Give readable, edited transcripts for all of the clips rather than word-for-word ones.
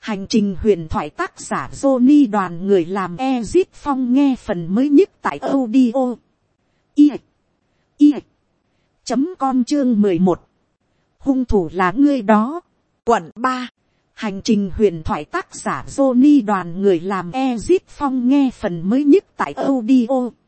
Hành trình huyền thoại tác giả Johnny đoàn người làm Ezit Phong nghe phần mới nhất tại audio. Com chương 11. Hung thủ là ngươi đó. Quận 3. Hành trình huyền thoại tác giả Johnny đoàn người làm Ezit Phong nghe phần mới nhất tại audio.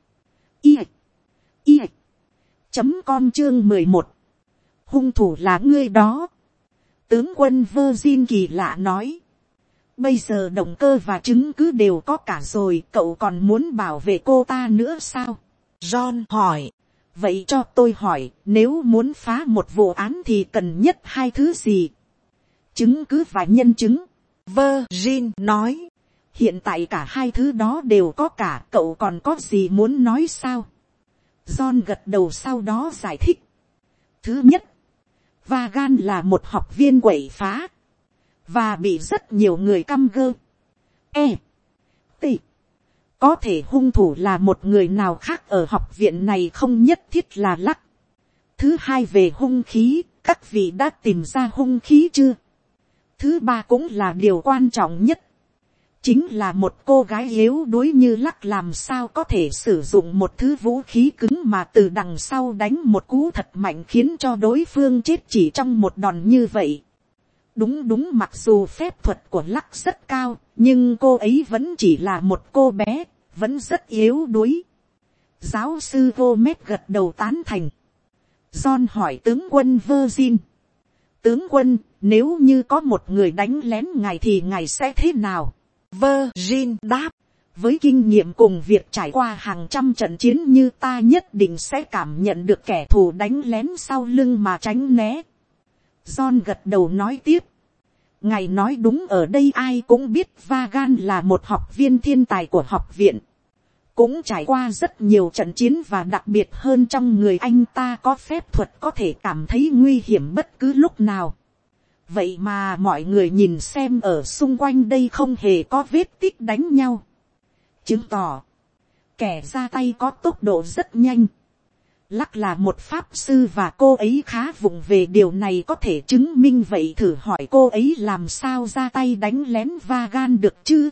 Com chương 11. Hung thủ là ngươi đó. Tướng quân Virgin kỳ lạ nói. Bây giờ động cơ và chứng cứ đều có cả rồi, cậu còn muốn bảo vệ cô ta nữa sao? John hỏi. Vậy cho tôi hỏi, nếu muốn phá một vụ án thì cần nhất hai thứ gì? Chứng cứ và nhân chứng. Virgin nói. Hiện tại cả hai thứ đó đều có cả, cậu còn có gì muốn nói sao? John gật đầu sau đó giải thích. Thứ nhất, Vagan là một học viên quậy phá và bị rất nhiều người căm gơ. Có thể hung thủ là một người nào khác ở học viện này, không nhất thiết là Lắc. Thứ hai, về hung khí, các vị đã tìm ra hung khí chưa? Thứ ba cũng là điều quan trọng nhất, chính là một cô gái yếu đuối như Lắc làm sao có thể sử dụng một thứ vũ khí cứng mà từ đằng sau đánh một cú thật mạnh khiến cho đối phương chết chỉ trong một đòn như vậy. Đúng, mặc dù phép thuật của Lắc rất cao, nhưng cô ấy vẫn chỉ là một cô bé, vẫn rất yếu đuối. Giáo sư Gomez gật đầu tán thành. John hỏi tướng quân Virgin. Tướng quân, nếu như có một người đánh lén ngài thì ngài sẽ thế nào? Virgin đáp. Với kinh nghiệm cùng việc trải qua hàng trăm trận chiến như ta, nhất định sẽ cảm nhận được kẻ thù đánh lén sau lưng mà tránh né. John gật đầu nói tiếp. Ngài nói đúng, ở đây ai cũng biết Vagan là một học viên thiên tài của học viện. Cũng trải qua rất nhiều trận chiến và đặc biệt hơn trong người anh ta có phép thuật có thể cảm thấy nguy hiểm bất cứ lúc nào. Vậy mà mọi người nhìn xem ở xung quanh đây không hề có vết tích đánh nhau. Chứng tỏ kẻ ra tay có tốc độ rất nhanh. Lắc là một pháp sư và cô ấy khá vụng về, điều này có thể chứng minh. Vậy thử hỏi cô ấy làm sao ra tay đánh lén Vagan được chứ?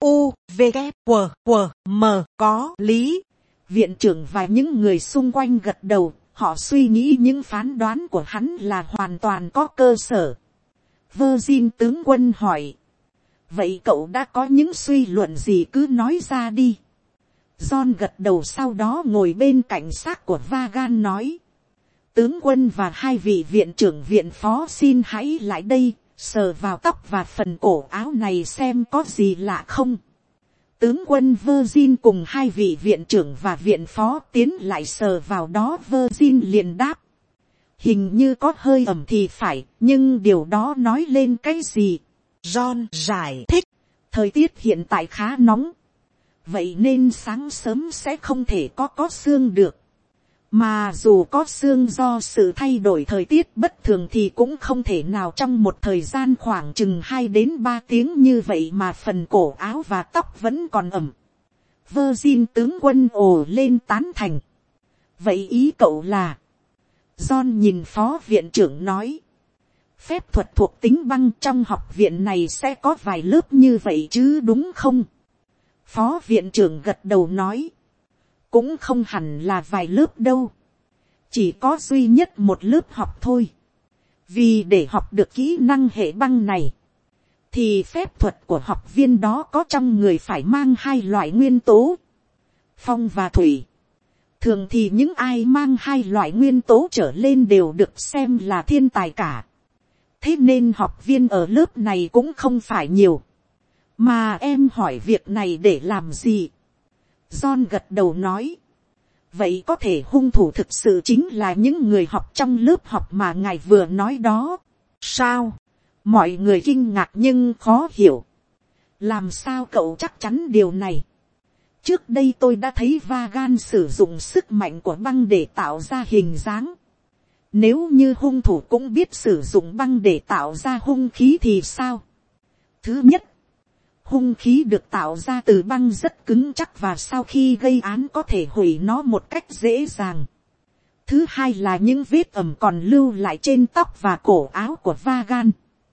M có lý. Viện trưởng và những người xung quanh gật đầu, họ suy nghĩ những phán đoán của hắn là hoàn toàn có cơ sở. Virgin tướng quân hỏi. Vậy cậu đã có những suy luận gì, cứ nói ra đi. John gật đầu sau đó ngồi bên cạnh xác của Vagan nói. Tướng quân và hai vị viện trưởng viện phó xin hãy lại đây, sờ vào tóc và phần cổ áo này xem có gì lạ không. Tướng quân Virgin cùng hai vị viện trưởng và viện phó tiến lại sờ vào đó. Virgin liền đáp. Hình như có hơi ẩm thì phải, nhưng điều đó nói lên cái gì? John giải thích. Thời tiết hiện tại khá nóng. Vậy nên sáng sớm sẽ không thể có sương được. Mà dù có sương do sự thay đổi thời tiết bất thường thì cũng không thể nào trong một thời gian khoảng chừng 2 đến 3 tiếng như vậy mà phần cổ áo và tóc vẫn còn ẩm. Virgin tướng quân ồ lên tán thành. Vậy ý cậu là? John nhìn phó viện trưởng nói. Phép thuật thuộc tính băng trong học viện này sẽ có vài lớp như vậy chứ đúng không? Phó viện trưởng gật đầu nói. Cũng không hẳn là vài lớp đâu. Chỉ có duy nhất một lớp học thôi. Vì để học được kỹ năng hệ băng này, thì phép thuật của học viên đó có trong người phải mang hai loại nguyên tố, phong và thủy. Thường thì những ai mang hai loại nguyên tố trở lên đều được xem là thiên tài cả. Thế nên học viên ở lớp này cũng không phải nhiều. Mà em hỏi việc này để làm gì? John gật đầu nói. Vậy có thể hung thủ thực sự chính là những người học trong lớp học mà ngài vừa nói đó. Sao? Mọi người kinh ngạc nhưng khó hiểu. Làm sao cậu chắc chắn điều này? Trước đây tôi đã thấy Vagan sử dụng sức mạnh của băng để tạo ra hình dáng. Nếu như hung thủ cũng biết sử dụng băng để tạo ra hung khí thì sao? Thứ nhất, hung khí được tạo ra từ băng rất cứng chắc và sau khi gây án có thể hủy nó một cách dễ dàng. Thứ hai là những vết ẩm còn lưu lại trên tóc và cổ áo của Vagan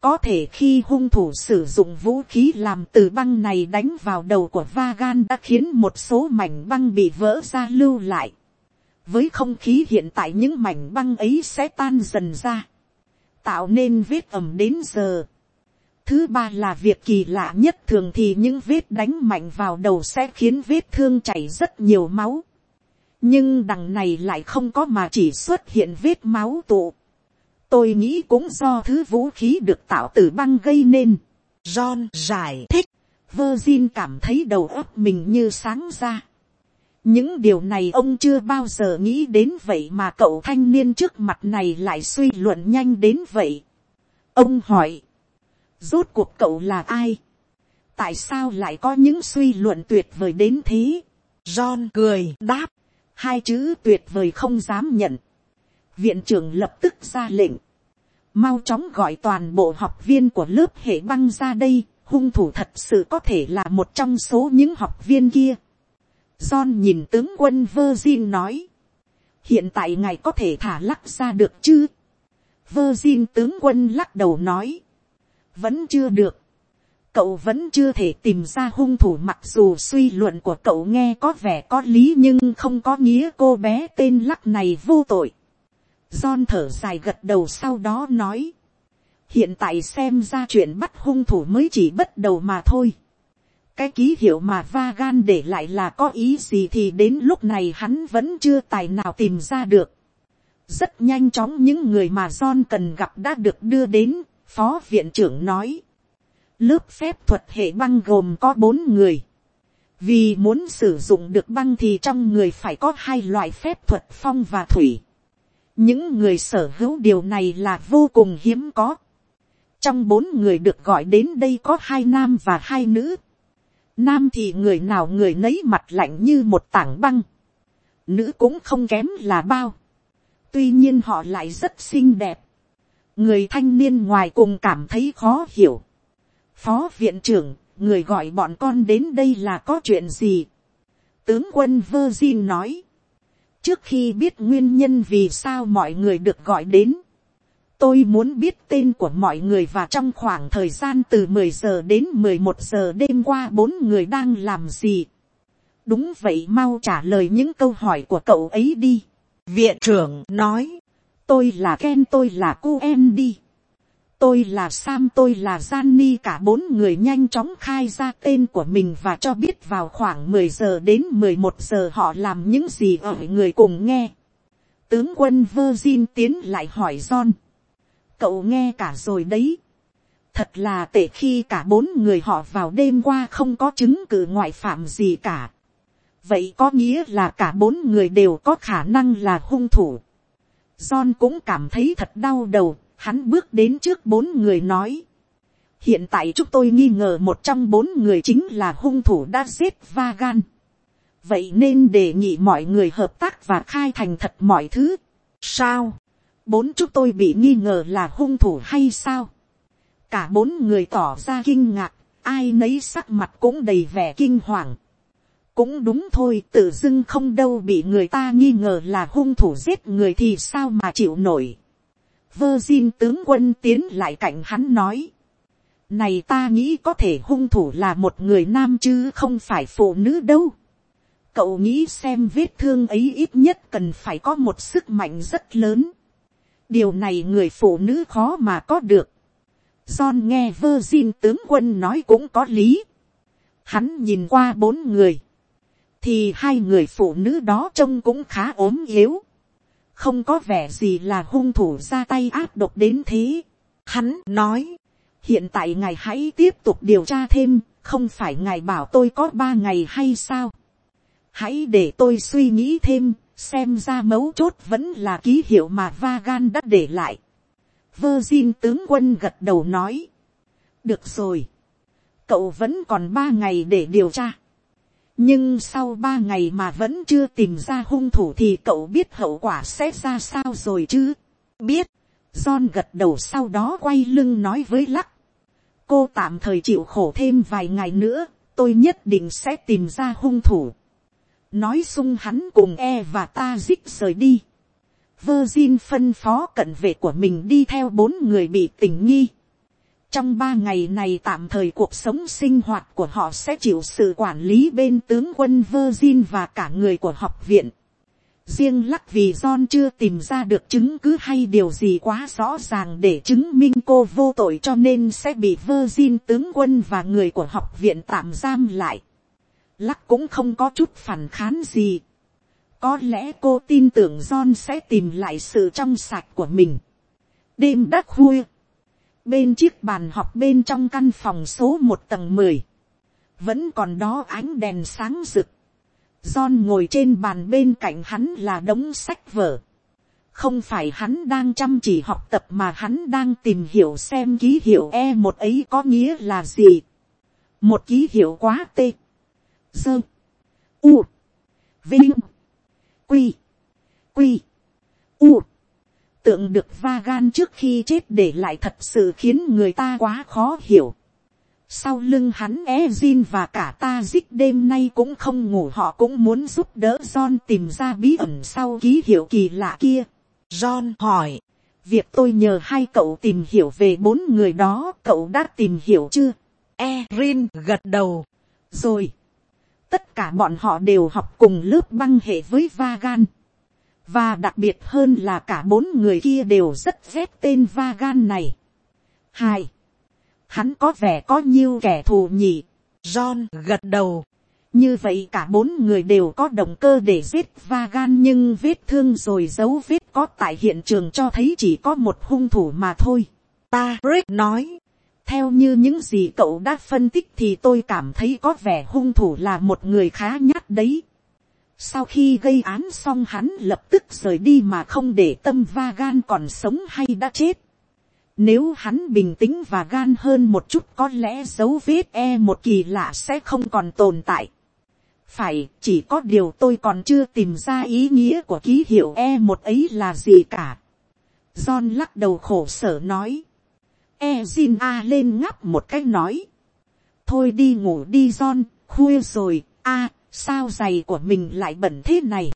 Có thể khi hung thủ sử dụng vũ khí làm từ băng này đánh vào đầu của Vagan đã khiến một số mảnh băng bị vỡ ra lưu lại. Với không khí hiện tại những mảnh băng ấy sẽ tan dần ra, tạo nên vết ẩm đến giờ. Thứ ba là việc kỳ lạ nhất, thường thì những vết đánh mạnh vào đầu sẽ khiến vết thương chảy rất nhiều máu. Nhưng đằng này lại không có mà chỉ xuất hiện vết máu tụ. Tôi nghĩ cũng do thứ vũ khí được tạo từ băng gây nên. John giải thích. Virgin cảm thấy đầu óc mình như sáng ra. Những điều này ông chưa bao giờ nghĩ đến, vậy mà cậu thanh niên trước mặt này lại suy luận nhanh đến vậy. Ông hỏi, rốt cuộc cậu là ai? Tại sao lại có những suy luận tuyệt vời đến thế? John cười đáp, hai chữ tuyệt vời không dám nhận. Viện trưởng lập tức ra lệnh, mau chóng gọi toàn bộ học viên của lớp hệ băng ra đây, hung thủ thật sự có thể là một trong số những học viên kia. John nhìn tướng quân Virgin nói, hiện tại ngài có thể thả lắc ra được chứ? Virgin tướng quân lắc đầu nói, vẫn chưa được. Cậu vẫn chưa thể tìm ra hung thủ, mặc dù suy luận của cậu nghe có vẻ có lý nhưng không có nghĩa cô bé tên Lắc này vô tội. John thở dài gật đầu, sau đó nói, hiện tại xem ra chuyện bắt hung thủ mới chỉ bắt đầu mà thôi. Cái ký hiệu mà Vagan để lại là có ý gì thì đến lúc này hắn vẫn chưa tài nào tìm ra được. Rất nhanh chóng những người mà John cần gặp đã được đưa đến. Phó viện trưởng nói, lớp phép thuật hệ băng gồm có 4 người. Vì muốn sử dụng được băng thì trong người phải có 2 loại phép thuật phong và thủy. Những người sở hữu điều này là vô cùng hiếm có. Trong 4 người được gọi đến đây có 2 nam và 2 nữ. Nam thì người nào người nấy mặt lạnh như một tảng băng. Nữ cũng không kém là bao. Tuy nhiên họ lại rất xinh đẹp. Người thanh niên ngoài cùng cảm thấy khó hiểu. Phó viện trưởng, người gọi bọn con đến đây là có chuyện gì? Tướng quân Virgin nói. Trước khi biết nguyên nhân vì sao mọi người được gọi đến, tôi muốn biết tên của mọi người và trong khoảng thời gian từ 10 giờ đến 11 giờ đêm qua 4 người đang làm gì. Đúng vậy, mau trả lời những câu hỏi của cậu ấy đi. Viện trưởng nói. Tôi là Ken, tôi là cô em đi. Tôi là Sam, tôi là Gianni. Cả 4 người nhanh chóng khai ra tên của mình và cho biết vào khoảng 10 giờ đến 11 giờ họ làm những gì ở người cùng nghe. Tướng quân Virgin tiến lại hỏi John. Cậu nghe cả rồi đấy. Thật là tệ khi cả 4 người họ vào đêm qua không có chứng cứ ngoại phạm gì cả. Vậy có nghĩa là cả 4 người đều có khả năng là hung thủ. John cũng cảm thấy thật đau đầu, hắn bước đến trước 4 người nói. Hiện tại chúng tôi nghi ngờ một trong 4 người chính là hung thủ đã giết Vagan. Vậy nên đề nghị mọi người hợp tác và khai thành thật mọi thứ. Sao? 4 chúng tôi bị nghi ngờ là hung thủ hay sao? Cả 4 người tỏ ra kinh ngạc, ai nấy sắc mặt cũng đầy vẻ kinh hoàng. Cũng đúng thôi, tự dưng không đâu bị người ta nghi ngờ là hung thủ giết người thì sao mà chịu nổi. Virgin tướng quân tiến lại cạnh hắn nói. Này, ta nghĩ có thể hung thủ là một người nam chứ không phải phụ nữ đâu. Cậu nghĩ xem, vết thương ấy ít nhất cần phải có một sức mạnh rất lớn. Điều này người phụ nữ khó mà có được. John nghe Virgin tướng quân nói cũng có lý. Hắn nhìn qua 4 người. Thì 2 người phụ nữ đó trông cũng khá ốm yếu. Không có vẻ gì là hung thủ ra tay ác độc đến thế. Hắn nói. Hiện tại ngài hãy tiếp tục điều tra thêm. Không phải ngài bảo tôi có 3 ngày hay sao? Hãy để tôi suy nghĩ thêm. Xem ra mấu chốt vẫn là ký hiệu mà Vagan đã để lại. Virgin tướng quân gật đầu nói. Được rồi. Cậu vẫn còn 3 ngày để điều tra. Nhưng sau 3 ngày mà vẫn chưa tìm ra hung thủ thì cậu biết hậu quả sẽ ra sao rồi chứ? Biết. John gật đầu, sau đó quay lưng nói với Lắc. Cô tạm thời chịu khổ thêm vài ngày nữa. Tôi nhất định sẽ tìm ra hung thủ. Nói xong hắn cùng và ta dích rời đi. Virgin phân phó cận vệ của mình đi theo 4 người bị tình nghi. Trong 3 ngày này tạm thời cuộc sống sinh hoạt của họ sẽ chịu sự quản lý bên tướng quân Virgin và cả người của học viện. Riêng lắc vì John chưa tìm ra được chứng cứ hay điều gì quá rõ ràng để chứng minh cô vô tội, cho nên sẽ bị Virgin tướng quân và người của học viện tạm giam lại. Lắc cũng không có chút phản kháng gì. Có lẽ cô tin tưởng John sẽ tìm lại sự trong sạch của mình. Đêm đã khuya. Bên chiếc bàn học bên trong căn phòng số 1 tầng 10. Vẫn còn đó ánh đèn sáng rực. John ngồi trên bàn bên cạnh hắn là đống sách vở. Không phải hắn đang chăm chỉ học tập mà hắn đang tìm hiểu xem ký hiệu E1 ấy có nghĩa là gì. Một ký hiệu quá tê. Dơ. U. Vinh. Quy. Quy. U. Tượng được Vagan trước khi chết để lại thật sự khiến người ta quá khó hiểu. Sau lưng hắn Ezin và cả Tazik đêm nay cũng không ngủ, họ cũng muốn giúp đỡ John tìm ra bí ẩn sau ký hiệu kỳ lạ kia. John hỏi, việc tôi nhờ hai cậu tìm hiểu về 4 người đó, cậu đã tìm hiểu chưa? Erin gật đầu. Rồi. Tất cả bọn họ đều học cùng lớp băng hệ với Vagan. Và đặc biệt hơn là cả 4 người kia đều rất ghét tên Vagan này. 2. Hắn có vẻ có nhiêu kẻ thù nhỉ? John gật đầu. Như vậy cả 4 người đều có động cơ để giết Vagan, nhưng vết thương rồi dấu vết có tại hiện trường cho thấy chỉ có một hung thủ mà thôi. Rick nói. Theo như những gì cậu đã phân tích thì tôi cảm thấy có vẻ hung thủ là một người khá nhát đấy. Sau khi gây án xong hắn lập tức rời đi mà không để tâm Vagan còn sống hay đã chết. Nếu hắn bình tĩnh và gan hơn một chút có lẽ dấu vết E1 kỳ lạ sẽ không còn tồn tại. Phải, chỉ có điều tôi còn chưa tìm ra ý nghĩa của ký hiệu E1 ấy là gì cả. John lắc đầu khổ sở nói. Ezin A lên ngáp một cái nói. Thôi đi ngủ đi John, khuya rồi. Sao giày của mình lại bẩn thế này?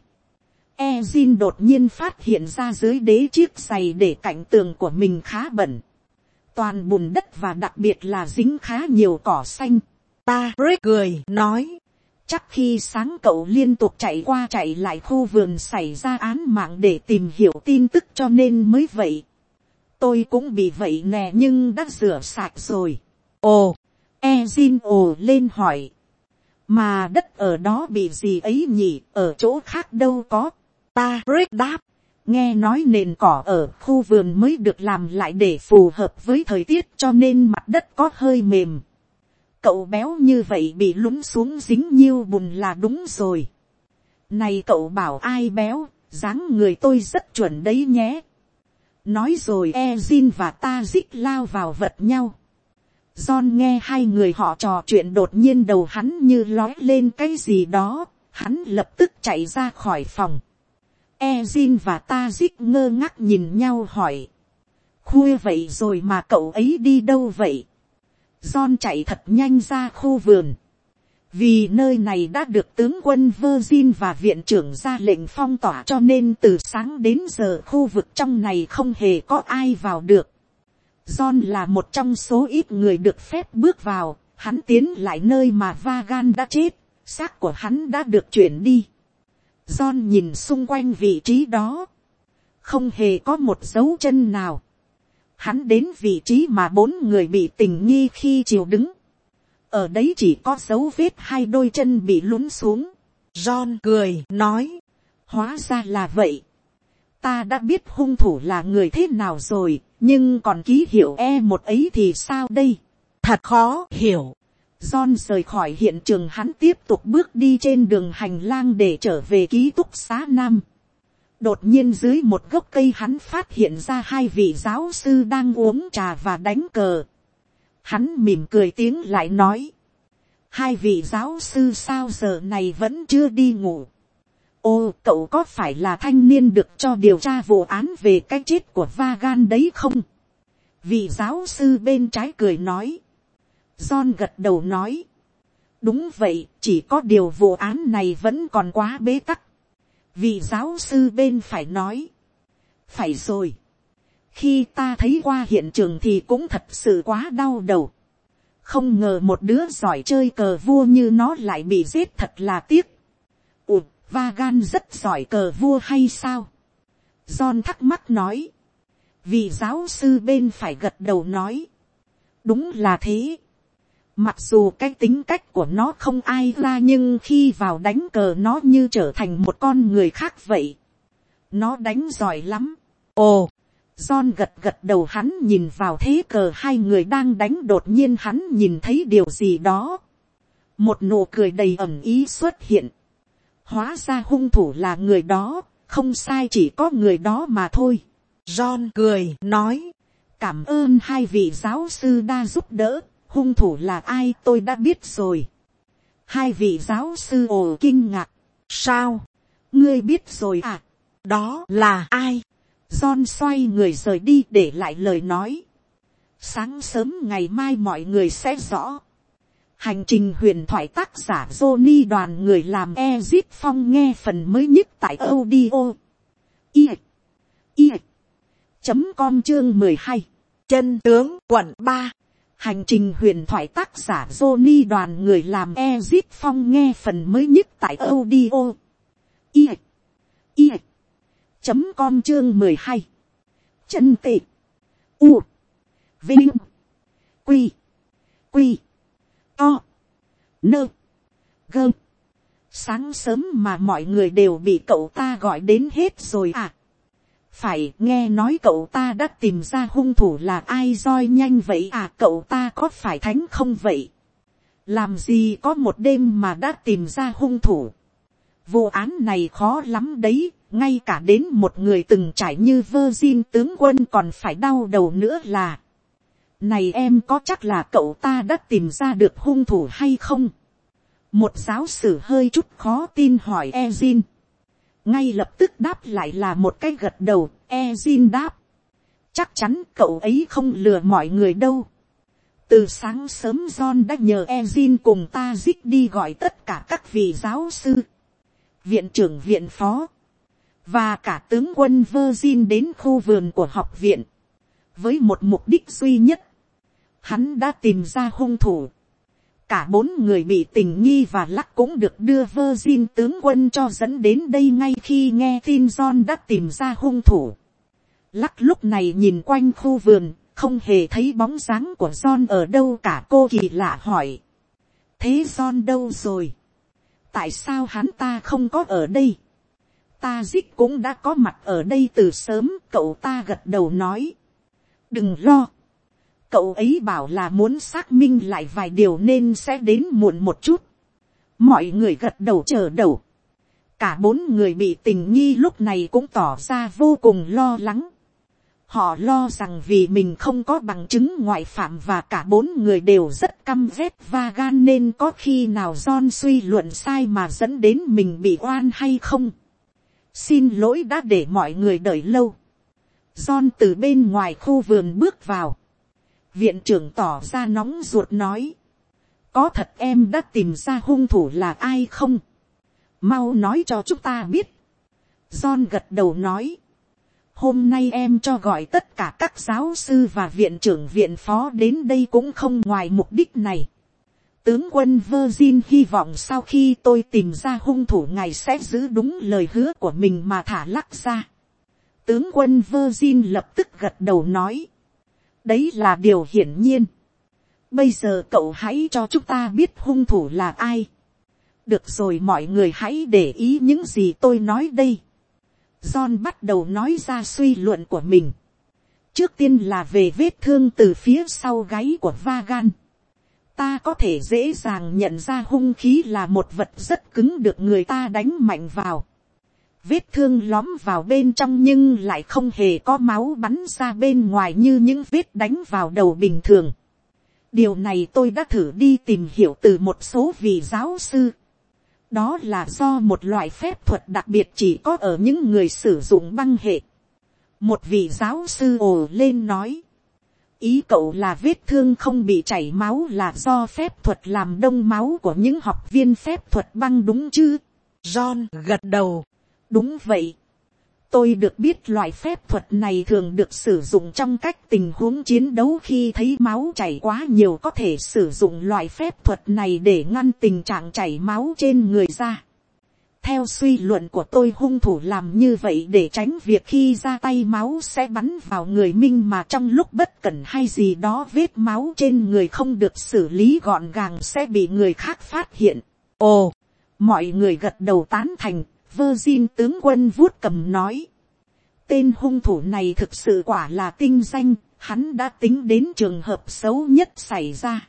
Ezin đột nhiên phát hiện ra dưới đế chiếc giày để cạnh tường của mình khá bẩn. Toàn bùn đất và đặc biệt là dính khá nhiều cỏ xanh. Rick cười, nói. Chắc khi sáng cậu liên tục chạy qua chạy lại khu vườn xảy ra án mạng để tìm hiểu tin tức cho nên mới vậy. Tôi cũng bị vậy nè nhưng đã rửa sạch rồi. Ồ, Ezin ồ lên hỏi. Mà đất ở đó bị gì ấy nhỉ, ở chỗ khác đâu có. Rick đáp. Nghe nói nền cỏ ở khu vườn mới được làm lại để phù hợp với thời tiết cho nên mặt đất có hơi mềm. Cậu béo như vậy bị lún xuống dính nhiêu bùn là đúng rồi. Này cậu bảo ai béo, dáng người tôi rất chuẩn đấy nhé. Nói rồi Ezin và Tazik lao vào vật nhau. John nghe hai người họ trò chuyện đột nhiên đầu hắn như lói lên cái gì đó, hắn lập tức chạy ra khỏi phòng. Ezin và Tazik ngơ ngác nhìn nhau hỏi. Khuya vậy rồi mà cậu ấy đi đâu vậy? John chạy thật nhanh ra khu vườn. Vì nơi này đã được tướng quân Virgin và viện trưởng ra lệnh phong tỏa cho nên từ sáng đến giờ khu vực trong này không hề có ai vào được. John là một trong số ít người được phép bước vào, hắn tiến lại nơi mà Vagan đã chết, xác của hắn đã được chuyển đi. John nhìn xung quanh vị trí đó, không hề có một dấu chân nào. Hắn đến vị trí mà 4 người bị tình nghi khi chiều đứng. Ở đấy chỉ có dấu vết 2 đôi chân bị lún xuống. John cười, nói, hóa ra là vậy. Ta đã biết hung thủ là người thế nào rồi, nhưng còn ký hiệu E1 ấy thì sao đây? Thật khó hiểu. John rời khỏi hiện trường, hắn tiếp tục bước đi trên đường hành lang để trở về ký túc xá Nam. Đột nhiên dưới một gốc cây hắn phát hiện ra 2 vị giáo sư đang uống trà và đánh cờ. Hắn mỉm cười tiếng lại nói. 2 vị giáo sư sao giờ này vẫn chưa đi ngủ? Ô, cậu có phải là thanh niên được cho điều tra vụ án về cái chết của Vagan đấy không? Vị giáo sư bên trái cười nói. John gật đầu nói. Đúng vậy, chỉ có điều vụ án này vẫn còn quá bế tắc. Vị giáo sư bên phải nói. Phải rồi. Khi ta thấy qua hiện trường thì cũng thật sự quá đau đầu. Không ngờ một đứa giỏi chơi cờ vua như nó lại bị giết, thật là tiếc. Vagan rất giỏi cờ vua hay sao? John thắc mắc nói. Vị giáo sư bên phải gật đầu nói. Đúng là thế. Mặc dù cái tính cách của nó không ai ra, nhưng khi vào đánh cờ nó như trở thành một con người khác vậy. Nó đánh giỏi lắm. Ồ, John gật gật đầu, hắn nhìn vào thế cờ hai người đang đánh, đột nhiên hắn nhìn thấy điều gì đó. Một nụ cười đầy ẩn ý xuất hiện. Hóa ra hung thủ là người đó, không sai, chỉ có người đó mà thôi. John cười nói, cảm ơn hai vị giáo sư đã giúp đỡ, hung thủ là ai tôi đã biết rồi. Hai vị giáo sư ồ kinh ngạc, sao, ngươi biết rồi à, đó là ai? John xoay người rời đi để lại lời nói, sáng sớm ngày mai mọi người sẽ rõ. Hành trình huyền thoại, tác giả Johnny, đoàn người làm Ezit Phong, nghe phần mới nhất tại audio com chương 12. Chân tướng quận 3. Hành trình huyền thoại, tác giả Johnny, đoàn người làm Ezit Phong, nghe phần mới nhất tại audio com chương 12. Chân tị Vinh Quy To Nơ Gơ. Sáng sớm mà mọi người đều bị cậu ta gọi đến hết rồi à? Phải, nghe nói cậu ta đã tìm ra hung thủ là ai. Roi nhanh vậy à? Cậu ta có phải thánh không vậy? Làm gì có một đêm mà đã tìm ra hung thủ? Vụ án này khó lắm đấy, ngay cả đến một người từng trải như Virgin tướng quân còn phải đau đầu nữa là. Này em có chắc là cậu ta đã tìm ra được hung thủ hay không? Một giáo sư hơi chút khó tin hỏi Ezin. Ngay lập tức đáp lại là một cái gật đầu. Ezin đáp, chắc chắn cậu ấy không lừa mọi người đâu. Từ sáng sớm John đã nhờ Ezin cùng ta dích đi gọi tất cả các vị giáo sư, viện trưởng viện phó và cả tướng quân Virgin đến khu vườn của học viện với một mục đích duy nhất. Hắn đã tìm ra hung thủ. Cả 4 người bị tình nghi và Lắc cũng được đưa Virgin tướng quân cho dẫn đến đây ngay khi nghe tin John đã tìm ra hung thủ. Lắc lúc này nhìn quanh khu vườn, không hề thấy bóng dáng của John ở đâu cả. Cô kỳ lạ hỏi, thế John đâu rồi? Tại sao hắn ta không có ở đây? Ta dích cũng đã có mặt ở đây từ sớm. Cậu ta gật đầu nói, đừng lo. Cậu ấy bảo là muốn xác minh lại vài điều nên sẽ đến muộn một chút. Mọi người gật đầu chờ đầu. Cả 4 người bị tình nghi lúc này cũng tỏ ra vô cùng lo lắng. Họ lo rằng vì mình không có bằng chứng ngoại phạm và cả 4 người đều rất căm ghét Vagan nên có khi nào John suy luận sai mà dẫn đến mình bị oan hay không. Xin lỗi đã để mọi người đợi lâu. John từ bên ngoài khu vườn bước vào. Viện trưởng tỏ ra nóng ruột nói, có thật em đã tìm ra hung thủ là ai không? Mau nói cho chúng ta biết. John gật đầu nói, hôm nay em cho gọi tất cả các giáo sư và viện trưởng viện phó đến đây cũng không ngoài mục đích này. Tướng quân Virgin hy vọng sau khi tôi tìm ra hung thủ ngài sẽ giữ đúng lời hứa của mình mà thả Lắc ra. Tướng quân Virgin lập tức gật đầu nói, đấy là điều hiển nhiên. Bây giờ cậu hãy cho chúng ta biết hung thủ là ai. Được rồi, mọi người hãy để ý những gì tôi nói đây. John bắt đầu nói ra suy luận của mình. Trước tiên là về vết thương từ phía sau gáy của Vagan. Ta có thể dễ dàng nhận ra hung khí là một vật rất cứng được người ta đánh mạnh vào. Vết thương lõm vào bên trong nhưng lại không hề có máu bắn ra bên ngoài như những vết đánh vào đầu bình thường. Điều này tôi đã thử đi tìm hiểu từ một số vị giáo sư. Đó là do một loại phép thuật đặc biệt chỉ có ở những người sử dụng băng hệ. Một vị giáo sư ồ lên nói, ý cậu là vết thương không bị chảy máu là do phép thuật làm đông máu của những học viên phép thuật băng đúng chứ? John gật đầu. Đúng vậy. Tôi được biết loại phép thuật này thường được sử dụng trong cách tình huống chiến đấu, khi thấy máu chảy quá nhiều có thể sử dụng loại phép thuật này để ngăn tình trạng chảy máu trên người ra. Theo suy luận của tôi, hung thủ làm như vậy để tránh việc khi ra tay máu sẽ bắn vào người mình, mà trong lúc bất cẩn hay gì đó vết máu trên người không được xử lý gọn gàng sẽ bị người khác phát hiện. Ồ, mọi người gật đầu tán thành. Virgin tướng quân vuốt cầm nói, tên hung thủ này thực sự quả là tinh danh, hắn đã tính đến trường hợp xấu nhất xảy ra.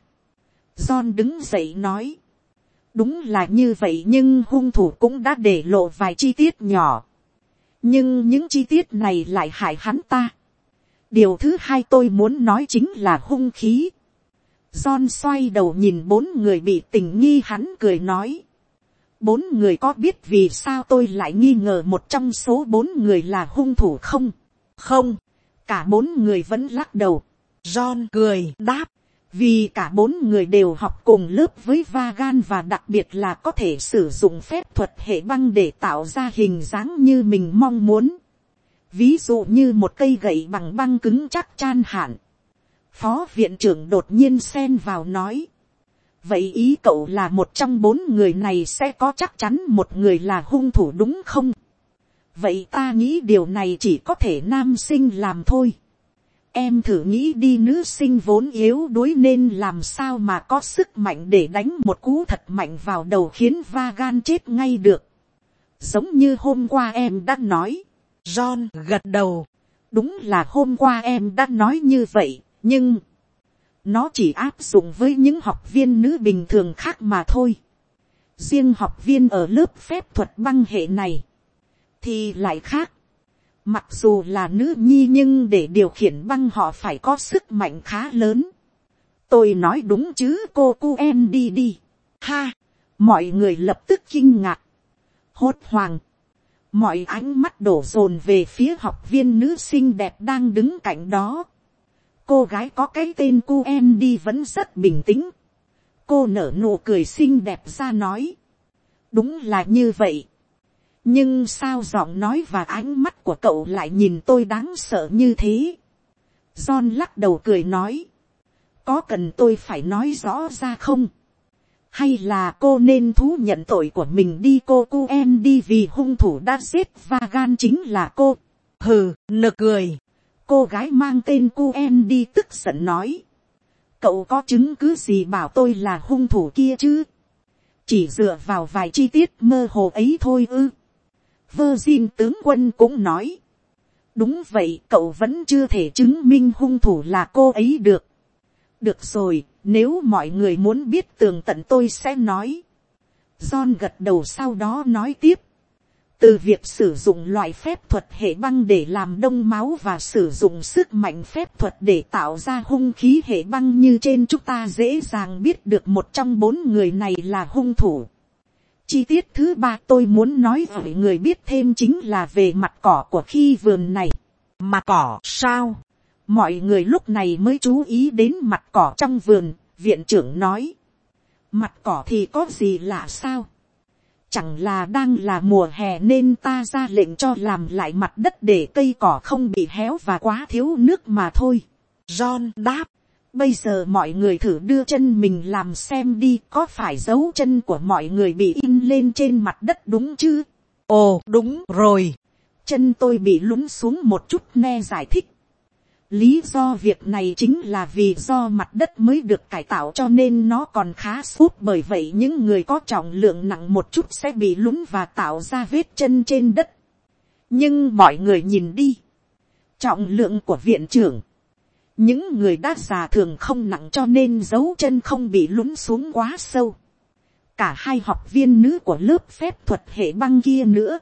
John đứng dậy nói, đúng là như vậy, nhưng hung thủ cũng đã để lộ vài chi tiết nhỏ, nhưng những chi tiết này lại hại hắn ta. Điều thứ hai tôi muốn nói chính là hung khí. John xoay đầu nhìn 4 người bị tình nghi, hắn cười nói, 4 người có biết vì sao tôi lại nghi ngờ một trong số 4 người là hung thủ không? Không, cả 4 người vẫn lắc đầu. John cười đáp, vì cả 4 người đều học cùng lớp với Vagan và đặc biệt là có thể sử dụng phép thuật hệ băng để tạo ra hình dáng như mình mong muốn. Ví dụ như một cây gậy bằng băng cứng chắc chan hạn. Phó viện trưởng đột nhiên xen vào nói, vậy ý cậu là một trong 4 người này sẽ có chắc chắn một người là hung thủ đúng không? Vậy ta nghĩ điều này chỉ có thể nam sinh làm thôi. Em thử nghĩ đi, nữ sinh vốn yếu đuối nên làm sao mà có sức mạnh để đánh một cú thật mạnh vào đầu khiến Vagan chết ngay được. Giống như hôm qua em đã nói. John gật đầu. Đúng là hôm qua em đã nói như vậy, nhưng nó chỉ áp dụng với những học viên nữ bình thường khác mà thôi. Riêng học viên ở lớp phép thuật băng hệ này thì lại khác. Mặc dù là nữ nhi nhưng để điều khiển băng họ phải có sức mạnh khá lớn. Tôi nói đúng chứ cô Quen đi. Ha! Mọi người lập tức kinh ngạc. Hốt hoảng. Mọi ánh mắt đổ dồn về phía học viên nữ xinh đẹp đang đứng cạnh đó. Cô gái có cái tên Quen vẫn rất bình tĩnh. Cô nở nụ cười xinh đẹp ra nói, đúng là như vậy. Nhưng sao giọng nói và ánh mắt của cậu lại nhìn tôi đáng sợ như thế? John lắc đầu cười nói, có cần tôi phải nói rõ ra không? Hay là cô nên thú nhận tội của mình đi cô Quen vì hung thủ đã giết Vagan chính là cô. Hừ, nực cười. Cô gái mang tên Quen tức giận nói, cậu có chứng cứ gì bảo tôi là hung thủ kia chứ? Chỉ dựa vào vài chi tiết mơ hồ ấy thôi ư? Virgin tướng quân cũng nói, đúng vậy, cậu vẫn chưa thể chứng minh hung thủ là cô ấy được. Được rồi, nếu mọi người muốn biết tường tận tôi sẽ nói. John gật đầu sau đó nói tiếp. Từ việc sử dụng loại phép thuật hệ băng để làm đông máu và sử dụng sức mạnh phép thuật để tạo ra hung khí hệ băng như trên, chúng ta dễ dàng biết được một trong 4 người này là hung thủ. Chi tiết thứ 3 tôi muốn nói với người biết thêm chính là về mặt cỏ của khi vườn này. Mặt cỏ sao? Mọi người lúc này mới chú ý đến mặt cỏ trong vườn. Viện trưởng nói, mặt cỏ thì có gì lạ sao? Chẳng là đang là mùa hè nên ta ra lệnh cho làm lại mặt đất để cây cỏ không bị héo và quá thiếu nước mà thôi. John đáp, bây giờ mọi người thử đưa chân mình làm xem đi, có phải dấu chân của mọi người bị in lên trên mặt đất đúng chứ? Ồ đúng rồi, chân tôi bị lún xuống một chút. Ne giải thích, lý do việc này chính là vì do mặt đất mới được cải tạo cho nên nó còn khá sút, bởi vậy những người có trọng lượng nặng một chút sẽ bị lún và tạo ra vết chân trên đất. Nhưng mọi người nhìn đi, trọng lượng của viện trưởng, những người đã già thường không nặng cho nên dấu chân không bị lún xuống quá sâu. Cả hai học viên nữ của lớp phép thuật hệ băng kia nữa.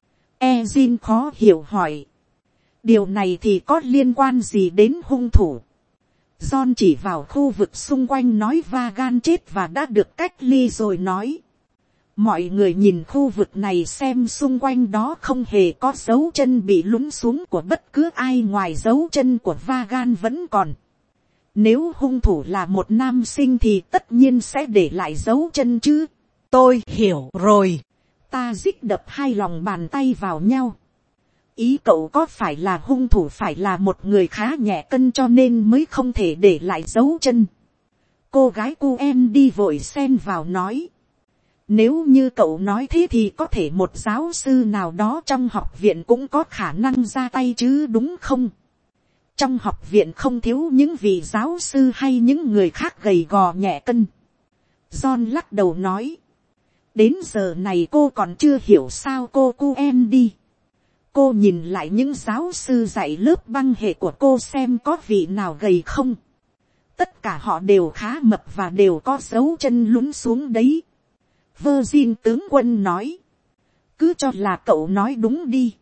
Ezin khó hiểu hỏi, điều này thì có liên quan gì đến hung thủ? John chỉ vào khu vực xung quanh nói Vagan chết và đã được cách ly rồi nói. Mọi người nhìn khu vực này xem xung quanh đó không hề có dấu chân bị lún xuống của bất cứ ai ngoài dấu chân của Vagan vẫn còn. Nếu hung thủ là một nam sinh thì tất nhiên sẽ để lại dấu chân chứ. Tôi hiểu rồi. Ta dích đập hai lòng bàn tay vào nhau. ý cậu có phải là hung thủ phải là một người khá nhẹ cân cho nên mới không thể để lại dấu chân. Cô gái Quen đi vội xen vào nói. Nếu như cậu nói thế thì có thể một giáo sư nào đó trong học viện cũng có khả năng ra tay chứ đúng không? Trong học viện không thiếu những vị giáo sư hay những người khác gầy gò nhẹ cân. John lắc đầu nói. Đến giờ này cô còn chưa hiểu sao cô Quen đi. Cô nhìn lại những giáo sư dạy lớp băng hệ của cô xem có vị nào gầy không. Tất cả họ đều khá mập và đều có dấu chân lún xuống đấy. Virgin tướng quân nói. Cứ cho là cậu nói đúng đi.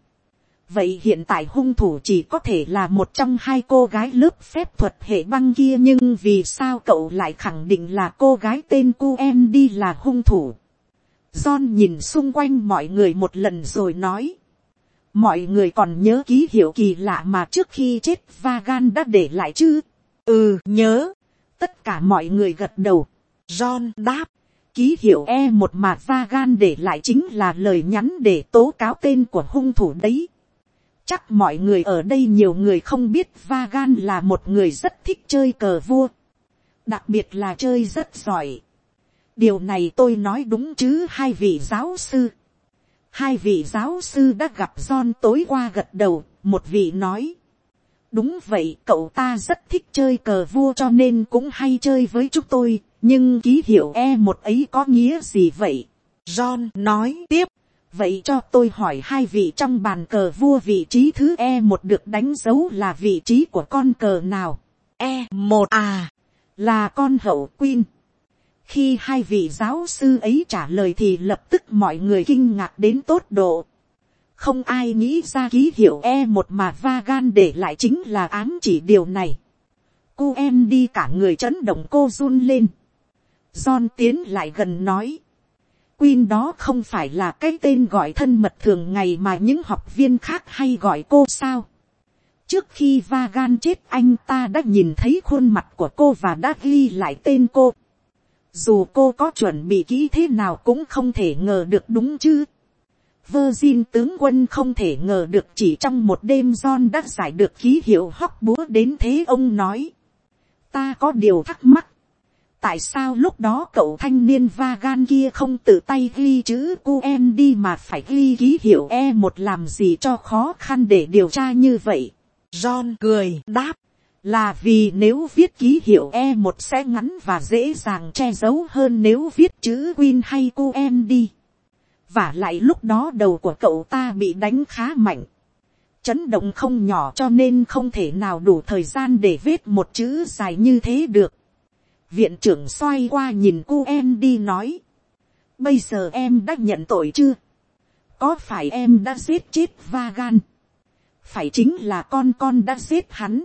Vậy hiện tại hung thủ chỉ có thể là một trong hai cô gái lớp phép thuật hệ băng kia, nhưng vì sao cậu lại khẳng định là cô gái tên Quen đi là hung thủ? John nhìn xung quanh mọi người một lần rồi nói. Mọi người còn nhớ ký hiệu kỳ lạ mà trước khi chết Vagan đã để lại chứ? Ừ, nhớ. Tất cả mọi người gật đầu. John đáp. Ký hiệu E1 mà Vagan để lại chính là lời nhắn để tố cáo tên của hung thủ đấy. Chắc mọi người ở đây nhiều người không biết Vagan là một người rất thích chơi cờ vua. Đặc biệt là chơi rất giỏi. Điều này tôi nói đúng chứ hai vị giáo sư? Hai vị giáo sư đã gặp John tối qua gật đầu, một vị nói. Đúng vậy, cậu ta rất thích chơi cờ vua cho nên cũng hay chơi với chúng tôi, nhưng ký hiệu E1 ấy có nghĩa gì vậy? John nói tiếp. Vậy cho tôi hỏi hai vị trong bàn cờ vua vị trí thứ E1 được đánh dấu là vị trí của con cờ nào? E1 à, là con hậu Queen. Khi hai vị giáo sư ấy trả lời thì lập tức mọi người kinh ngạc đến tột độ. Không ai nghĩ ra ký hiệu E1 mà Vagan để lại chính là ám chỉ điều này. Quen đi cả người chấn động, cô run lên. John tiến lại gần nói. Queen đó không phải là cái tên gọi thân mật thường ngày mà những học viên khác hay gọi cô sao? Trước khi Vagan chết anh ta đã nhìn thấy khuôn mặt của cô và đã ghi lại tên cô. Dù cô có chuẩn bị kỹ thế nào cũng không thể ngờ được đúng chứ. Virgin tướng quân không thể ngờ được chỉ trong một đêm John đã giải được ký hiệu hóc búa đến thế. Ông nói. Ta có điều thắc mắc. Tại sao lúc đó cậu thanh niên Vagan kia không tự tay ghi chữ Quen đi mà phải ghi ký hiệu E1 làm gì cho khó khăn để điều tra như vậy? John cười đáp. Là vì nếu viết ký hiệu E1 sẽ ngắn và dễ dàng che giấu hơn nếu viết chữ Queen hay Quen đi. Và lại lúc đó đầu của cậu ta bị đánh khá mạnh. Chấn động không nhỏ cho nên không thể nào đủ thời gian để viết một chữ dài như thế được. Viện trưởng xoay qua nhìn Quen đi nói. Bây giờ em đã nhận tội chưa? Có phải em đã giết chết Vagan? Phải, chính là con đã giết hắn.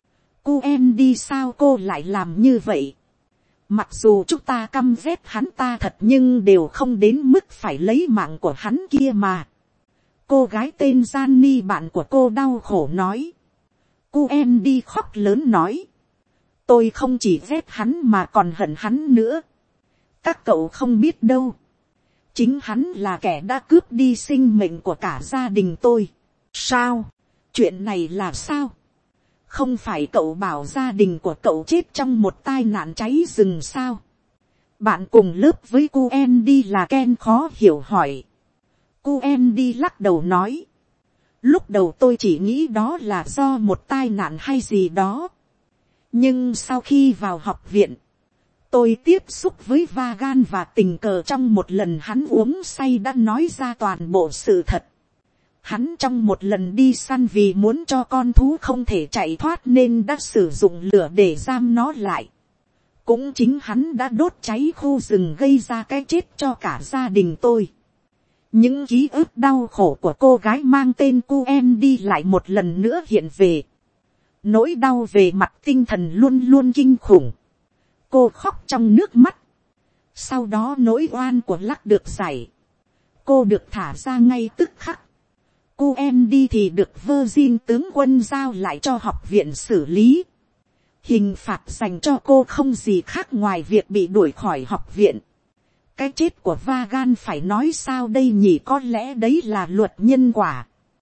Quen đi sao cô lại làm như vậy? Mặc dù chúng ta căm ghét hắn ta thật nhưng đều không đến mức phải lấy mạng của hắn kia mà. Cô gái tên Gianni bạn của cô đau khổ nói. Quen đi khóc lớn nói. Tôi không chỉ ghét hắn mà còn hận hắn nữa. Các cậu không biết đâu. Chính hắn là kẻ đã cướp đi sinh mệnh của cả gia đình tôi. Sao? Chuyện này là sao? Không phải cậu bảo gia đình của cậu chết trong một tai nạn cháy rừng sao? Bạn cùng lớp với Quen đi là Ken khó hiểu hỏi. Quen đi lắc đầu nói. Lúc đầu tôi chỉ nghĩ đó là do một tai nạn hay gì đó. Nhưng sau khi vào học viện, tôi tiếp xúc với Vagan và tình cờ trong một lần hắn uống say đã nói ra toàn bộ sự thật. Hắn trong một lần đi săn vì muốn cho con thú không thể chạy thoát nên đã sử dụng lửa để giam nó lại. Cũng chính hắn đã đốt cháy khu rừng gây ra cái chết cho cả gia đình tôi. Những ký ức đau khổ của cô gái mang tên Quen đi lại một lần nữa hiện về. Nỗi đau về mặt tinh thần luôn luôn kinh khủng. Cô khóc trong nước mắt. Sau đó nỗi oan của Lắc được giải. Cô được thả ra ngay tức khắc. Quen đi thì được Virgin tướng quân giao lại cho học viện xử lý. Hình phạt dành cho cô không gì khác ngoài việc bị đuổi khỏi học viện. Cái chết của Vagan phải nói sao đây nhỉ, có lẽ đấy là luật nhân quả.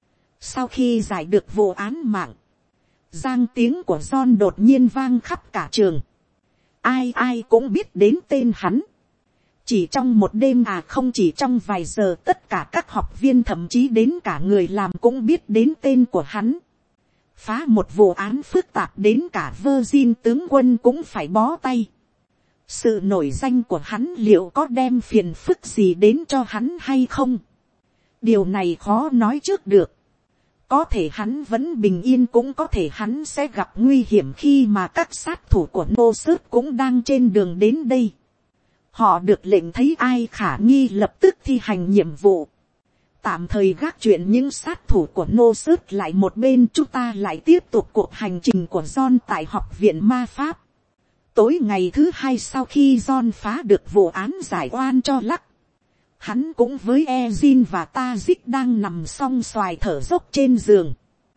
Sau khi giải được vụ án mạng, giang tiếng của John đột nhiên vang khắp cả trường. Ai ai cũng biết đến tên hắn. Chỉ trong một đêm không chỉ trong vài giờ, tất cả các học viên thậm chí đến cả người làm cũng biết đến tên của hắn. Phá một vụ án phức tạp đến cả Virgin tướng quân cũng phải bó tay. Sự nổi danh của hắn liệu có đem phiền phức gì đến cho hắn hay không? Điều này khó nói trước được. Có thể hắn vẫn bình yên, cũng có thể hắn sẽ gặp nguy hiểm khi mà các sát thủ của Nosut cũng đang trên đường đến đây. Họ được lệnh thấy ai khả nghi lập tức thi hành nhiệm vụ. Tạm thời gác chuyện những sát thủ của Nosut lại một bên, chúng ta lại tiếp tục cuộc hành trình của John tại học viện ma pháp. Tối ngày thứ hai sau khi John phá được vụ án giải oan cho Lắc, hắn cũng với Ezin và Tazik đang nằm song xoài thở dốc trên giường.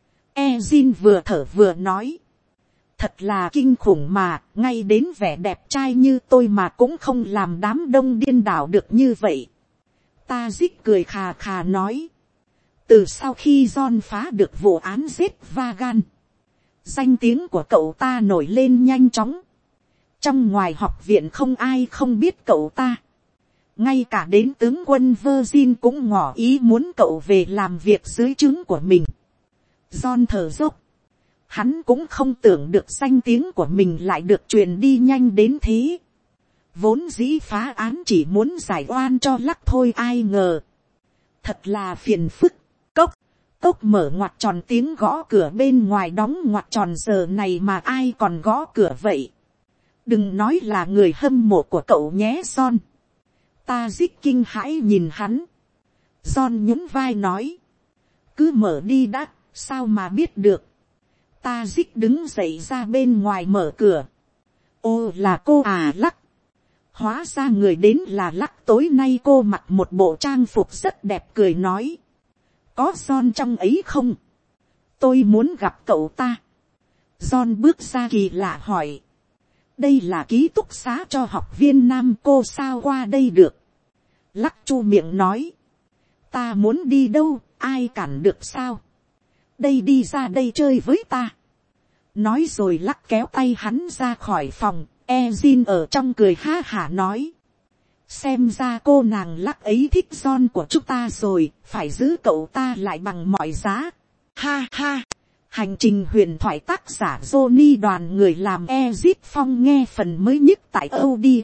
Ezin vừa thở vừa nói, thật là kinh khủng mà, ngay đến vẻ đẹp trai như tôi mà cũng không làm đám đông điên đảo được như vậy. Tazik cười khà khà nói, từ sau khi John phá được vụ án giết Vagan, danh tiếng của cậu ta nổi lên nhanh chóng. Trong ngoài học viện không ai không biết cậu ta. Ngay cả đến tướng quân Virgin cũng ngỏ ý muốn cậu về làm việc dưới trướng của mình. John thở dốc. Hắn cũng không tưởng được danh tiếng của mình lại được truyền đi nhanh đến thế. Vốn dĩ phá án chỉ muốn giải oan cho Lắc thôi, ai ngờ. Thật là phiền phức. Cốc, cốc mở ngoặt tròn, tiếng gõ cửa bên ngoài đóng ngoặt tròn, giờ này mà ai còn gõ cửa vậy? Đừng nói là người hâm mộ của cậu nhé John. Tazik kinh hãi nhìn hắn. John nhún vai nói, cứ mở đi đã, sao mà biết được. Tazik đứng dậy ra bên ngoài mở cửa. Ô, là cô à Lắc. Hóa ra người đến là Lắc. Tối nay cô mặc một bộ trang phục rất đẹp, cười nói, có John trong ấy không? Tôi muốn gặp cậu ta. John bước ra kỳ lạ hỏi, đây là ký túc xá cho học viên nam, cô sao qua đây được? Lắc chu miệng nói, ta muốn đi đâu, ai cản được sao? Đây, đi ra đây chơi với ta. Nói rồi Lắc kéo tay hắn ra khỏi phòng. Ezin ở trong cười ha hả nói, xem ra cô nàng Lắc ấy thích John của chúng ta rồi, phải giữ cậu ta lại bằng mọi giá. Ha ha. Hành trình huyền thoại, tác giả Johnny, đoàn người làm Ezit Phong, nghe phần mới nhất tại audio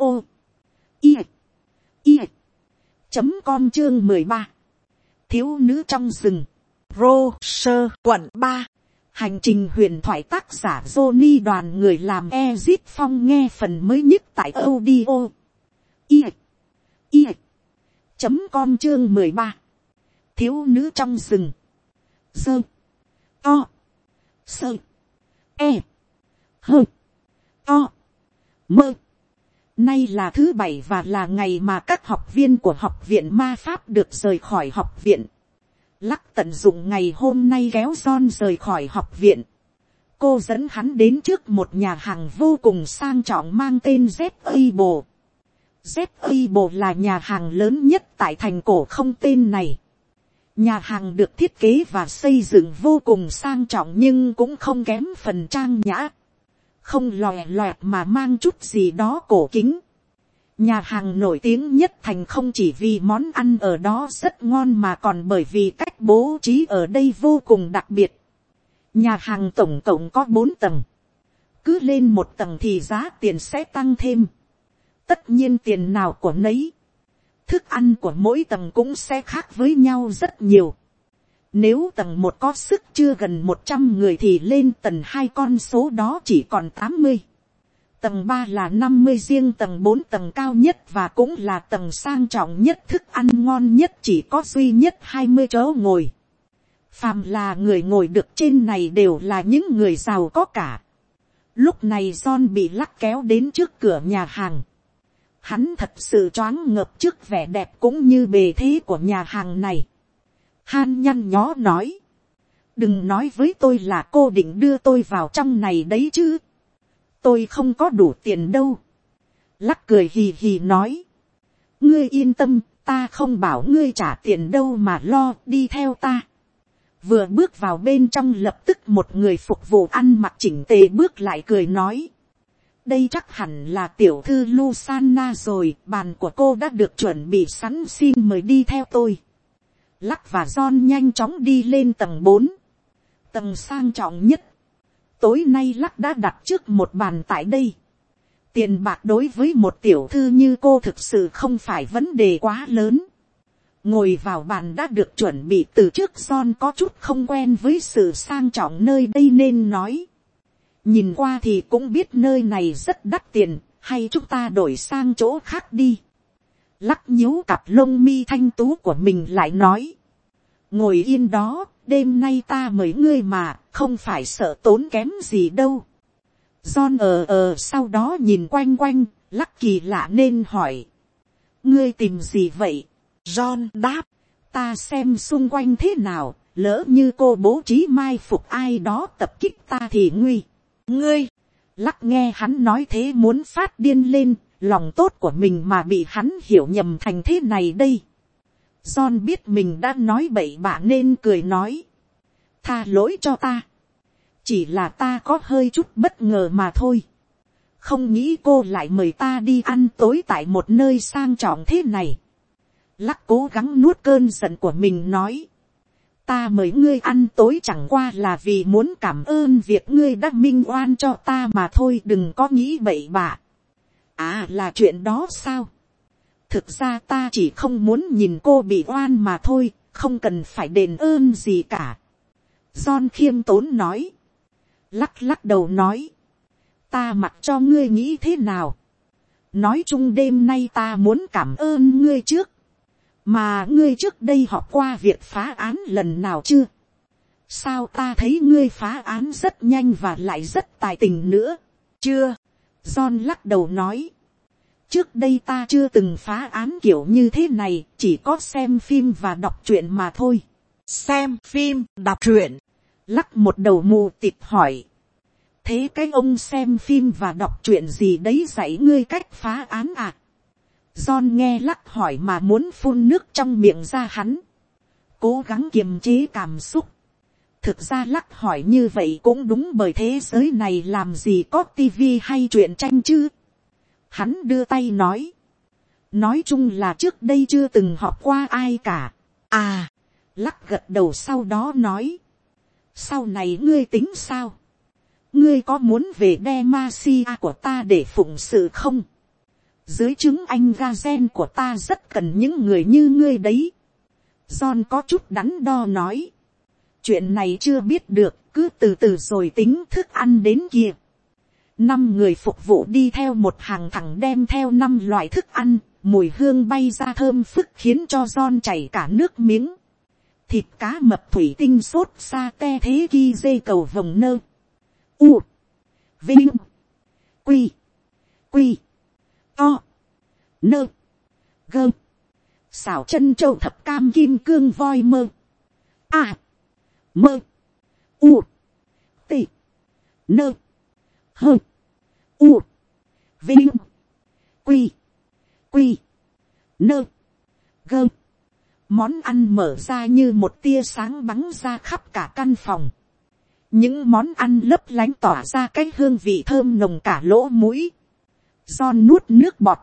.com, chương 13. Thiếu nữ trong rừng. Roser, quận 3. Hành trình huyền thoại, tác giả Johnny, đoàn người làm Ezit Phong, nghe phần mới nhất tại audio .com, chương 13. Thiếu nữ trong rừng. Dơ. To. Sơ. E. Hơ. To. Mơ. Nay là thứ bảy và là ngày mà các học viên của học viện ma pháp được rời khỏi học viện. Lắc tận dụng ngày hôm nay kéo John rời khỏi học viện. Cô dẫn hắn đến trước một nhà hàng vô cùng sang trọng mang tên Z-Able. Z-Able là nhà hàng lớn nhất tại thành cổ không tên này. Nhà hàng được thiết kế và xây dựng vô cùng sang trọng nhưng cũng không kém phần trang nhã. Không lòe loẹt mà mang chút gì đó cổ kính. Nhà hàng nổi tiếng nhất thành không chỉ vì món ăn ở đó rất ngon mà còn bởi vì cách bố trí ở đây vô cùng đặc biệt. Nhà hàng tổng cộng có 4 tầng. Cứ lên một tầng thì giá tiền sẽ tăng thêm. Tất nhiên tiền nào của nấy. Thức ăn của mỗi tầng cũng sẽ khác với nhau rất nhiều. Nếu tầng 1 có sức chưa gần 100 người thì lên tầng 2 con số đó chỉ còn 80. Tầng 3 là 50, riêng tầng 4 tầng cao nhất và cũng là tầng sang trọng nhất, thức ăn ngon nhất chỉ có duy nhất 20 chỗ ngồi. Phàm là người ngồi được trên này đều là những người giàu có cả. Lúc này John bị Lắc kéo đến trước cửa nhà hàng. Hắn thật sự choáng ngợp trước vẻ đẹp cũng như bề thế của nhà hàng này. Han nhăn nhó nói, đừng nói với tôi là cô định đưa tôi vào trong này đấy chứ. Tôi không có đủ tiền đâu. Lắc cười hì hì nói, ngươi yên tâm, ta không bảo ngươi trả tiền đâu mà lo, đi theo ta. Vừa bước vào bên trong lập tức một người phục vụ ăn mặc chỉnh tề bước lại cười nói. Đây chắc hẳn là tiểu thư Lusanna rồi, bàn của cô đã được chuẩn bị sẵn, xin mời đi theo tôi. Lắc và John nhanh chóng đi lên tầng 4. Tầng sang trọng nhất. Tối nay Lắc đã đặt trước một bàn tại đây. Tiền bạc đối với một tiểu thư như cô thực sự không phải vấn đề quá lớn. Ngồi vào bàn đã được chuẩn bị từ trước, John có chút không quen với sự sang trọng nơi đây nên nói. Nhìn qua thì cũng biết nơi này rất đắt tiền, hay chúng ta đổi sang chỗ khác đi. Lắc nhíu cặp lông mi thanh tú của mình lại nói. Ngồi yên đó, đêm nay ta mời ngươi mà, không phải sợ tốn kém gì đâu. John sau đó nhìn quanh quanh, Lắc kỳ lạ nên hỏi. Ngươi tìm gì vậy? John đáp. Ta xem xung quanh thế nào, lỡ như cô bố trí mai phục ai đó tập kích ta thì nguy. Ngươi, Lắc nghe hắn nói thế muốn phát điên lên, lòng tốt của mình mà bị hắn hiểu nhầm thành thế này đây. John biết mình đã nói bậy bạ nên cười nói. Tha lỗi cho ta. Chỉ là ta có hơi chút bất ngờ mà thôi. Không nghĩ cô lại mời ta đi ăn tối tại một nơi sang trọng thế này. Lắc cố gắng nuốt cơn giận của mình nói. Ta mời ngươi ăn tối chẳng qua là vì muốn cảm ơn việc ngươi đã minh oan cho ta mà thôi, đừng có nghĩ bậy bạ. À, là chuyện đó sao? Thực ra ta chỉ không muốn nhìn cô bị oan mà thôi, không cần phải đền ơn gì cả. John khiêm tốn nói. Lắc lắc đầu nói. Ta mặc cho ngươi nghĩ thế nào. Nói chung đêm nay ta muốn cảm ơn ngươi trước. Mà ngươi trước đây học qua việc phá án lần nào chưa? Sao ta thấy ngươi phá án rất nhanh và lại rất tài tình nữa? Chưa. John lắc đầu nói. Trước đây ta chưa từng phá án kiểu như thế này, chỉ có xem phim và đọc truyện mà thôi. Xem phim, đọc truyện. Lắc một đầu mù tịt hỏi. Thế cái ông xem phim và đọc truyện gì đấy dạy ngươi cách phá án à? John nghe Lắc hỏi mà muốn phun nước trong miệng ra hắn. Cố gắng kiềm chế cảm xúc. Thực ra Lắc hỏi như vậy cũng đúng, bởi thế giới này làm gì có tivi hay truyện tranh chứ? Hắn đưa tay nói. Nói chung là trước đây chưa từng học qua ai cả. À, Lắc gật đầu sau đó nói. Sau này ngươi tính sao? Ngươi có muốn về Demacia của ta để phụng sự không? Dưới trướng anh Gazen của ta rất cần những người như ngươi đấy. John có chút đắn đo nói. Chuyện này chưa biết được, cứ từ từ rồi tính, thức ăn đến kìa. 5 người phục vụ đi theo một hàng thẳng đem theo 5 loại thức ăn, mùi hương bay ra thơm phức khiến cho John chảy cả nước miếng. Thịt cá mập thủy tinh sốt sa te thế ki dê cầu vồng nơ. U. Vinh. Quy. Quy. To. Nơ. Gơ. Xảo chân châu thập cam kim cương voi mơ. À. Mơ. U. Tị. Nơ. Hơ. U. Vinh. Quy. Quy. Nơ. Gơ. Món ăn mở ra như một tia sáng bắn ra khắp cả căn phòng. Những món ăn lấp lánh tỏa ra cái hương vị thơm nồng cả lỗ mũi. John nuốt nước bọt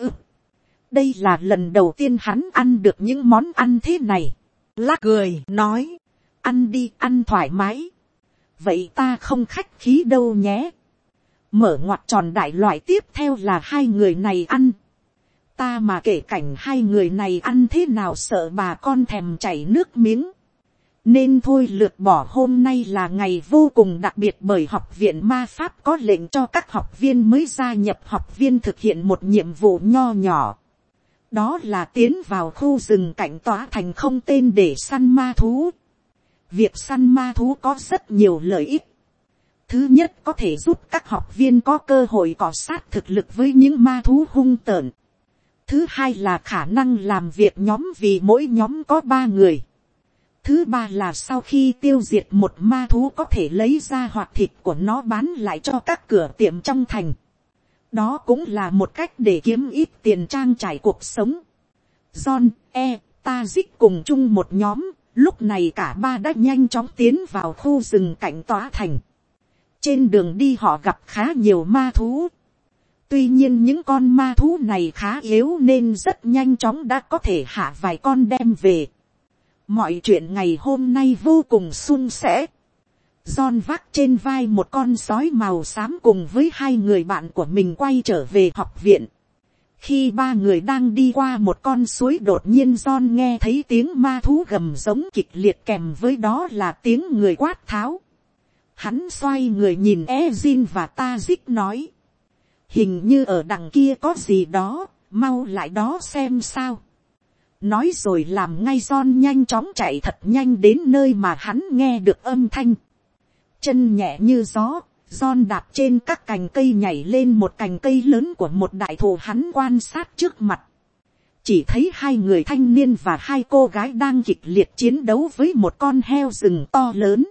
Đây là lần đầu tiên hắn ăn được những món ăn thế này. Lắc cười nói. Ăn đi, ăn thoải mái. Vậy ta không khách khí đâu nhé. Mở ngoặt tròn đại loại tiếp theo là 2 người này ăn. Ta mà kể cảnh 2 người này ăn thế nào sợ bà con thèm chảy nước miếng. Nên thôi lượt bỏ hôm nay là ngày vô cùng đặc biệt, bởi học viện ma pháp có lệnh cho các học viên mới gia nhập học viên thực hiện một nhiệm vụ nho nhỏ. Đó là tiến vào khu rừng cạnh tòa thành không tên để săn ma thú. Việc săn ma thú có rất nhiều lợi ích. Thứ nhất, có thể giúp các học viên có cơ hội cọ sát thực lực với những ma thú hung tợn. Thứ hai là khả năng làm việc nhóm, vì mỗi nhóm có 3 người. Thứ ba là sau khi tiêu diệt một ma thú có thể lấy ra hoặc thịt của nó bán lại cho các cửa tiệm trong thành. Đó cũng là một cách để kiếm ít tiền trang trải cuộc sống. John, ta dích cùng chung một nhóm, Lúc này cả ba đã nhanh chóng tiến vào khu rừng cạnh tòa thành. Trên đường đi họ gặp khá nhiều ma thú. Tuy nhiên những con ma thú này khá yếu nên rất nhanh chóng đã có thể hạ vài con đem về. Mọi chuyện ngày hôm nay vô cùng suôn sẻ. John vác trên vai một con sói màu xám cùng với hai người bạn của mình quay trở về học viện. Khi ba người đang đi qua một con suối, đột nhiên John nghe thấy tiếng ma thú gầm giống kịch liệt, kèm với đó là tiếng người quát tháo. Hắn xoay người nhìn Ezin và Tazik nói. Hình như ở đằng kia có gì đó, mau lại đó xem sao. Nói rồi làm ngay, John nhanh chóng chạy thật nhanh đến nơi mà hắn nghe được âm thanh. Chân nhẹ như gió, John đạp trên các cành cây nhảy lên một cành cây lớn của một đại thụ, hắn quan sát trước mặt. Chỉ thấy hai người thanh niên và hai cô gái đang kịch liệt chiến đấu với một con heo rừng to lớn.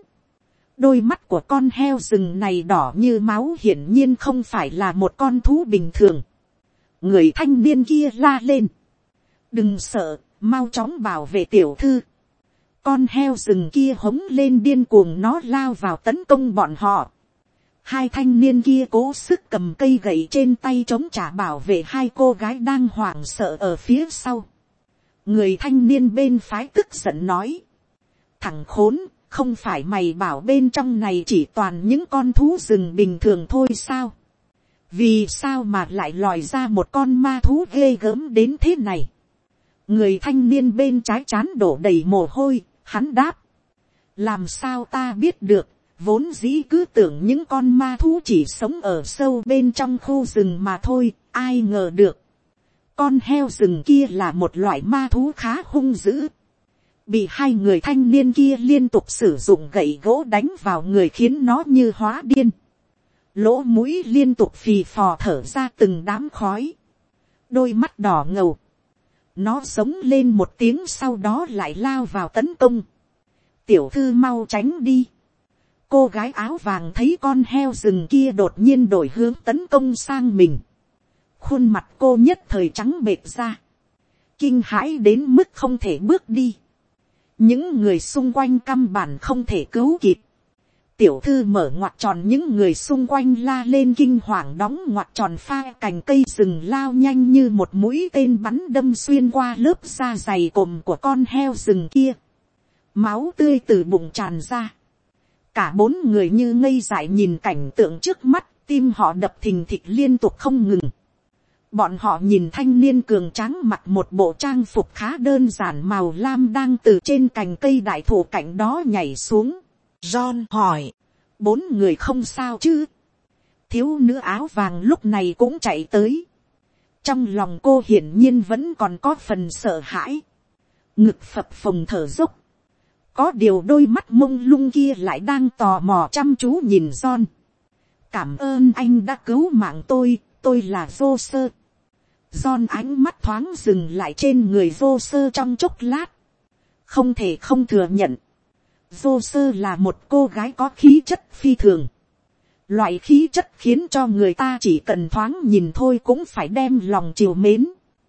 Đôi mắt của con heo rừng này đỏ như máu, hiển nhiên không phải là một con thú bình thường. Người thanh niên kia la lên. Đừng sợ, mau chóng bảo vệ tiểu thư. Con heo rừng kia hống lên điên cuồng, nó lao vào tấn công bọn họ. Hai thanh niên kia cố sức cầm cây gậy trên tay chống trả bảo vệ hai cô gái đang hoảng sợ ở phía sau. Người thanh niên bên phái tức giận nói. Thằng khốn, không phải mày bảo bên trong này chỉ toàn những con thú rừng bình thường thôi sao? Vì sao mà lại lòi ra một con ma thú ghê gớm đến thế này? Người thanh niên bên trái trán đổ đầy mồ hôi, hắn đáp. Làm sao ta biết được, vốn dĩ cứ tưởng những con ma thú chỉ sống ở sâu bên trong khu rừng mà thôi, ai ngờ được. Con heo rừng kia là một loại ma thú khá hung dữ. Bị hai người thanh niên kia liên tục sử dụng gậy gỗ đánh vào người khiến nó như hóa điên. Lỗ mũi liên tục phì phò thở ra từng đám khói. Đôi mắt đỏ ngầu. Nó sống lên một tiếng, sau đó lại lao vào tấn công. Tiểu thư mau tránh đi. Cô gái áo vàng thấy con heo rừng kia đột nhiên đổi hướng tấn công sang mình. Khuôn mặt cô nhất thời trắng bệch ra. Kinh hãi đến mức không thể bước đi. Những người xung quanh căn bản không thể cứu kịp. Tiểu thư mở ngoặt tròn, những người xung quanh la lên kinh hoàng, đóng ngoặt tròn, pha cành cây rừng lao nhanh như một mũi tên bắn đâm xuyên qua lớp da dày cồm của con heo rừng kia. Máu tươi từ bụng tràn ra. Cả bốn người như ngây dại nhìn cảnh tượng trước mắt, tim họ đập thình thịch liên tục không ngừng. Bọn họ nhìn thanh niên cường tráng mặc một bộ trang phục khá đơn giản màu lam đang từ trên cành cây đại thụ cạnh đó nhảy xuống. John hỏi, bốn người không sao chứ? Thiếu nữ áo vàng lúc này cũng chạy tới. Trong lòng cô hiển nhiên vẫn còn có phần sợ hãi. Ngực phập phồng thở dốc. Có điều đôi mắt mông lung kia lại đang tò mò chăm chú nhìn John. Cảm ơn anh đã cứu mạng tôi là vô sơ. John ánh mắt thoáng dừng lại trên người vô sơ trong chốc lát. Không thể không thừa nhận. Vô sơ là một cô gái có khí chất phi thường. Loại khí chất khiến cho người ta chỉ cần thoáng nhìn thôi cũng phải đem lòng trìu mến.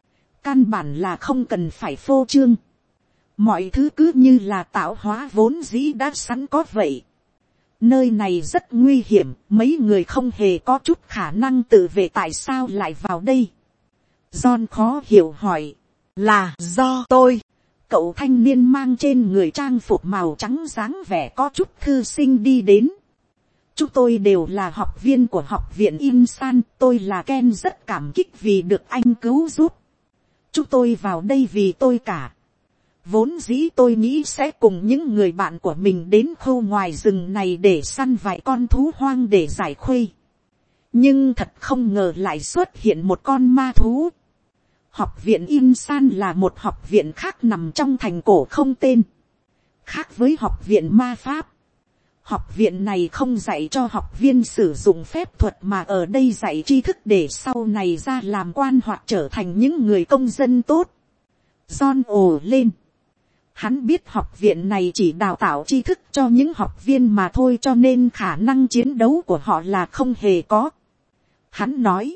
Căn bản là không cần phải phô trương. Mọi thứ cứ như là tạo hóa vốn dĩ đã sẵn có vậy. Nơi này rất nguy hiểm, mấy người không hề có chút khả năng tự vệ, tại sao lại vào đây? John khó hiểu hỏi. Là do tôi. Cậu thanh niên mang trên người trang phục màu trắng dáng vẻ có chút thư sinh đi đến. Chúng tôi đều là học viên của học viện Insan, tôi là Ken, rất cảm kích vì được anh cứu giúp. Chúng tôi vào đây vì tôi cả. Vốn dĩ tôi nghĩ sẽ cùng những người bạn của mình đến khu ngoài rừng này để săn vài con thú hoang để giải khuây. Nhưng thật không ngờ lại xuất hiện một con ma thú. Học viện Insan là một học viện khác nằm trong thành cổ không tên. Khác với học viện ma pháp. Học viện này không dạy cho học viên sử dụng phép thuật, mà ở đây dạy tri thức để sau này ra làm quan hoặc trở thành những người công dân tốt. John ồ lên. Hắn biết học viện này chỉ đào tạo tri thức cho những học viên mà thôi, cho nên khả năng chiến đấu của họ là không hề có. Hắn nói.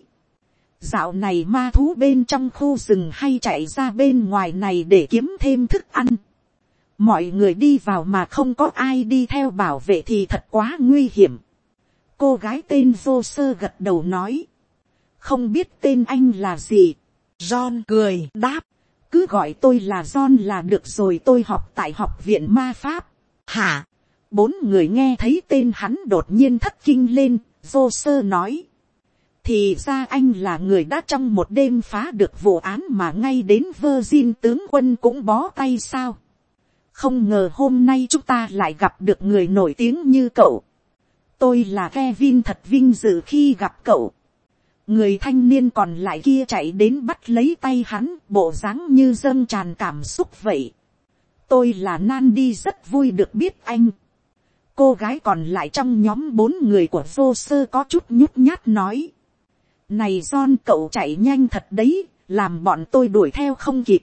Dạo này ma thú bên trong khu rừng hay chạy ra bên ngoài này để kiếm thêm thức ăn. Mọi người đi vào mà không có ai đi theo bảo vệ thì thật quá nguy hiểm. Cô gái tên Joser gật đầu nói. Không biết tên anh là gì? John cười đáp. Cứ gọi tôi là John là được rồi, tôi học tại học viện ma pháp. Hả? Bốn người nghe thấy tên hắn đột nhiên thất kinh lên. Joser nói. Thì ra anh là người đã trong một đêm phá được vụ án mà ngay đến Virgin tướng quân cũng bó tay sao? Không ngờ hôm nay chúng ta lại gặp được người nổi tiếng như cậu. Tôi là Kevin, thật vinh dự khi gặp cậu. Người thanh niên còn lại kia chạy đến bắt lấy tay hắn, bộ dáng như dâng tràn cảm xúc vậy. Tôi là Nandy, rất vui được biết anh. Cô gái còn lại trong nhóm 4 người của Joser có chút nhút nhát nói. Này John, cậu chạy nhanh thật đấy, làm bọn tôi đuổi theo không kịp.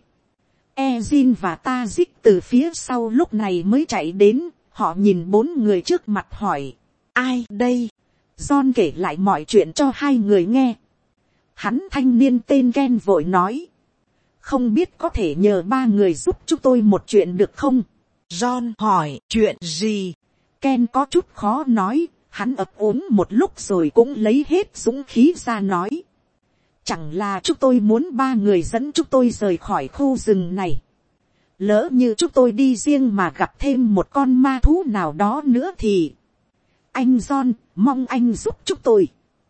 Ezin và Tazik từ phía sau lúc này mới chạy đến, họ nhìn 4 người trước mặt hỏi. Ai đây? John kể lại mọi chuyện cho 2 người nghe. Hắn thanh niên tên Ken vội nói. Không biết có thể nhờ 3 người giúp chúng tôi một chuyện được không? John hỏi chuyện gì? Ken có chút khó nói, hắn ấp úng một lúc rồi cũng lấy hết dũng khí ra nói. Chẳng là chúng tôi muốn 3 người dẫn chúng tôi rời khỏi khu rừng này. Lỡ như chúng tôi đi riêng mà gặp thêm một con ma thú nào đó nữa thì... Anh John, mong anh giúp chúng tôi.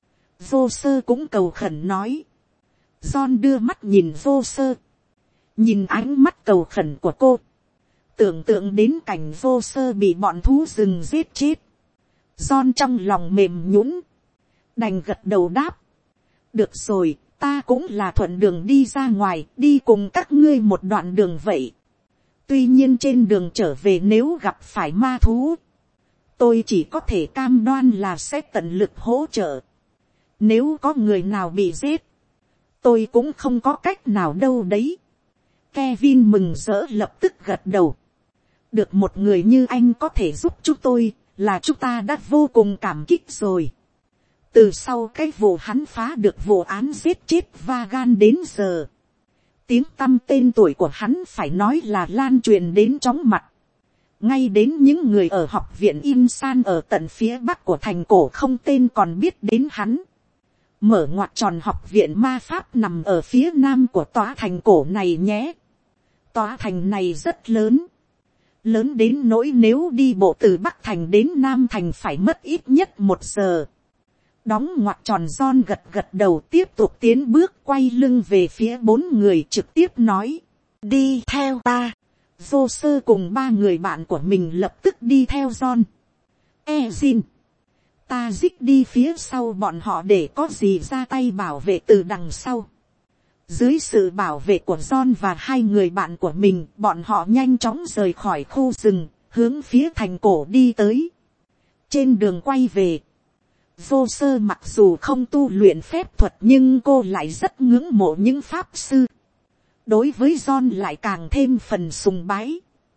Joser cũng cầu khẩn nói. John đưa mắt nhìn Joser. Nhìn ánh mắt cầu khẩn của cô. Tưởng tượng đến cảnh Joser bị bọn thú rừng giết chết. John trong lòng mềm nhũn, đành gật đầu đáp. Được rồi, ta cũng là thuận đường đi ra ngoài, đi cùng các ngươi một đoạn đường vậy. Tuy nhiên trên đường trở về nếu gặp phải ma thú, tôi chỉ có thể cam đoan là sẽ tận lực hỗ trợ. Nếu có người nào bị giết, tôi cũng không có cách nào đâu đấy. Kevin mừng rỡ lập tức gật đầu. Được một người như anh có thể giúp chúng tôi, là chúng ta đã vô cùng cảm kích rồi. Từ sau cái vụ hắn phá được vụ án giết chết Vagan đến giờ, tiếng tăm tên tuổi của hắn phải nói là lan truyền đến chóng mặt. Ngay đến những người ở học viện Insan ở tận phía bắc của thành cổ không tên còn biết đến hắn. Mở ngoặc tròn, học viện ma pháp nằm ở phía nam của tòa thành cổ này nhé. Tòa thành này rất lớn. Lớn đến nỗi nếu đi bộ từ Bắc Thành đến Nam Thành phải mất ít nhất 1 giờ. Đóng ngoặc tròn, John gật gật đầu tiếp tục tiến bước, quay lưng về phía 4 người trực tiếp nói. Đi theo ta. Joser cùng 3 người bạn của mình lập tức đi theo John. Ezin, Tazik đi phía sau bọn họ để có gì ra tay bảo vệ từ đằng sau. Dưới sự bảo vệ của John và 2 người bạn của mình, bọn họ nhanh chóng rời khỏi khu rừng, hướng phía thành cổ đi tới. Trên đường quay về, Joser mặc dù không tu luyện phép thuật nhưng cô lại rất ngưỡng mộ những pháp sư. Đối với John lại càng thêm phần sùng bái.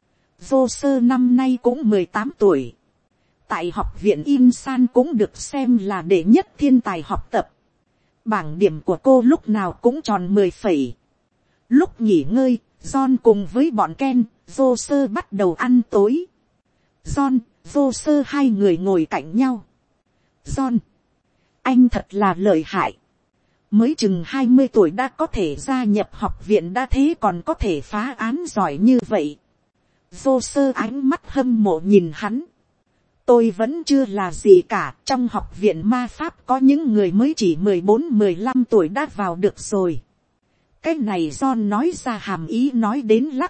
Joser năm nay cũng 18 tuổi. Tại học viện Insan cũng được xem là đệ nhất thiên tài học tập. Bảng điểm của cô lúc nào cũng tròn 10 phẩy. Lúc nghỉ ngơi, John cùng với bọn Ken, Joser bắt đầu ăn tối. John, Joser 2 người ngồi cạnh nhau. John, anh thật là lợi hại. Mới chừng 20 tuổi đã có thể gia nhập học viện, đã thế còn có thể phá án giỏi như vậy. Joser ánh mắt hâm mộ nhìn hắn. Tôi vẫn chưa là gì cả, trong học viện ma pháp có những người mới chỉ 14-15 tuổi đã vào được rồi. Cái này John nói ra hàm ý nói đến lắc.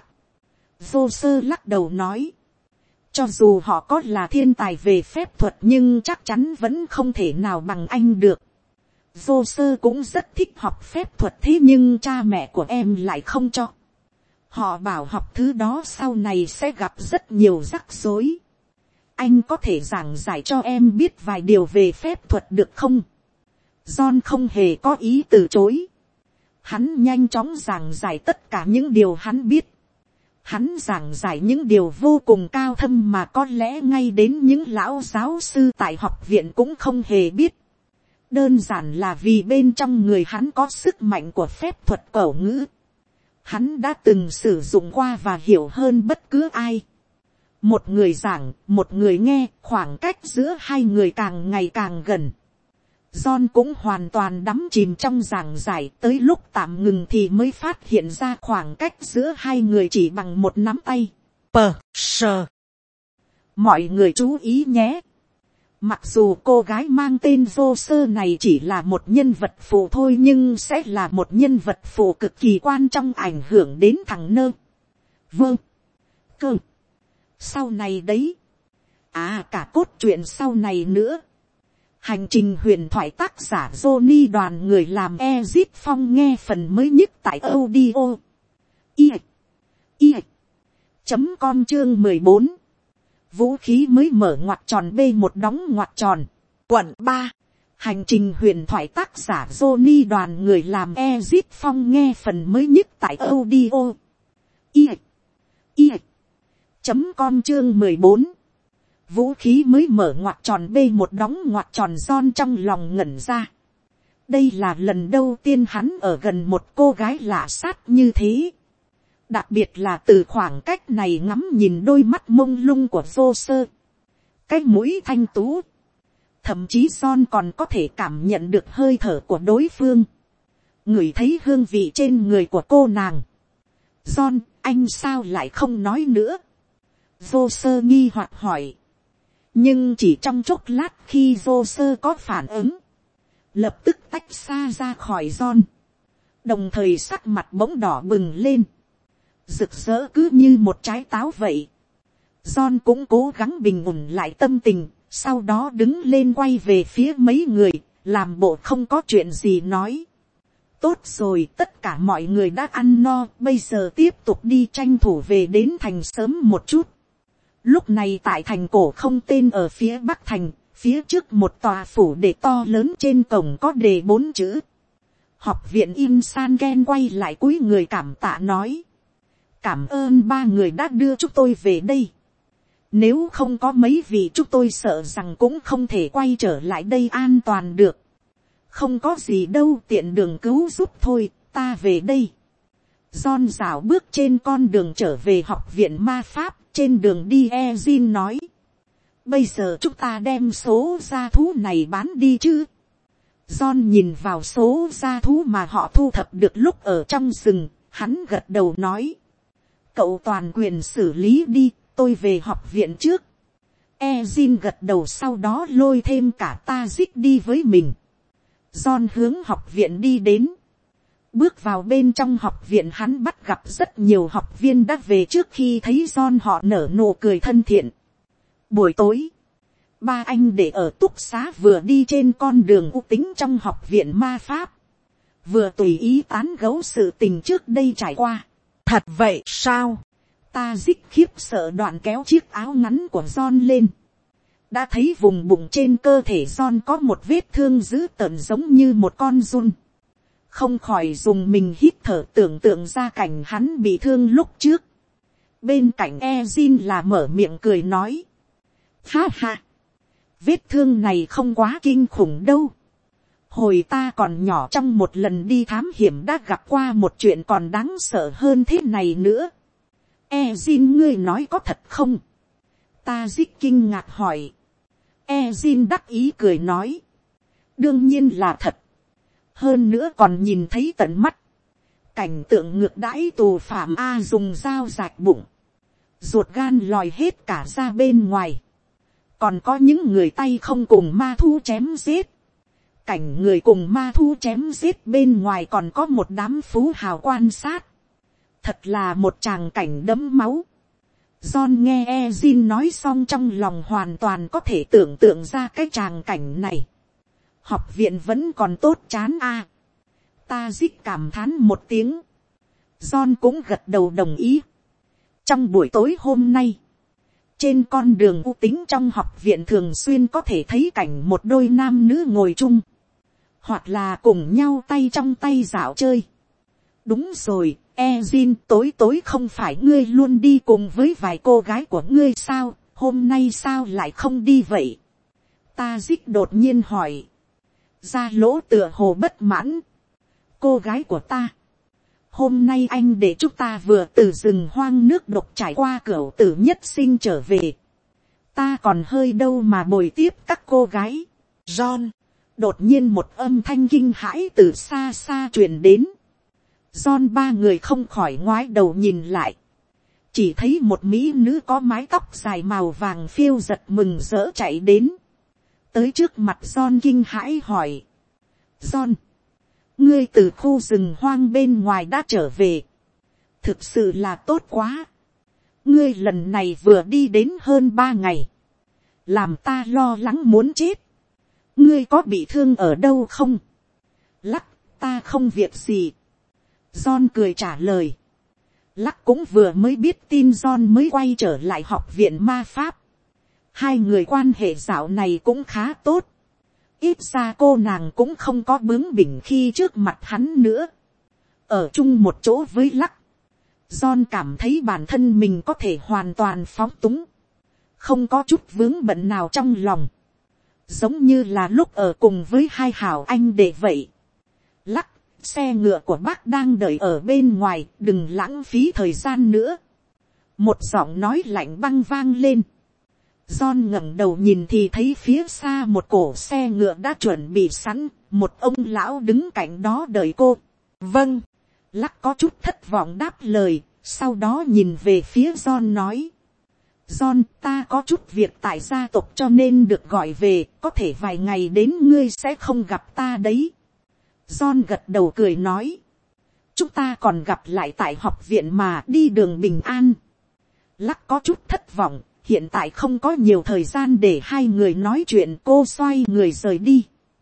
Joser lắc đầu nói. Cho dù họ có là thiên tài về phép thuật nhưng chắc chắn vẫn không thể nào bằng anh được. Joser cũng rất thích học phép thuật, thế nhưng cha mẹ của em lại không cho. Họ bảo học thứ đó sau này sẽ gặp rất nhiều rắc rối. Anh có thể giảng giải cho em biết vài điều về phép thuật được không? John không hề có ý từ chối. Hắn nhanh chóng giảng giải tất cả những điều hắn biết. Hắn giảng giải những điều vô cùng cao thâm mà có lẽ ngay đến những lão giáo sư tại học viện cũng không hề biết. Đơn giản là vì bên trong người hắn có sức mạnh của phép thuật cẩu ngữ. Hắn đã từng sử dụng qua và hiểu hơn bất cứ ai. Một người giảng, một người nghe, khoảng cách giữa hai người càng ngày càng gần. John cũng hoàn toàn đắm chìm trong giảng giải, tới lúc tạm ngừng thì mới phát hiện ra khoảng cách giữa hai người chỉ bằng một nắm tay. Sờ. Mọi người chú ý nhé. Mặc dù cô gái mang tên Joser này chỉ là một nhân vật phụ thôi, nhưng sẽ là một nhân vật phụ cực kỳ quan trọng, ảnh hưởng đến thằng Nơ Vơ Cơ sau này đấy. Cả cốt truyện sau này nữa. Hành trình huyền thoại tác giả Johnny đoàn người làm Ezit Phong nghe phần mới nhất tại audio com chương 14. Vũ khí mới mở ngoặc tròn B1 đóng ngoặc tròn. Quận 3. Hành trình huyền thoại tác giả Johnny đoàn người làm Ezit Phong nghe phần mới nhất tại audio com chương 14. Vũ khí mới mở ngoặc tròn B1 đóng ngoặc tròn. John trong lòng ngẩn ra. Đây là lần đầu tiên hắn ở gần một cô gái lạ sát như thế. Đặc biệt là từ khoảng cách này ngắm nhìn đôi mắt mông lung của Joser. Cái mũi thanh tú. Thậm chí John còn có thể cảm nhận được hơi thở của đối phương. Ngửi thấy hương vị trên người của cô nàng. John, anh sao lại không nói nữa? Joser nghi hoặc hỏi. Nhưng chỉ trong chốc lát khi Joser có phản ứng, lập tức tách xa ra khỏi John. Đồng thời sắc mặt bỗng đỏ bừng lên. Rực rỡ cứ như một trái táo vậy. John cũng cố gắng bình ổn lại tâm tình. Sau đó đứng lên quay về phía mấy người. Làm bộ không có chuyện gì nói. Tốt rồi, tất cả mọi người đã ăn no. Bây giờ tiếp tục đi tranh thủ về đến thành sớm một chút. Lúc này tại thành cổ không tên ở phía bắc thành. Phía trước một tòa phủ đề to lớn, trên cổng có đề 4 chữ. Học viện In San Gen quay lại cúi người cảm tạ nói. Cảm ơn 3 người đã đưa chúng tôi về đây. Nếu không có mấy vị chúng tôi sợ rằng cũng không thể quay trở lại đây an toàn được. Không có gì đâu, tiện đường cứu giúp thôi, ta về đây. John dạo bước trên con đường trở về học viện ma pháp, trên đường đi Ezin nói. Bây giờ chúng ta đem số gia thú này bán đi chứ. John nhìn vào số gia thú mà họ thu thập được lúc ở trong rừng, hắn gật đầu nói. Cậu toàn quyền xử lý đi, tôi về học viện trước. Ezin gật đầu, sau đó lôi thêm cả Tazik đi với mình. John hướng học viện đi đến. Bước vào bên trong học viện, hắn bắt gặp rất nhiều học viên đã về trước khi thấy John, họ nở nụ cười thân thiện. Buổi tối, 3 anh để ở túc xá vừa đi trên con đường u tính trong học viện ma pháp. Vừa tùy ý tán gẫu sự tình trước đây trải qua. Thật vậy sao? Tazik khiếp sợ đoạn kéo chiếc áo ngắn của John lên. Đã thấy vùng bụng trên cơ thể John có một vết thương dữ tợn giống như một con giun. Không khỏi dùng mình hít thở tưởng tượng ra cảnh hắn bị thương lúc trước. Bên cạnh Ezin là mở miệng cười nói. Ha ha, vết thương này không quá kinh khủng đâu. Hồi ta còn nhỏ, trong một lần đi thám hiểm đã gặp qua một chuyện còn đáng sợ hơn thế này nữa. Ezin, ngươi nói có thật không? Tazik kinh ngạc hỏi. Ezin đắc ý cười nói. Đương nhiên là thật. Hơn nữa còn nhìn thấy tận mắt. Cảnh tượng ngược đãi tù phạm A dùng dao rạch bụng. Ruột gan lòi hết cả ra bên ngoài. Còn có những người tay không cùng ma thu chém giết. Cảnh người cùng ma thu chém giết bên ngoài còn có một đám phú hào quan sát. Thật là một tràng cảnh đẫm máu. John nghe Ezin nói xong trong lòng hoàn toàn có thể tưởng tượng ra cái tràng cảnh này. Học viện vẫn còn tốt chán a. Tazik cảm thán một tiếng. John cũng gật đầu đồng ý. Trong buổi tối hôm nay, trên con đường u tính trong học viện thường xuyên có thể thấy cảnh một đôi nam nữ ngồi chung. Hoặc là cùng nhau tay trong tay dạo chơi. Đúng rồi, Ezin, tối không phải ngươi luôn đi cùng với vài cô gái của ngươi sao, hôm nay sao lại không đi vậy? Tazik đột nhiên hỏi. Ra lỗ tựa hồ bất mãn. Cô gái của ta. Hôm nay anh để chúng ta vừa từ rừng hoang nước độc trải qua cửu tử nhất sinh trở về. Ta còn hơi đâu mà bồi tiếp các cô gái. John, đột nhiên một âm thanh kinh hãi từ xa xa truyền đến. John ba người không khỏi ngoái đầu nhìn lại. Chỉ thấy một mỹ nữ có mái tóc dài màu vàng phiêu giật mừng rỡ chạy đến. Tới trước mặt John kinh hãi hỏi. John, ngươi từ khu rừng hoang bên ngoài đã trở về. Thực sự là tốt quá. Ngươi lần này vừa đi đến hơn 3 ngày. Làm ta lo lắng muốn chết. Ngươi có bị thương ở đâu không? Lắc, ta không việc gì. John cười trả lời. Lắc cũng vừa mới biết tin John mới quay trở lại học viện ma pháp. Hai người quan hệ dạo này cũng khá tốt. Ít ra cô nàng cũng không có bướng bỉnh khi trước mặt hắn nữa. Ở chung một chỗ với Lắc, John cảm thấy bản thân mình có thể hoàn toàn phóng túng. Không có chút vướng bận nào trong lòng. Giống như là lúc ở cùng với hai hảo anh đệ vậy. Lắc, xe ngựa của bác đang đợi ở bên ngoài, đừng lãng phí thời gian nữa. Một giọng nói lạnh băng vang lên. John ngẩng đầu nhìn thì thấy phía xa một cổ xe ngựa đã chuẩn bị sẵn, một ông lão đứng cạnh đó đợi cô. Vâng, Lắc có chút thất vọng đáp lời, sau đó nhìn về phía John nói. John, ta có chút việc tại gia tộc cho nên được gọi về, có thể vài ngày đến ngươi sẽ không gặp ta đấy. John gật đầu cười nói. Chúng ta còn gặp lại tại học viện mà, đi đường bình an. Lắc có chút thất vọng, hiện tại không có nhiều thời gian để hai người nói chuyện, cô xoay người rời đi.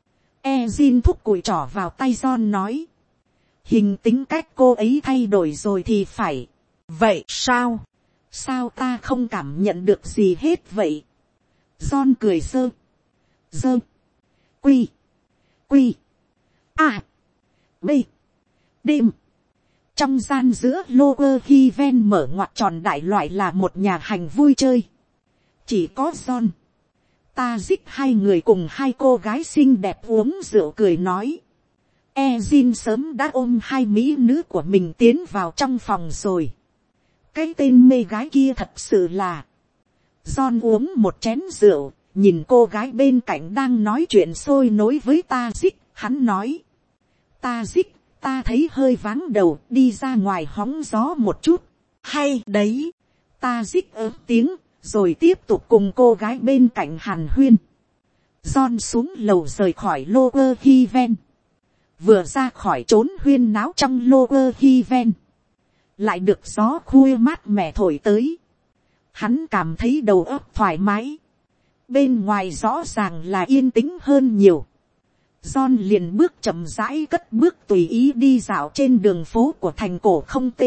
Ezin thúc cùi trỏ vào tay John nói. Hình tính cách cô ấy thay đổi rồi thì phải. Vậy sao? Sao ta không cảm nhận được gì hết vậy? John cười sơ. Dơ. Quy. Quy. A. B. Đêm. Trong gian giữa Lower Hiven mở ngoặt tròn đại loại là một nhà hàng vui chơi. Chỉ có John. Ta dích hai người cùng hai cô gái xinh đẹp uống rượu cười nói. Ezin sớm đã ôm hai mỹ nữ của mình tiến vào trong phòng rồi. Cái tên mê gái kia thật sự là. John uống một chén rượu, nhìn cô gái bên cạnh đang nói chuyện sôi nối với ta dích, hắn nói. Ta dích, ta thấy hơi váng đầu, đi ra ngoài hóng gió một chút. Hay đấy. Ta dích ớt tiếng, rồi tiếp tục cùng cô gái bên cạnh hàn huyên. John xuống lầu rời khỏi Lower Hiven. Vừa ra khỏi trốn huyên náo trong Lower Hiven, lại được gió khuya mát mẻ thổi tới. Hắn cảm thấy đầu óc thoải mái. Bên ngoài rõ ràng là yên tĩnh hơn nhiều. John liền bước chậm rãi cất bước tùy ý đi dạo trên đường phố của thành cổ không tên.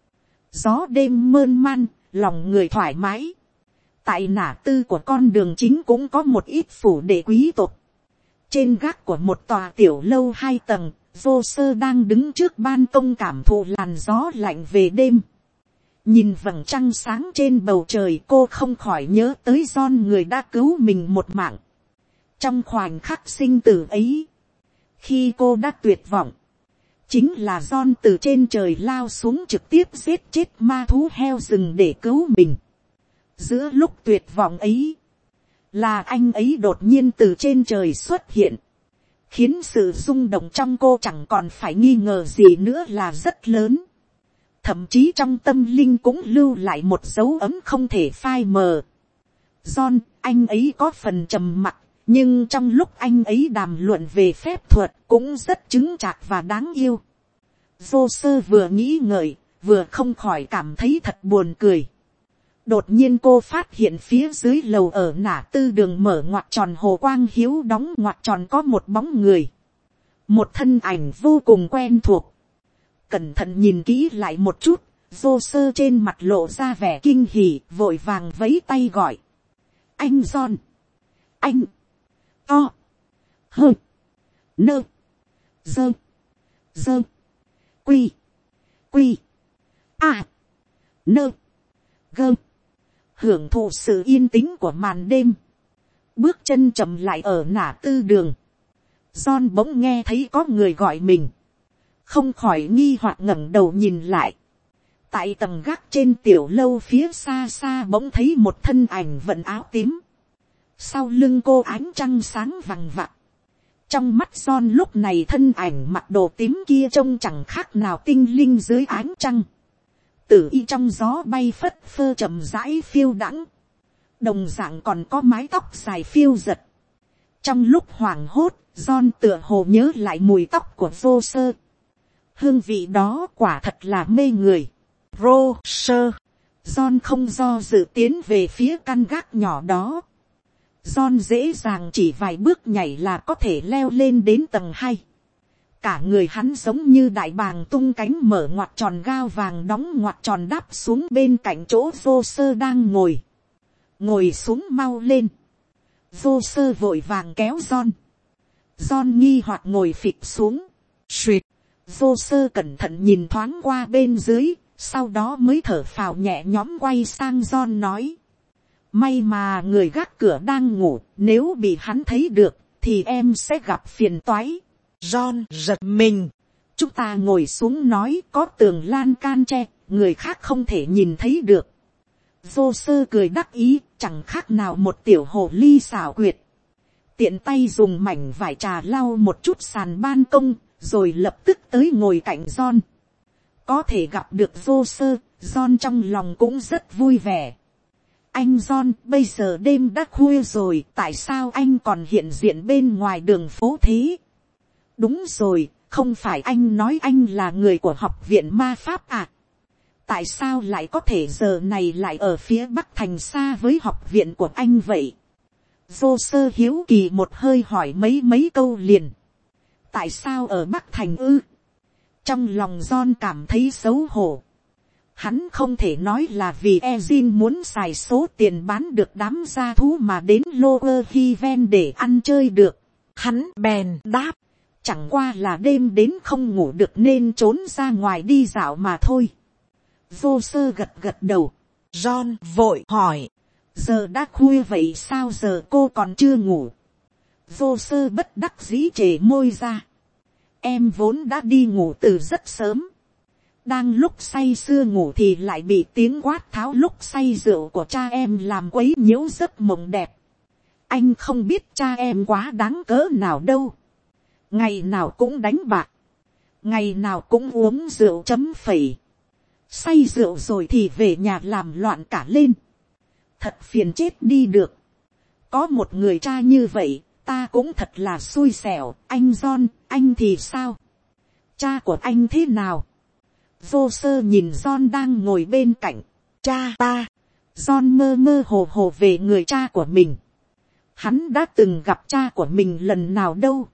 Gió đêm mơn man, lòng người thoải mái. Tại nả tư của con đường chính cũng có một ít phủ đệ quý tộc. Trên gác của một tòa tiểu lâu 2 tầng, vô sơ đang đứng trước ban công cảm thụ làn gió lạnh về đêm. Nhìn vầng trăng sáng trên bầu trời, cô không khỏi nhớ tới John người đã cứu mình một mạng. Trong khoảnh khắc sinh tử ấy, khi cô đã tuyệt vọng, chính là John từ trên trời lao xuống trực tiếp giết chết ma thú heo rừng để cứu mình. Giữa lúc tuyệt vọng ấy, là anh ấy đột nhiên từ trên trời xuất hiện, khiến sự rung động trong cô chẳng còn phải nghi ngờ gì nữa là rất lớn. Thậm chí trong tâm linh cũng lưu lại một dấu ấm không thể phai mờ. John, anh ấy có phần trầm mặc, nhưng trong lúc anh ấy đàm luận về phép thuật cũng rất chứng chạc và đáng yêu. Vô sơ vừa nghĩ ngợi, vừa không khỏi cảm thấy thật buồn cười. Đột nhiên cô phát hiện phía dưới lầu ở nả tư đường mở ngoặt tròn hồ quang hiếu đóng ngoặt tròn có một bóng người. Một thân ảnh vô cùng quen thuộc. Cẩn thận nhìn kỹ lại một chút, vô sơ trên mặt lộ ra vẻ kinh hỉ, vội vàng vẫy tay gọi. Anh John. Anh. To. Hơ. Nơ. Dơ. Dơ. Quy. Quy. À. Nơ. Gơ. Hưởng thụ sự yên tĩnh của màn đêm. Bước chân chậm lại ở nả tư đường. John bỗng nghe thấy có người gọi mình. không khỏi nghi hoặc ngẩng đầu nhìn lại. Tại tầng gác trên tiểu lâu phía xa xa bỗng thấy một thân ảnh vận áo tím. Sau lưng cô ánh trăng sáng vằng vặc. Trong mắt John lúc này thân ảnh mặc đồ tím kia trông chẳng khác nào tinh linh dưới ánh trăng. Tử y trong gió bay phất phơ chậm rãi phiêu đãng. Đồng dạng còn có mái tóc dài phiêu giật. Trong lúc hoảng hốt, John tựa hồ nhớ lại mùi tóc của Roger. Hương vị đó quả thật là mê người. Roger. John không do dự tiến về phía căn gác nhỏ đó. John dễ dàng chỉ vài bước nhảy là có thể leo lên đến tầng 2. Cả người hắn giống như đại bàng tung cánh mở ngoặt tròn gao vàng đóng ngoặt tròn đáp xuống bên cạnh chỗ Roger đang ngồi. Ngồi xuống mau lên. Roger vội vàng kéo John. John nghi hoặc ngồi phịch xuống. Suyệt. Roger cẩn thận nhìn thoáng qua bên dưới. Sau đó mới thở phào nhẹ nhõm quay sang John nói. May mà người gác cửa đang ngủ. Nếu bị hắn thấy được thì em sẽ gặp phiền toái. John giật mình. Chúng ta ngồi xuống nói, có tường lan can che, người khác không thể nhìn thấy được. Roger cười đắc ý, chẳng khác nào một tiểu hồ ly xảo quyệt. Tiện tay dùng mảnh vải trà lau một chút sàn ban công, rồi lập tức tới ngồi cạnh John. Có thể gặp được Roger, John trong lòng cũng rất vui vẻ. Anh John, bây giờ đêm đã khuya rồi, tại sao anh còn hiện diện bên ngoài đường phố thế? Đúng rồi, không phải anh nói anh là người của học viện ma pháp à? Tại sao lại có thể giờ này lại ở phía bắc thành xa với học viện của anh vậy? Roger hiếu kỳ một hơi hỏi mấy câu liền. Tại sao ở bắc thành ư? Trong lòng John cảm thấy xấu hổ. Hắn không thể nói là vì Ezin muốn xài số tiền bán được đám gia thú mà đến Lower Heaven để ăn chơi được. Hắn bèn đáp. Chẳng qua là đêm đến không ngủ được nên trốn ra ngoài đi dạo mà thôi. Roger gật đầu. John vội hỏi. Giờ đã khuya vậy sao giờ cô còn chưa ngủ? Roger bất đắc dĩ trề môi ra. Em vốn đã đi ngủ từ rất sớm. Đang lúc say sưa ngủ thì lại bị tiếng quát tháo lúc say rượu của cha em làm quấy nhiễu giấc mộng đẹp. Anh không biết cha em quá đáng cỡ nào đâu. Ngày nào cũng đánh bạc. Ngày nào cũng uống rượu chấm phẩy. Say rượu rồi thì về nhà làm loạn cả lên. Thật phiền chết đi được. Có một người cha như vậy, ta cũng thật là xui xẻo. Anh John, anh thì sao? Cha của anh thế nào? Roger nhìn John đang ngồi bên cạnh. Cha ta. John mơ mơ hồ hồ về người cha của mình. Hắn đã từng gặp cha của mình lần nào đâu.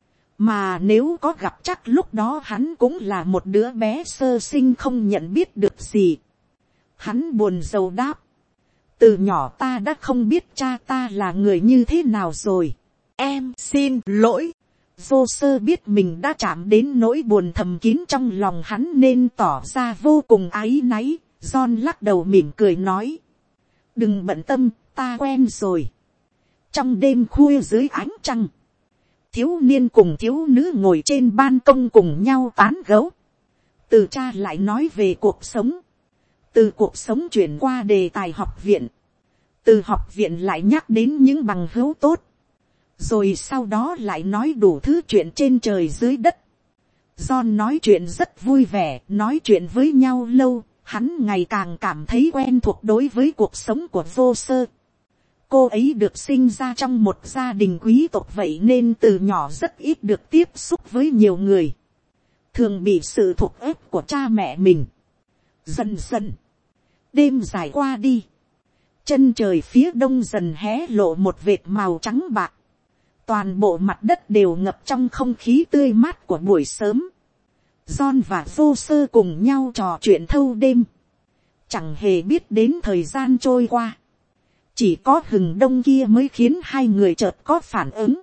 Mà nếu có gặp chắc lúc đó hắn cũng là một đứa bé sơ sinh không nhận biết được gì. Hắn buồn rầu đáp. Từ nhỏ ta đã không biết cha ta là người như thế nào rồi. Em xin lỗi. Roger biết mình đã chạm đến nỗi buồn thầm kín trong lòng hắn nên tỏ ra vô cùng áy náy. John lắc đầu mỉm cười nói. Đừng bận tâm, ta quen rồi. Trong đêm khuya dưới ánh trăng. Thiếu niên cùng thiếu nữ ngồi trên ban công cùng nhau tán gẫu. Từ cha lại nói về cuộc sống. Từ cuộc sống chuyển qua đề tài học viện. Từ học viện lại nhắc đến những bằng hữu tốt. Rồi sau đó lại nói đủ thứ chuyện trên trời dưới đất. John nói chuyện rất vui vẻ, nói chuyện với nhau lâu, hắn ngày càng cảm thấy quen thuộc đối với cuộc sống của Roger. Cô ấy được sinh ra trong một gia đình quý tộc vậy nên từ nhỏ rất ít được tiếp xúc với nhiều người. Thường bị sự thúc ép của cha mẹ mình. Dần dần, đêm dài qua đi. Chân trời phía đông dần hé lộ một vệt màu trắng bạc. Toàn bộ mặt đất đều ngập trong không khí tươi mát của buổi sớm. John và Roger cùng nhau trò chuyện thâu đêm. Chẳng hề biết đến thời gian trôi qua. Chỉ có hừng đông kia mới khiến hai người chợt có phản ứng.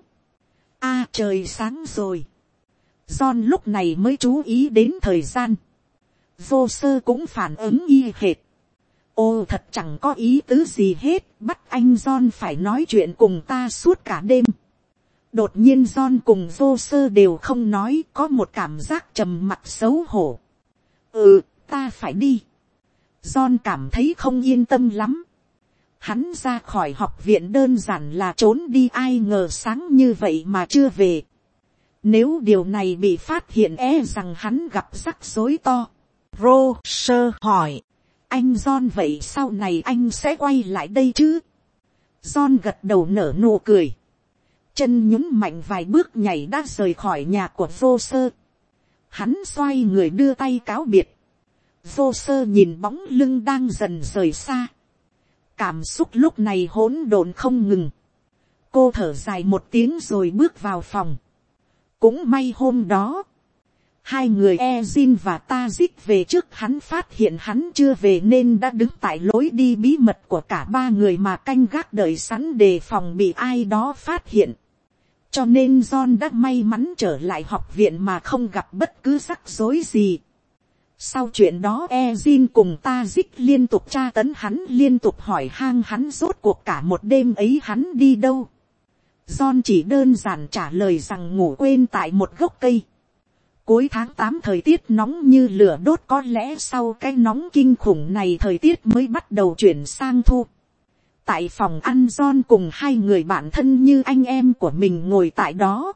À trời sáng rồi. John lúc này mới chú ý đến thời gian. Roger cũng phản ứng y hệt. Ô thật chẳng có ý tứ gì hết. Bắt anh John phải nói chuyện cùng ta suốt cả đêm. Đột nhiên John cùng vô sơ đều không nói, có một cảm giác trầm mặc xấu hổ. Ta phải đi. John cảm thấy không yên tâm lắm. Hắn ra khỏi học viện đơn giản là trốn đi, ai ngờ sáng như vậy mà chưa về. Nếu điều này bị phát hiện rằng hắn gặp rắc rối to. Roger hỏi, anh John vậy sau này anh sẽ quay lại đây chứ? John gật đầu nở nụ cười. Chân nhún mạnh vài bước nhảy đã rời khỏi nhà của Roger. Hắn xoay người đưa tay cáo biệt. Roger nhìn bóng lưng đang dần rời xa. Cảm xúc lúc này hỗn độn không ngừng. Cô thở dài một tiếng rồi bước vào phòng. Cũng may hôm đó, hai người Ezin và Tazik về trước hắn, phát hiện hắn chưa về nên đã đứng tại lối đi bí mật của cả ba người mà canh gác đợi sẵn đề phòng bị ai đó phát hiện. Cho nên John đã may mắn trở lại học viện mà không gặp bất cứ rắc rối gì. Sau chuyện đó Ezin cùng Tazik liên tục tra tấn hắn, liên tục hỏi han hắn rốt cuộc cả một đêm ấy hắn đi đâu. John chỉ đơn giản trả lời rằng ngủ quên tại một gốc cây. Cuối tháng 8 thời tiết nóng như lửa đốt, có lẽ sau cái nóng kinh khủng này thời tiết mới bắt đầu chuyển sang thu. Tại phòng ăn John cùng hai người bạn thân như anh em của mình ngồi tại đó.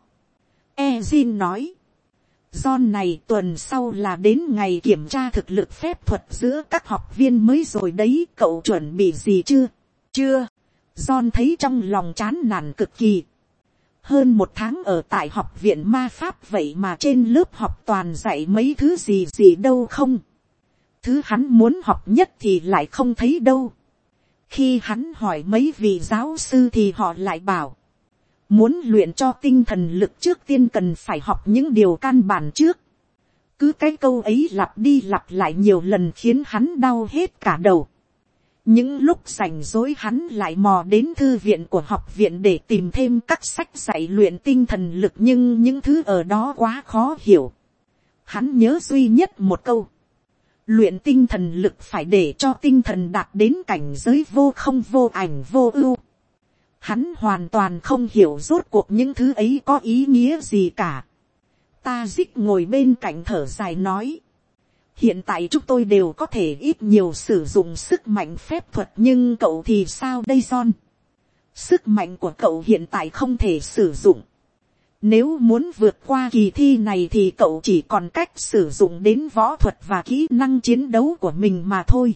Ezin nói, John này tuần sau là đến ngày kiểm tra thực lực phép thuật giữa các học viên mới rồi đấy, cậu chuẩn bị gì chưa? Chưa. John thấy trong lòng chán nản cực kỳ. Hơn một tháng ở tại học viện ma pháp vậy mà trên lớp học toàn dạy mấy thứ gì đâu không. Thứ hắn muốn học nhất thì lại không thấy đâu. Khi hắn hỏi mấy vị giáo sư thì họ lại bảo, muốn luyện cho tinh thần lực trước tiên cần phải học những điều căn bản trước. Cứ cái câu ấy lặp đi lặp lại nhiều lần khiến hắn đau hết cả đầu. Những lúc rảnh rỗi hắn lại mò đến thư viện của học viện để tìm thêm các sách dạy luyện tinh thần lực, nhưng những thứ ở đó quá khó hiểu. Hắn nhớ duy nhất một câu, luyện tinh thần lực phải để cho tinh thần đạt đến cảnh giới vô không vô ảnh vô ưu. Hắn hoàn toàn không hiểu rốt cuộc những thứ ấy có ý nghĩa gì cả. Tazik ngồi bên cạnh thở dài nói, hiện tại chúng tôi đều có thể ít nhiều sử dụng sức mạnh phép thuật, nhưng cậu thì sao đây John? Sức mạnh của cậu hiện tại không thể sử dụng. Nếu muốn vượt qua kỳ thi này thì cậu chỉ còn cách sử dụng đến võ thuật và kỹ năng chiến đấu của mình mà thôi.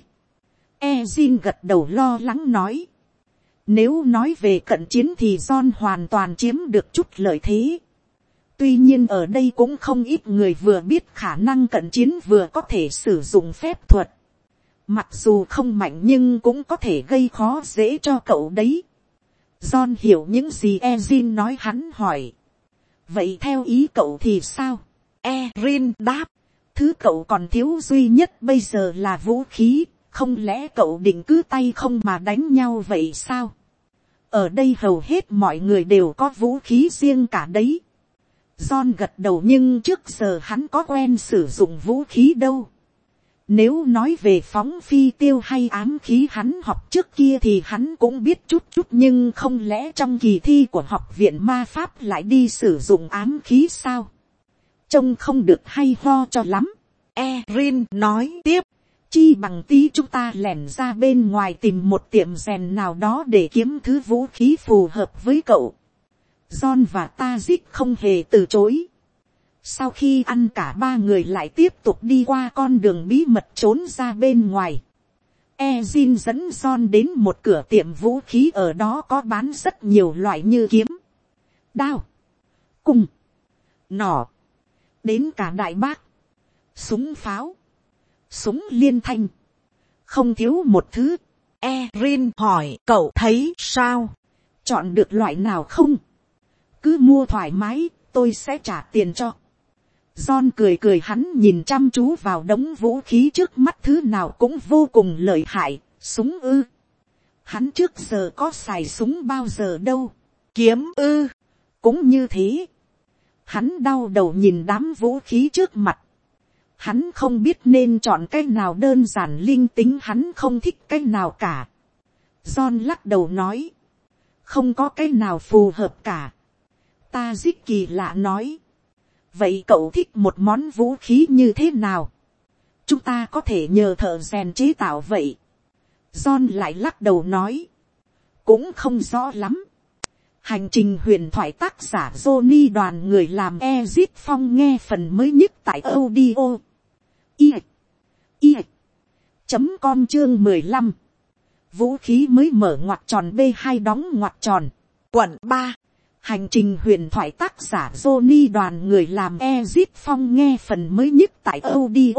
Ezin gật đầu lo lắng nói, nếu nói về cận chiến thì John hoàn toàn chiếm được chút lợi thế. Tuy nhiên ở đây cũng không ít người vừa biết khả năng cận chiến vừa có thể sử dụng phép thuật. Mặc dù không mạnh nhưng cũng có thể gây khó dễ cho cậu đấy. John hiểu những gì Ezin nói, hắn hỏi, vậy theo ý cậu thì sao? Erin đáp, thứ cậu còn thiếu duy nhất bây giờ là vũ khí, không lẽ cậu định cứ tay không mà đánh nhau vậy sao? Ở đây hầu hết mọi người đều có vũ khí riêng cả đấy. John gật đầu, nhưng trước giờ hắn có quen sử dụng vũ khí đâu. Nếu nói về phóng phi tiêu hay ám khí hắn học trước kia thì hắn cũng biết chút chút, nhưng không lẽ trong kỳ thi của học viện ma pháp lại đi sử dụng ám khí sao? Trông không được hay ho cho lắm. Erin nói tiếp, chi bằng tí chúng ta lẻn ra bên ngoài tìm một tiệm rèn nào đó để kiếm thứ vũ khí phù hợp với cậu. John và Tazik không hề từ chối. Sau khi ăn cả ba người lại tiếp tục đi qua con đường bí mật trốn ra bên ngoài. Ezin dẫn John đến một cửa tiệm vũ khí, ở đó có bán rất nhiều loại như kiếm, đao, cung, nỏ, đến cả đại bác, súng pháo, súng liên thanh, không thiếu một thứ. Erin hỏi, cậu thấy sao? Chọn được loại nào không? Cứ mua thoải mái, tôi sẽ trả tiền cho. John cười cười, hắn nhìn chăm chú vào đống vũ khí trước mắt, thứ nào cũng vô cùng lợi hại. Súng ư? Hắn trước giờ có xài súng bao giờ đâu. Kiếm ư? Cũng như thế. Hắn đau đầu nhìn đám vũ khí trước mặt. Hắn không biết nên chọn cái nào, đơn giản linh tính hắn không thích cái nào cả. John lắc đầu nói, không có cái nào phù hợp cả. Ta dích kỳ lạ nói. Vậy cậu thích một món vũ khí như thế nào? Chúng ta có thể nhờ thợ rèn chế tạo vậy. John lại lắc đầu nói. Cũng không rõ lắm. Hành trình huyền thoại tác giả Johnny đoàn người làm Ezit Phong nghe phần mới nhất tại audio. Com chương 15. Vũ khí mới mở ngoặc tròn B2 đóng ngoặc tròn. Quận 3. Hành trình huyền thoại tác giả Johnny đoàn người làm Ezit Phong nghe phần mới nhất tại audio.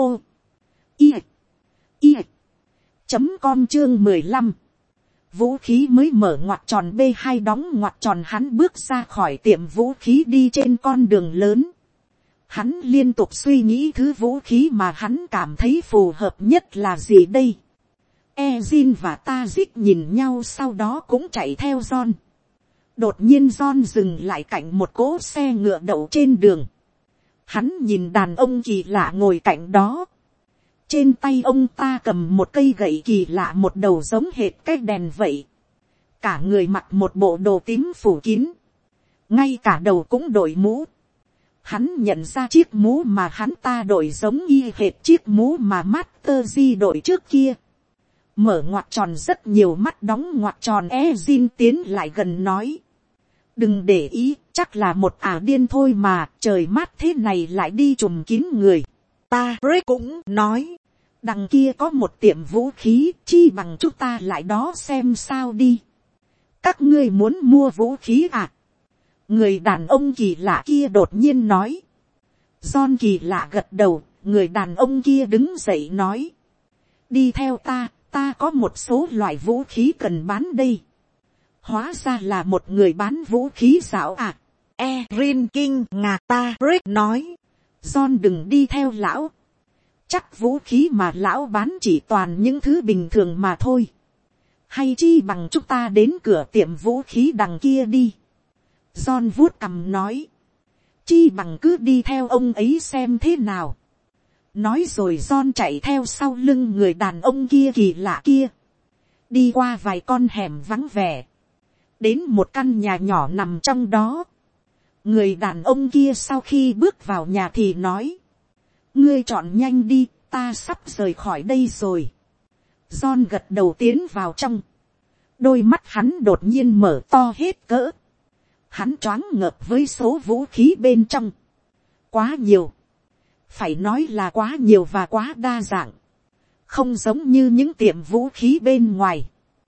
Com chương 15. Vũ khí mới mở ngoặc tròn B2 đóng ngoặc tròn. Hắn bước ra khỏi tiệm vũ khí đi trên con đường lớn. Hắn liên tục suy nghĩ thứ vũ khí mà hắn cảm thấy phù hợp nhất là gì đây. Ezin và Tazik nhìn nhau sau đó cũng chạy theo John. Đột nhiên John dừng lại cạnh một cỗ xe ngựa đậu trên đường. Hắn nhìn đàn ông kỳ lạ ngồi cạnh đó. Trên tay ông ta cầm một cây gậy kỳ lạ, một đầu giống hệt cái đèn vậy. Cả người mặc một bộ đồ tím phủ kín. Ngay cả đầu cũng đội mũ. Hắn nhận ra chiếc mũ mà hắn ta đội giống y hệt chiếc mũ mà Master Yi đội trước kia. Mở ngoặc tròn rất nhiều mắt đóng ngoặc tròn. Ezin tiến lại gần nói. Đừng để ý, chắc là một ả điên thôi mà, trời mát thế này lại đi trùm kín người. Ta Rick cũng nói. Đằng kia có một tiệm vũ khí, chi bằng chúng ta lại đó xem sao đi. Các ngươi muốn mua vũ khí à? Người đàn ông kỳ lạ kia đột nhiên nói. John kỳ lạ gật đầu, người đàn ông kia đứng dậy nói. Đi theo ta, ta có một số loại vũ khí cần bán đây. Hóa ra là một người bán vũ khí dạo à. Erin kinh ngạc. Ta Rick nói. John đừng đi theo lão. Chắc vũ khí mà lão bán chỉ toàn những thứ bình thường mà thôi. Hay chi bằng chúng ta đến cửa tiệm vũ khí đằng kia đi. John vuốt cằm nói. Chi bằng cứ đi theo ông ấy xem thế nào. Nói rồi John chạy theo sau lưng người đàn ông kia kỳ lạ kia. Đi qua vài con hẻm vắng vẻ. Đến một căn nhà nhỏ nằm trong đó. Người đàn ông kia sau khi bước vào nhà thì nói. Ngươi chọn nhanh đi, ta sắp rời khỏi đây rồi. John gật đầu tiến vào trong. Đôi mắt hắn đột nhiên mở to hết cỡ. Hắn choáng ngợp với số vũ khí bên trong. Quá nhiều. Phải nói là quá nhiều và quá đa dạng. Không giống như những tiệm vũ khí bên ngoài.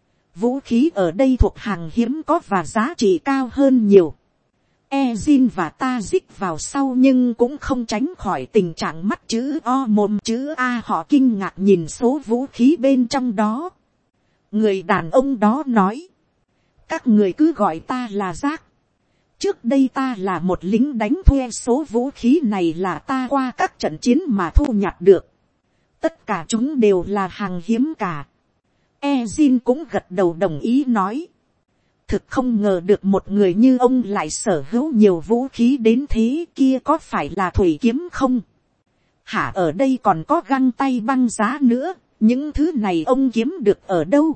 Vũ khí ở đây thuộc hàng hiếm có và giá trị cao hơn nhiều. Ezin và Tazik vào sau nhưng cũng không tránh khỏi tình trạng mắt chữ O mồm chữ A. Họ kinh ngạc nhìn số vũ khí bên trong đó. Người đàn ông đó nói. Các người cứ gọi ta là Jack. Trước đây ta là một lính đánh thuê, số vũ khí này là ta qua các trận chiến mà thu nhặt được. Tất cả chúng đều là hàng hiếm cả. Ezin cũng gật đầu đồng ý nói. Thực không ngờ được một người như ông lại sở hữu nhiều vũ khí đến thế, kia có phải là thủy kiếm không? Hả, ở đây còn có găng tay băng giá nữa, những thứ này ông kiếm được ở đâu?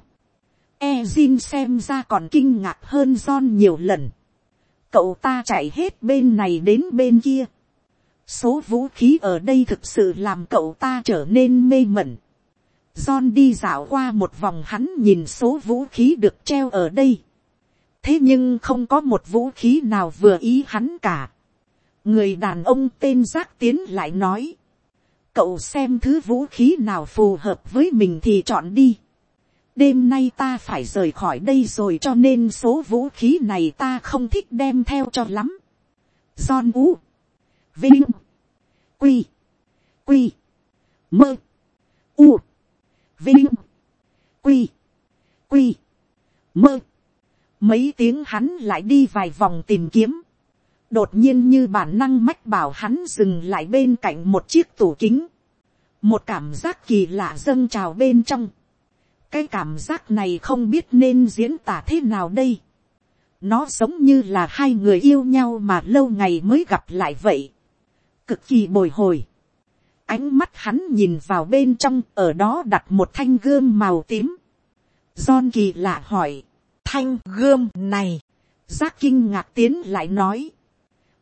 Ezin xem ra còn kinh ngạc hơn John nhiều lần. Cậu ta chạy hết bên này đến bên kia. Số vũ khí ở đây thực sự làm cậu ta trở nên mê mẩn. John đi dạo qua một vòng, hắn nhìn số vũ khí được treo ở đây. Thế nhưng không có một vũ khí nào vừa ý hắn cả. Người đàn ông tên Jack tiến lại nói. Cậu xem thứ vũ khí nào phù hợp với mình thì chọn đi. Đêm nay ta phải rời khỏi đây rồi, cho nên số vũ khí này ta không thích đem theo cho lắm. John U. Vinh. Quy. Quy. Mơ. U. Vinh. Quy. Quy. Mơ. Mấy tiếng hắn lại đi vài vòng tìm kiếm. Đột nhiên như bản năng mách bảo hắn dừng lại bên cạnh một chiếc tủ kính. Một cảm giác kỳ lạ dâng trào bên trong. Cái cảm giác này không biết nên diễn tả thế nào đây. Nó giống như là hai người yêu nhau mà lâu ngày mới gặp lại vậy. Cực kỳ bồi hồi. Ánh mắt hắn nhìn vào bên trong, ở đó đặt một thanh gươm màu tím. John kỳ lạ hỏi. Thanh gươm này. Giác kinh ngạc tiến lại nói.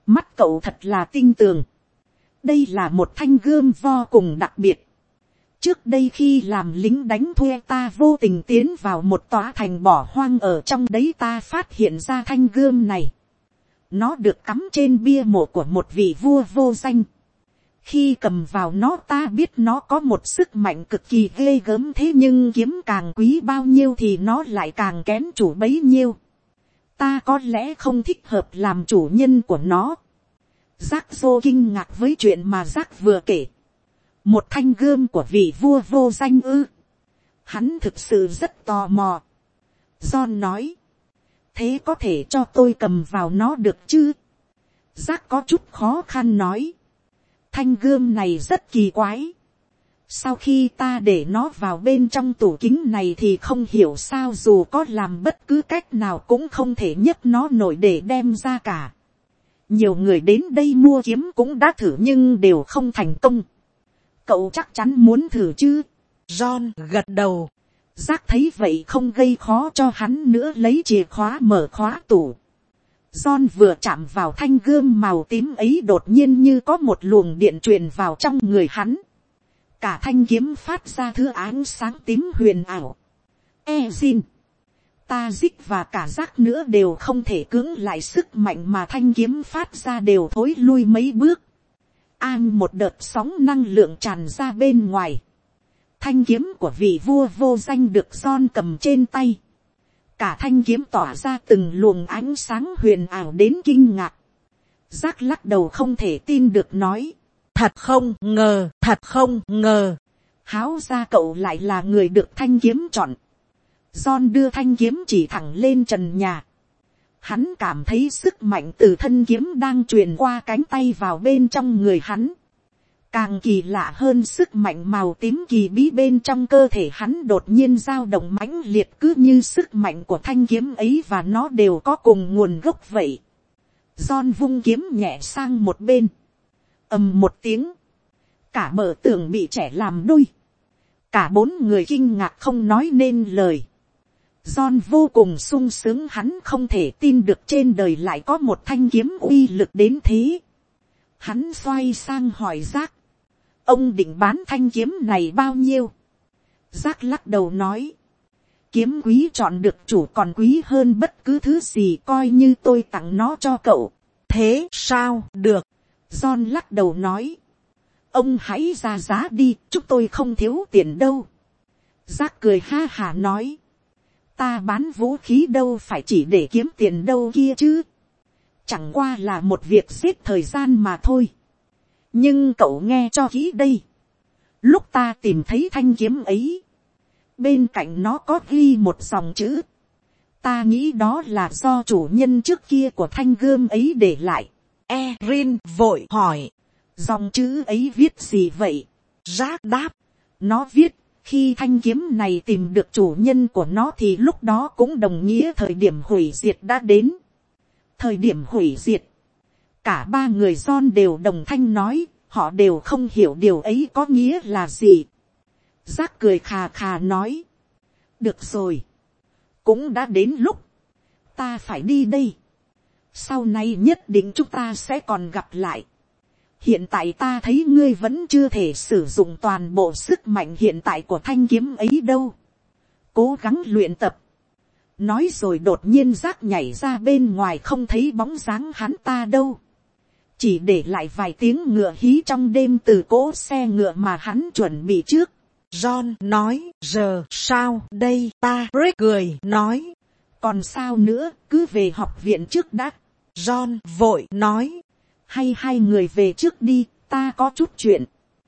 Mắt cậu thật là tinh tường. Đây là một thanh gươm vô cùng đặc biệt. Trước đây khi làm lính đánh thuê ta vô tình tiến vào một tòa thành bỏ hoang ở trong đấy, ta phát hiện ra thanh gươm này. Nó được cắm trên bia mộ của một vị vua vô danh. Khi cầm vào nó ta biết nó có một sức mạnh cực kỳ ghê gớm, thế nhưng kiếm càng quý bao nhiêu thì nó lại càng kén chủ bấy nhiêu. Ta có lẽ không thích hợp làm chủ nhân của nó. Giác Dô kinh ngạc với chuyện mà Giác vừa kể. Một thanh gươm của vị vua vô danh ư? Hắn thực sự rất tò mò. John nói. Thế có thể cho tôi cầm vào nó được chứ? Giác có chút khó khăn nói. Thanh gươm này rất kỳ quái. Sau khi ta để nó vào bên trong tủ kính này thì không hiểu sao dù có làm bất cứ cách nào cũng không thể nhấc nó nổi để đem ra cả. Nhiều người đến đây mua kiếm cũng đã thử nhưng đều không thành công. Cậu chắc chắn muốn thử chứ? John gật đầu. Giác thấy vậy không gây khó cho hắn nữa, lấy chìa khóa mở khóa tủ. John vừa chạm vào thanh gươm màu tím ấy, đột nhiên như có một luồng điện truyền vào trong người hắn. Cả thanh kiếm phát ra thứ ánh sáng tím huyền ảo. Ezin, Tazik và cả Giác nữa đều không thể cưỡng lại sức mạnh mà thanh kiếm phát ra, đều thối lui mấy bước. Một đợt sóng năng lượng tràn ra bên ngoài. Thanh kiếm của vị vua vô danh được John cầm trên tay. Cả thanh kiếm tỏa ra từng luồng ánh sáng huyền ảo đến kinh ngạc. Giác lắc đầu không thể tin được nói. Thật không ngờ, thật không ngờ. Háo ra cậu lại là người được thanh kiếm chọn. John đưa thanh kiếm chỉ thẳng lên trần nhà. Hắn cảm thấy sức mạnh từ thân kiếm đang truyền qua cánh tay vào bên trong người hắn. Càng kỳ lạ hơn, sức mạnh màu tím kỳ bí bên trong cơ thể hắn đột nhiên dao động mãnh liệt, cứ như sức mạnh của thanh kiếm ấy và nó đều có cùng nguồn gốc vậy. John vung kiếm nhẹ sang một bên. Ầm một tiếng. Cả bờ tường bị chẻ làm đôi. Cả bốn người kinh ngạc không nói nên lời. John vô cùng sung sướng, hắn không thể tin được trên đời lại có một thanh kiếm uy lực đến thế. Hắn xoay sang hỏi Giác. Ông định bán thanh kiếm này bao nhiêu? Giác lắc đầu nói. Kiếm quý chọn được chủ còn quý hơn bất cứ thứ gì, coi như tôi tặng nó cho cậu. Thế sao được? John lắc đầu nói. Ông hãy ra giá đi, chúng tôi không thiếu tiền đâu. Giác cười ha hả nói. Ta bán vũ khí đâu phải chỉ để kiếm tiền đâu kia chứ. Chẳng qua là một việc giết thời gian mà thôi. Nhưng cậu nghe cho kỹ đây. Lúc ta tìm thấy thanh kiếm ấy, bên cạnh nó có ghi một dòng chữ. Ta nghĩ đó là do chủ nhân trước kia của thanh gươm ấy để lại. Erin vội hỏi. Dòng chữ ấy viết gì vậy? Jack đáp. Nó viết, khi thanh kiếm này tìm được chủ nhân của nó thì lúc đó cũng đồng nghĩa thời điểm hủy diệt đã đến. Thời điểm hủy diệt. Cả ba người John đều đồng thanh nói, họ đều không hiểu điều ấy có nghĩa là gì. Jack cười khà khà nói. Được rồi. Cũng đã đến lúc. Ta phải đi đây. Sau này nhất định chúng ta sẽ còn gặp lại. Hiện tại ta thấy ngươi vẫn chưa thể sử dụng toàn bộ sức mạnh hiện tại của thanh kiếm ấy đâu. Cố gắng luyện tập. Nói rồi đột nhiên Giác nhảy ra bên ngoài, không thấy bóng dáng hắn ta đâu. Chỉ để lại vài tiếng ngựa hí trong đêm từ cỗ xe ngựa mà hắn chuẩn bị trước. John nói, giờ sao đây? Ta Rick cười nói. Còn sao nữa, cứ về học viện trước đã. John vội nói. Hay hai người về trước đi, ta có chút chuyện.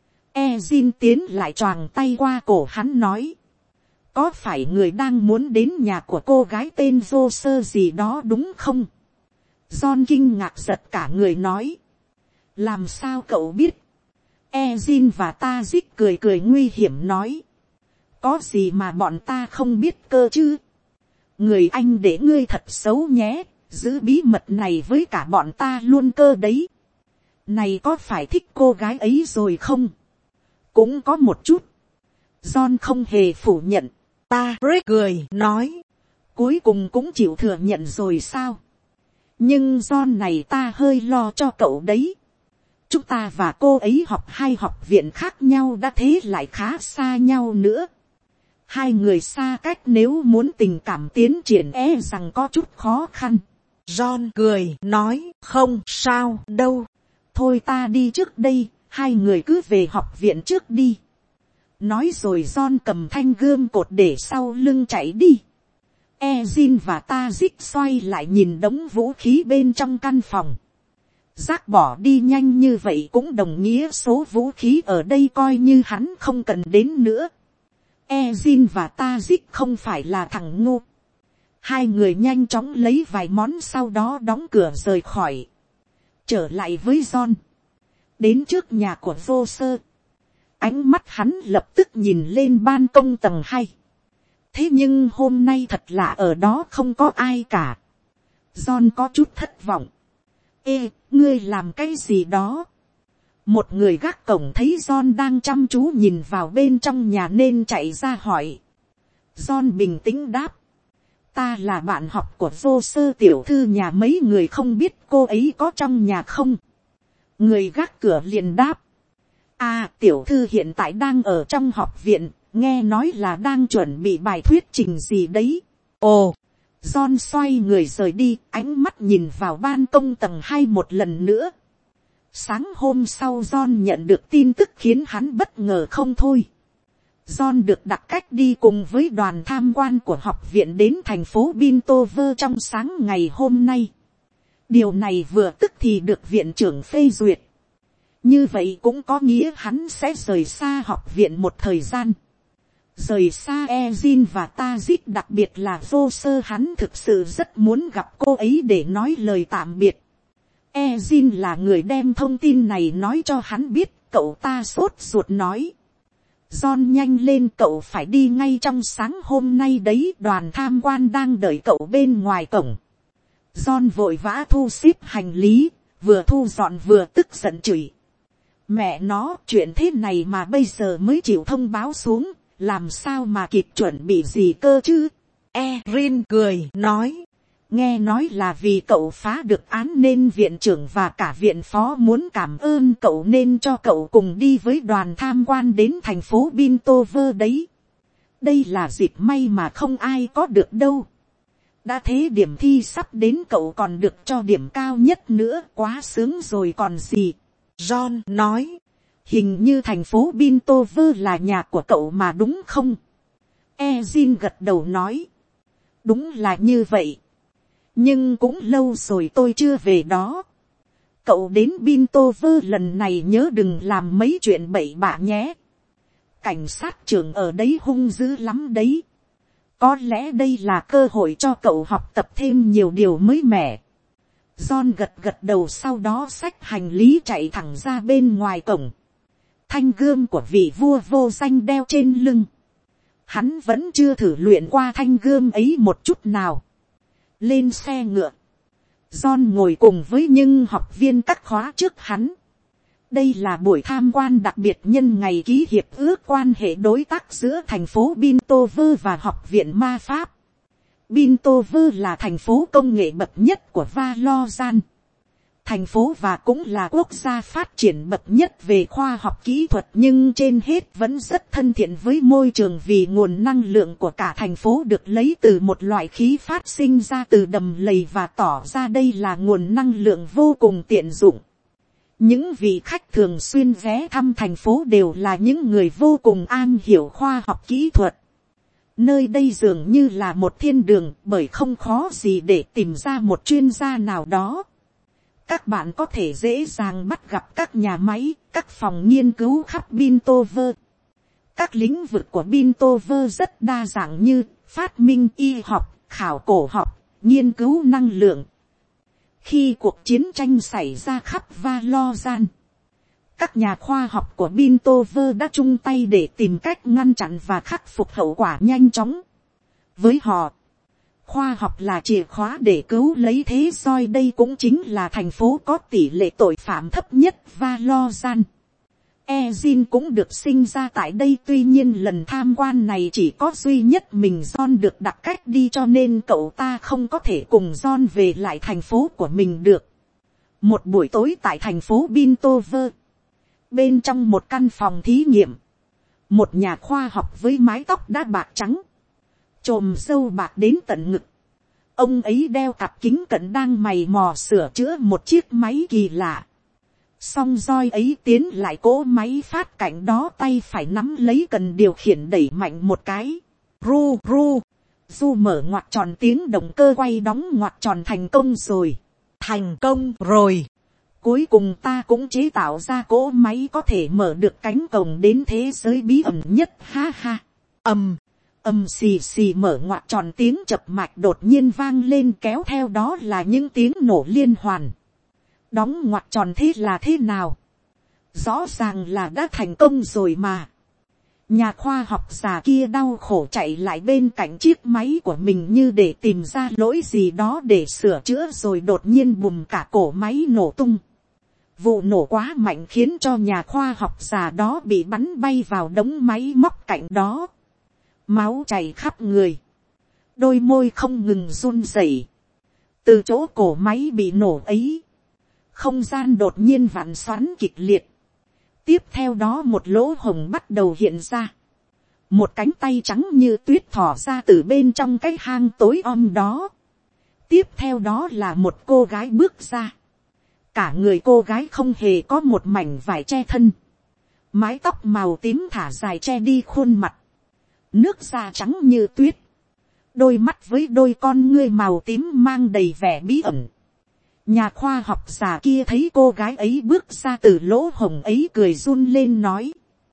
Ezin tiến lại choàng tay qua cổ hắn nói. Có phải người đang muốn đến nhà của cô gái tên Joser gì đó đúng không? John kinh ngạc giật cả người nói. Làm sao cậu biết? Ezin và Tazik cười cười nguy hiểm nói. Có gì mà bọn ta không biết cơ chứ? Người anh để ngươi thật xấu nhé, giữ bí mật này với cả bọn ta luôn cơ đấy. Này có phải thích cô gái ấy rồi không? Cũng có một chút. John không hề phủ nhận. Ta Rick cười nói. Cuối cùng cũng chịu thừa nhận rồi sao? Nhưng John này ta hơi lo cho cậu đấy. Chúng ta và cô ấy học hai học viện khác nhau đã thế lại khá xa nhau nữa. Hai người xa cách nếu muốn tình cảm tiến triển rằng có chút khó khăn. John cười nói không sao đâu. Thôi ta đi trước đây, hai người cứ về học viện trước đi. Nói rồi John cầm thanh gươm cột để sau lưng chạy đi. Ezin và Tazik xoay lại nhìn đống vũ khí bên trong căn phòng. Rác bỏ đi nhanh như vậy cũng đồng nghĩa số vũ khí ở đây coi như hắn không cần đến nữa. Ezin và Tazik không phải là thằng ngu. Hai người nhanh chóng lấy vài món sau đó đóng cửa rời khỏi. Trở lại với John. Đến trước nhà của vô sơ. Ánh mắt hắn lập tức nhìn lên ban công tầng 2. Thế nhưng hôm nay thật lạ ở đó không có ai cả. John có chút thất vọng. Ê, ngươi làm cái gì đó? Một người gác cổng thấy John đang chăm chú nhìn vào bên trong nhà nên chạy ra hỏi. John bình tĩnh đáp. Ta là bạn học của vô sơ tiểu thư nhà, mấy người không biết cô ấy có trong nhà không? Người gác cửa liền đáp. À, tiểu thư hiện tại đang ở trong học viện, nghe nói là đang chuẩn bị bài thuyết trình gì đấy. Ồ, John xoay người rời đi, ánh mắt nhìn vào ban công tầng 2 một lần nữa. Sáng hôm sau John nhận được tin tức khiến hắn bất ngờ không thôi. John được đặt cách đi cùng với đoàn tham quan của học viện đến thành phố Bintover trong sáng ngày hôm nay. Điều này vừa tức thì được viện trưởng phê duyệt. Như vậy cũng có nghĩa hắn sẽ rời xa học viện một thời gian. Rời xa Ezin và Tazik, đặc biệt là vô sơ, hắn thực sự rất muốn gặp cô ấy để nói lời tạm biệt. Ezin là người đem thông tin này nói cho hắn biết, cậu ta sốt ruột nói. John nhanh lên, cậu phải đi ngay trong sáng hôm nay đấy, đoàn tham quan đang đợi cậu bên ngoài cổng. John vội vã thu xếp hành lý, vừa thu dọn vừa tức giận chửi. Mẹ nó, chuyện thế này mà bây giờ mới chịu thông báo xuống, làm sao mà kịp chuẩn bị gì cơ chứ? Erin cười nói. Nghe nói là vì cậu phá được án nên viện trưởng và cả viện phó muốn cảm ơn cậu nên cho cậu cùng đi với đoàn tham quan đến thành phố Bintover đấy. Đây là dịp may mà không ai có được đâu. Đã thế điểm thi sắp đến cậu còn được cho điểm cao nhất nữa, quá sướng rồi còn gì. John nói. Hình như thành phố Bintover là nhà của cậu mà đúng không? Ezin gật đầu nói. Đúng là như vậy. Nhưng cũng lâu rồi tôi chưa về đó. Cậu đến Bintover lần này nhớ đừng làm mấy chuyện bậy bạ nhé. Cảnh sát trưởng ở đấy hung dữ lắm đấy. Có lẽ đây là cơ hội cho cậu học tập thêm nhiều điều mới mẻ. John gật gật đầu, sau đó xách hành lý chạy thẳng ra bên ngoài cổng. Thanh gươm của vị vua vô danh đeo trên lưng. Hắn vẫn chưa thử luyện qua thanh gươm ấy một chút nào. Lên xe ngựa. John ngồi cùng với những học viên các khóa trước hắn. Đây là buổi tham quan đặc biệt nhân ngày ký hiệp ước quan hệ đối tác giữa thành phố Bintover và học viện ma pháp. Bintover là thành phố công nghệ bậc nhất của Valoran. Thành phố và cũng là quốc gia phát triển bậc nhất về khoa học kỹ thuật, nhưng trên hết vẫn rất thân thiện với môi trường vì nguồn năng lượng của cả thành phố được lấy từ một loại khí phát sinh ra từ đầm lầy và tỏ ra đây là nguồn năng lượng vô cùng tiện dụng. Những vị khách thường xuyên ghé thăm thành phố đều là những người vô cùng am hiểu khoa học kỹ thuật. Nơi đây dường như là một thiên đường, bởi không khó gì để tìm ra một chuyên gia nào đó. Các bạn có thể dễ dàng bắt gặp các nhà máy, các phòng nghiên cứu khắp Bintover. Các lĩnh vực của Bintover rất đa dạng như phát minh y học, khảo cổ học, nghiên cứu năng lượng. Khi cuộc chiến tranh xảy ra khắp Valoran, các nhà khoa học của Bintover đã chung tay để tìm cách ngăn chặn và khắc phục hậu quả nhanh chóng. Với họ, khoa học là chìa khóa để cứu lấy thế giới, đây cũng chính là thành phố có tỷ lệ tội phạm thấp nhất Valoran. Ezin cũng được sinh ra tại đây, tuy nhiên lần tham quan này chỉ có duy nhất mình John được đặt cách đi, cho nên cậu ta không có thể cùng John về lại thành phố của mình được. Một buổi tối tại thành phố Bintover, bên trong một căn phòng thí nghiệm, một nhà khoa học với mái tóc đã bạc trắng, chòm râu bạc đến tận ngực. Ông ấy đeo cặp kính cận đang mày mò sửa chữa một chiếc máy kỳ lạ. Song roi ấy tiến lại cỗ máy phát cạnh đó, tay phải nắm lấy cần điều khiển đẩy mạnh một cái. Ru ru. Du mở ngoặc tròn, tiếng động cơ quay đóng ngoặc tròn. Thành công rồi. Thành công rồi. Cuối cùng ta cũng chế tạo ra cỗ máy có thể mở được cánh cổng đến thế giới bí ẩn nhất. Ha ha. Xì xì mở ngoặc tròn, tiếng chập mạch đột nhiên vang lên, kéo theo đó là những tiếng nổ liên hoàn. Đóng ngoặc tròn thế là thế nào? Rõ ràng là đã thành công rồi mà. Nhà khoa học già kia đau khổ chạy lại bên cạnh chiếc máy của mình như để tìm ra lỗi gì đó để sửa chữa, rồi đột nhiên bùm, cả cổ máy nổ tung. Vụ nổ quá mạnh khiến cho nhà khoa học già đó bị bắn bay vào đống máy móc cạnh đó. Máu chảy khắp người. Đôi môi không ngừng run rẩy. Từ chỗ cổ máy bị nổ ấy, không gian đột nhiên vặn xoắn kịch liệt. Tiếp theo đó một lỗ hổng bắt đầu hiện ra. Một cánh tay trắng như tuyết thò ra từ bên trong cái hang tối om đó. Tiếp theo đó là một cô gái bước ra. Cả người cô gái không hề có một mảnh vải che thân. Mái tóc màu tím thả dài che đi khuôn mặt. Nước da trắng như tuyết. Đôi mắt với đôi con ngươi màu tím mang đầy vẻ bí ẩn. Nhà khoa học già kia thấy cô gái ấy bước ra từ lỗ hổng ấy, cười run lên nói.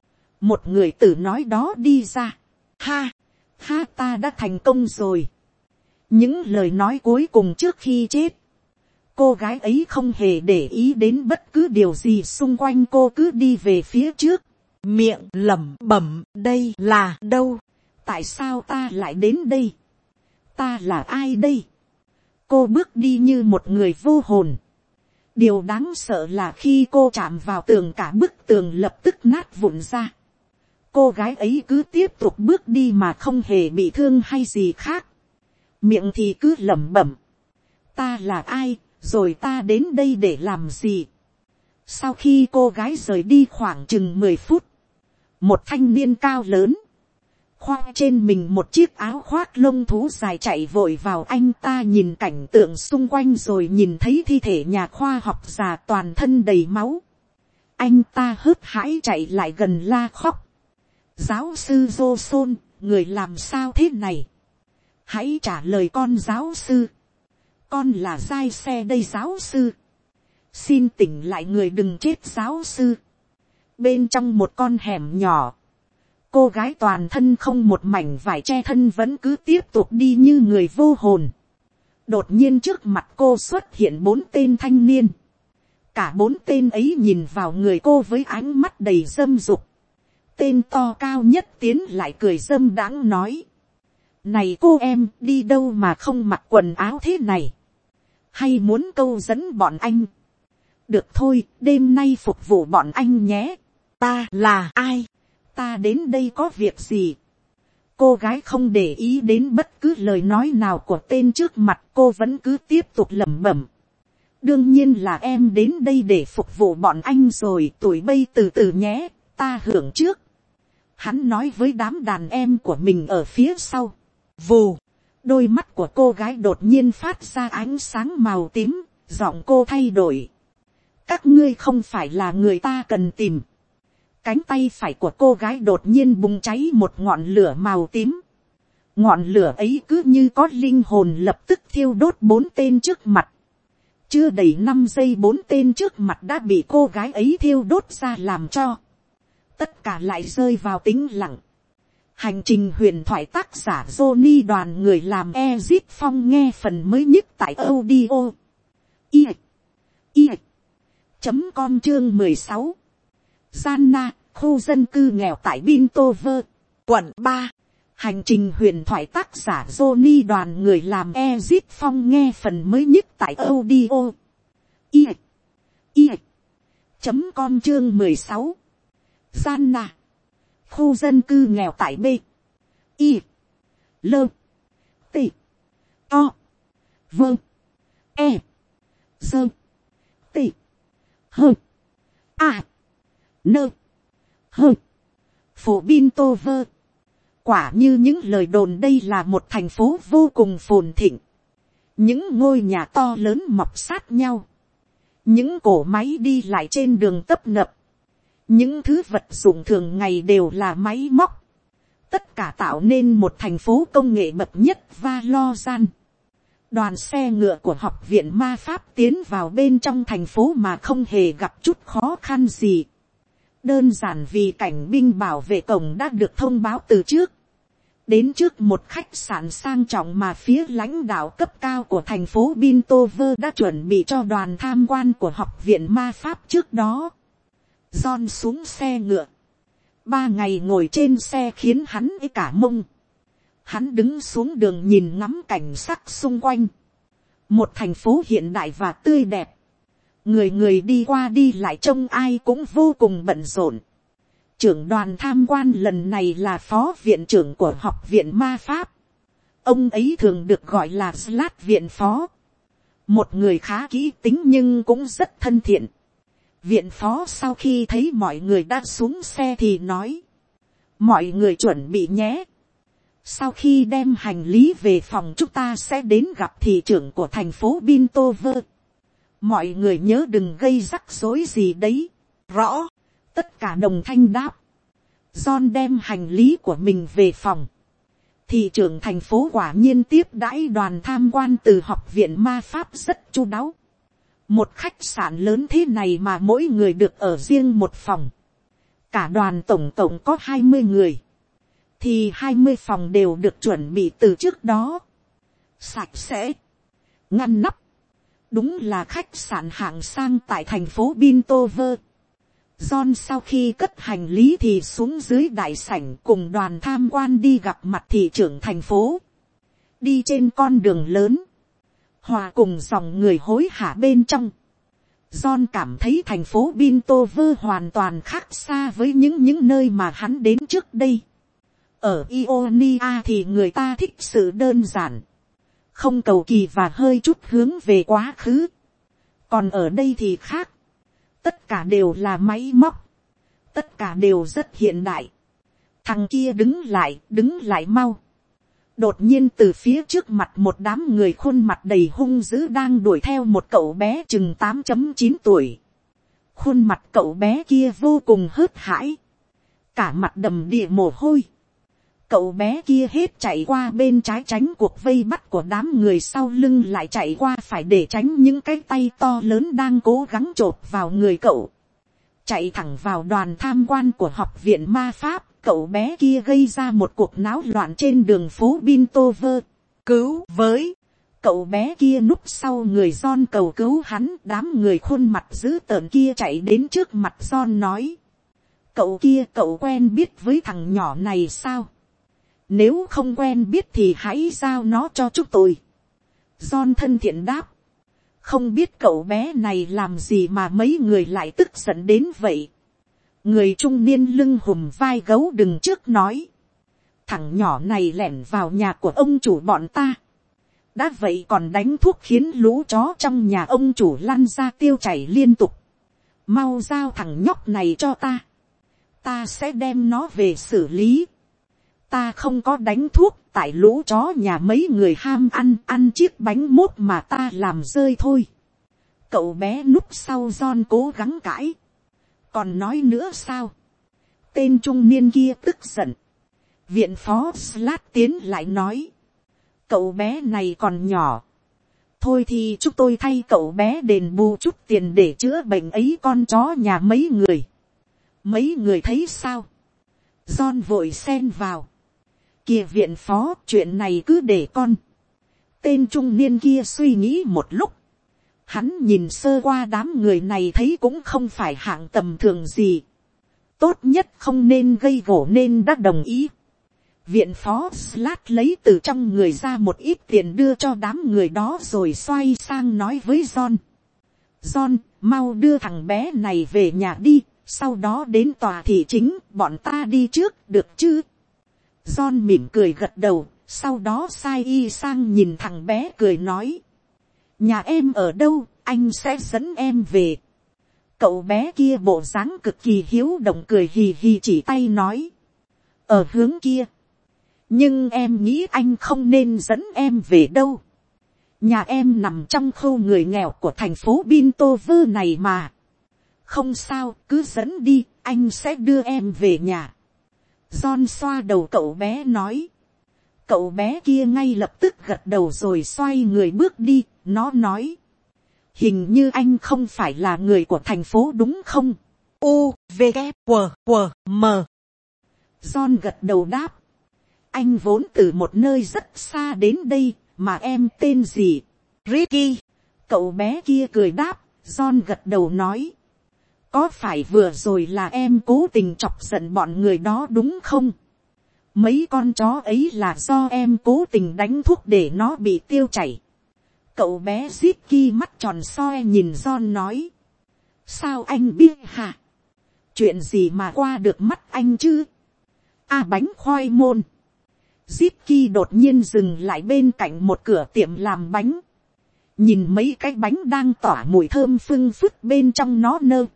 Một người tử nói đó đi ra. Ha, ha, ta đã thành công rồi. Những lời nói cuối cùng trước khi chết. Cô gái ấy không hề để ý đến bất cứ điều gì xung quanh, cô cứ đi về phía trước. Miệng lẩm bẩm, đây là đâu? Tại sao ta lại đến đây? Ta là ai đây? Cô bước đi như một người vô hồn. Điều đáng sợ là khi cô chạm vào tường, cả bức tường lập tức nát vụn ra. Cô gái ấy cứ tiếp tục bước đi mà không hề bị thương hay gì khác. Miệng thì cứ lẩm bẩm. Ta là ai, rồi ta đến đây để làm gì? Sau khi cô gái rời đi khoảng chừng 10 phút, một thanh niên cao lớn, khoác trên mình một chiếc áo khoác lông thú dài chạy vội vào. Anh ta nhìn cảnh tượng xung quanh rồi nhìn thấy thi thể nhà khoa học già toàn thân đầy máu. Anh ta hớt hãi chạy lại gần la khóc. Giáo sư Johnson, người làm sao thế này? Hãy trả lời con giáo sư. Con là giai xe đây giáo sư. Xin tỉnh lại người, đừng chết giáo sư. Bên trong một con hẻm nhỏ, cô gái toàn thân không một mảnh vải che thân vẫn cứ tiếp tục đi như người vô hồn. Đột nhiên trước mặt cô xuất hiện 4 tên thanh niên. Cả 4 tên ấy nhìn vào người cô với ánh mắt đầy dâm dục. Tên to cao nhất tiến lại cười dâm đãng nói. Này cô em, đi đâu mà không mặc quần áo thế này? Hay muốn câu dẫn bọn anh? Được thôi, đêm nay phục vụ bọn anh nhé. Ta là ai? Ta đến đây có việc gì? Cô gái không để ý đến bất cứ lời nói nào của tên trước mặt, cô vẫn cứ tiếp tục lẩm bẩm. Đương nhiên là em đến đây để phục vụ bọn anh rồi, tuổi bây từ từ nhé, ta hưởng trước. Hắn nói với đám đàn em của mình ở phía sau. Vù, đôi mắt của cô gái đột nhiên phát ra ánh sáng màu tím, giọng cô thay đổi. Các ngươi không phải là người ta cần tìm. Cánh tay phải của cô gái đột nhiên bùng cháy một ngọn lửa màu tím. Ngọn lửa ấy cứ như có linh hồn, lập tức thiêu đốt 4 tên trước mặt. Chưa đầy 5 giây 4 tên trước mặt đã bị cô gái ấy thiêu đốt ra làm cho. Tất cả lại rơi vào tĩnh lặng. Hành trình huyền thoại tác giả Johnny đoàn người làm Ezit Phong nghe phần mới nhất tại audio. .com chương 16. Gianna, khu dân cư nghèo tại Bintover, quận 3. Hành trình huyền thoại tác giả Johnny đoàn người làm Ezit Phong nghe phần mới nhất tại audio. .com chương 16. gian na, khu dân cư nghèo tại B, I, Lơ, T, O, Vơ, E, Dơ, T, Hơ, A, Nơ, Hơ, Phổ Bin Tô Vơ. Quả như những lời đồn, đây là một thành phố vô cùng phồn thịnh. Những ngôi nhà to lớn mọc sát nhau. Những cỗ máy đi lại trên đường tấp nập. Những thứ vật dụng thường ngày đều là máy móc. Tất cả tạo nên một thành phố công nghệ bậc nhất Valorant. Đoàn xe ngựa của học viện ma pháp tiến vào bên trong thành phố mà không hề gặp chút khó khăn gì. Đơn giản vì cảnh binh bảo vệ cổng đã được thông báo từ trước. Đến trước một khách sạn sang trọng mà phía lãnh đạo cấp cao của thành phố Bintover đã chuẩn bị cho đoàn tham quan của học viện ma pháp trước đó. John xuống xe ngựa. 3 ngày ngồi trên xe khiến hắn ê cả mông. Hắn đứng xuống đường nhìn ngắm cảnh sắc xung quanh. Một thành phố hiện đại và tươi đẹp. Người người đi qua đi lại trông ai cũng vô cùng bận rộn. Trưởng đoàn tham quan lần này là phó viện trưởng của học viện ma pháp. Ông ấy thường được gọi là Slat viện phó. Một người khá kỹ tính nhưng cũng rất thân thiện. Viện phó sau khi thấy mọi người đã xuống xe thì nói. Mọi người chuẩn bị nhé. Sau khi đem hành lý về phòng chúng ta sẽ đến gặp thị trưởng của thành phố Bintover. Mọi người nhớ đừng gây rắc rối gì đấy. Rõ. Tất cả đồng thanh đáp. John đem hành lý của mình về phòng. Thị trưởng thành phố quả nhiên tiếp đãi đoàn tham quan từ học viện ma pháp rất chu đáo. Một khách sạn lớn thế này mà mỗi người được ở riêng một phòng. Cả đoàn tổng cộng có 20 người. Thì 20 phòng đều được chuẩn bị từ trước đó. Sạch sẽ. Ngăn nắp. Đúng là khách sạn hạng sang tại thành phố Bintover. John sau khi cất hành lý thì xuống dưới đại sảnh cùng đoàn tham quan đi gặp mặt thị trưởng thành phố. Đi trên con đường lớn. Hòa cùng dòng người hối hả bên trong. John cảm thấy thành phố Bintover hoàn toàn khác xa với những nơi mà hắn đến trước đây. Ở Ionia thì người ta thích sự đơn giản. Không cầu kỳ và hơi chút hướng về quá khứ. Còn ở đây thì khác. Tất cả đều là máy móc. Tất cả đều rất hiện đại. Thằng kia đứng lại mau. Đột nhiên từ phía trước mặt một đám người khuôn mặt đầy hung dữ đang đuổi theo một cậu bé chừng 8.9 tuổi. Khuôn mặt cậu bé kia vô cùng hớt hãi. Cả mặt đầm đìa mồ hôi. Cậu bé kia hết chạy qua bên trái tránh cuộc vây bắt của đám người sau lưng lại chạy qua phải để tránh những cái tay to lớn đang cố gắng chộp vào người cậu. Chạy thẳng vào đoàn tham quan của học viện ma pháp, cậu bé kia gây ra một cuộc náo loạn trên đường phố Bintover. Cứu với! Cậu bé kia núp sau người John cầu cứu hắn, đám người khuôn mặt dữ tợn kia chạy đến trước mặt John nói. Cậu kia cậu quen biết với thằng nhỏ này sao? Nếu không quen biết thì hãy giao nó cho chúng tôi. John thân thiện đáp. Không biết cậu bé này làm gì mà mấy người lại tức giận đến vậy. Người trung niên lưng hùm vai gấu đừng trước nói. Thằng nhỏ này lẻn vào nhà của ông chủ bọn ta. Đã vậy còn đánh thuốc khiến lũ chó trong nhà ông chủ lăn ra tiêu chảy liên tục. Mau giao thằng nhóc này cho ta. Ta sẽ đem nó về xử lý. Ta không có đánh thuốc, tại lũ chó nhà mấy người ham ăn chiếc bánh mốt mà ta làm rơi thôi. Cậu bé núp sau John cố gắng cãi. Còn nói nữa sao? Tên trung niên kia tức giận. Viện phó Slat tiến lại nói. Cậu bé này còn nhỏ. Thôi thì chúng tôi thay cậu bé đền bù chút tiền để chữa bệnh ấy con chó nhà mấy người. Mấy người thấy sao? John vội xen vào. Kìa viện phó, chuyện này cứ để con. Tên trung niên kia suy nghĩ một lúc. Hắn nhìn sơ qua đám người này thấy cũng không phải hạng tầm thường gì. Tốt nhất không nên gây gổ nên đã đồng ý. Viện phó Slat lấy từ trong người ra một ít tiền đưa cho đám người đó rồi xoay sang nói với John. John, mau đưa thằng bé này về nhà đi, sau đó đến tòa thị chính, bọn ta đi trước, được chứ? John mỉm cười gật đầu, sau đó sai y sang nhìn thằng bé cười nói, nhà em ở đâu, anh sẽ dẫn em về. Cậu bé kia bộ dáng cực kỳ hiếu động, cười hì hì chỉ tay nói, ở hướng kia. Nhưng em nghĩ anh không nên dẫn em về đâu. Nhà em nằm trong khu người nghèo của thành phố Bintover này mà. Không sao, cứ dẫn đi, anh sẽ đưa em về nhà. John xoa đầu cậu bé nói. Cậu bé kia ngay lập tức gật đầu rồi xoay người bước đi. Nó nói, hình như anh không phải là người của thành phố đúng không? U, V, K, W, W, M. John gật đầu đáp, anh vốn từ một nơi rất xa đến đây, mà em tên gì? Ricky. Cậu bé kia cười đáp. John gật đầu nói, có phải vừa rồi là em cố tình chọc giận bọn người đó đúng không? Mấy con chó ấy là do em cố tình đánh thuốc để nó bị tiêu chảy. Cậu bé Ricky mắt tròn soi nhìn John nói, sao anh biết hả? Chuyện gì mà qua được mắt anh chứ? Bánh khoai môn. Ricky đột nhiên dừng lại bên cạnh một cửa tiệm làm bánh. Nhìn mấy cái bánh đang tỏa mùi thơm phưng phức bên trong nó nơ.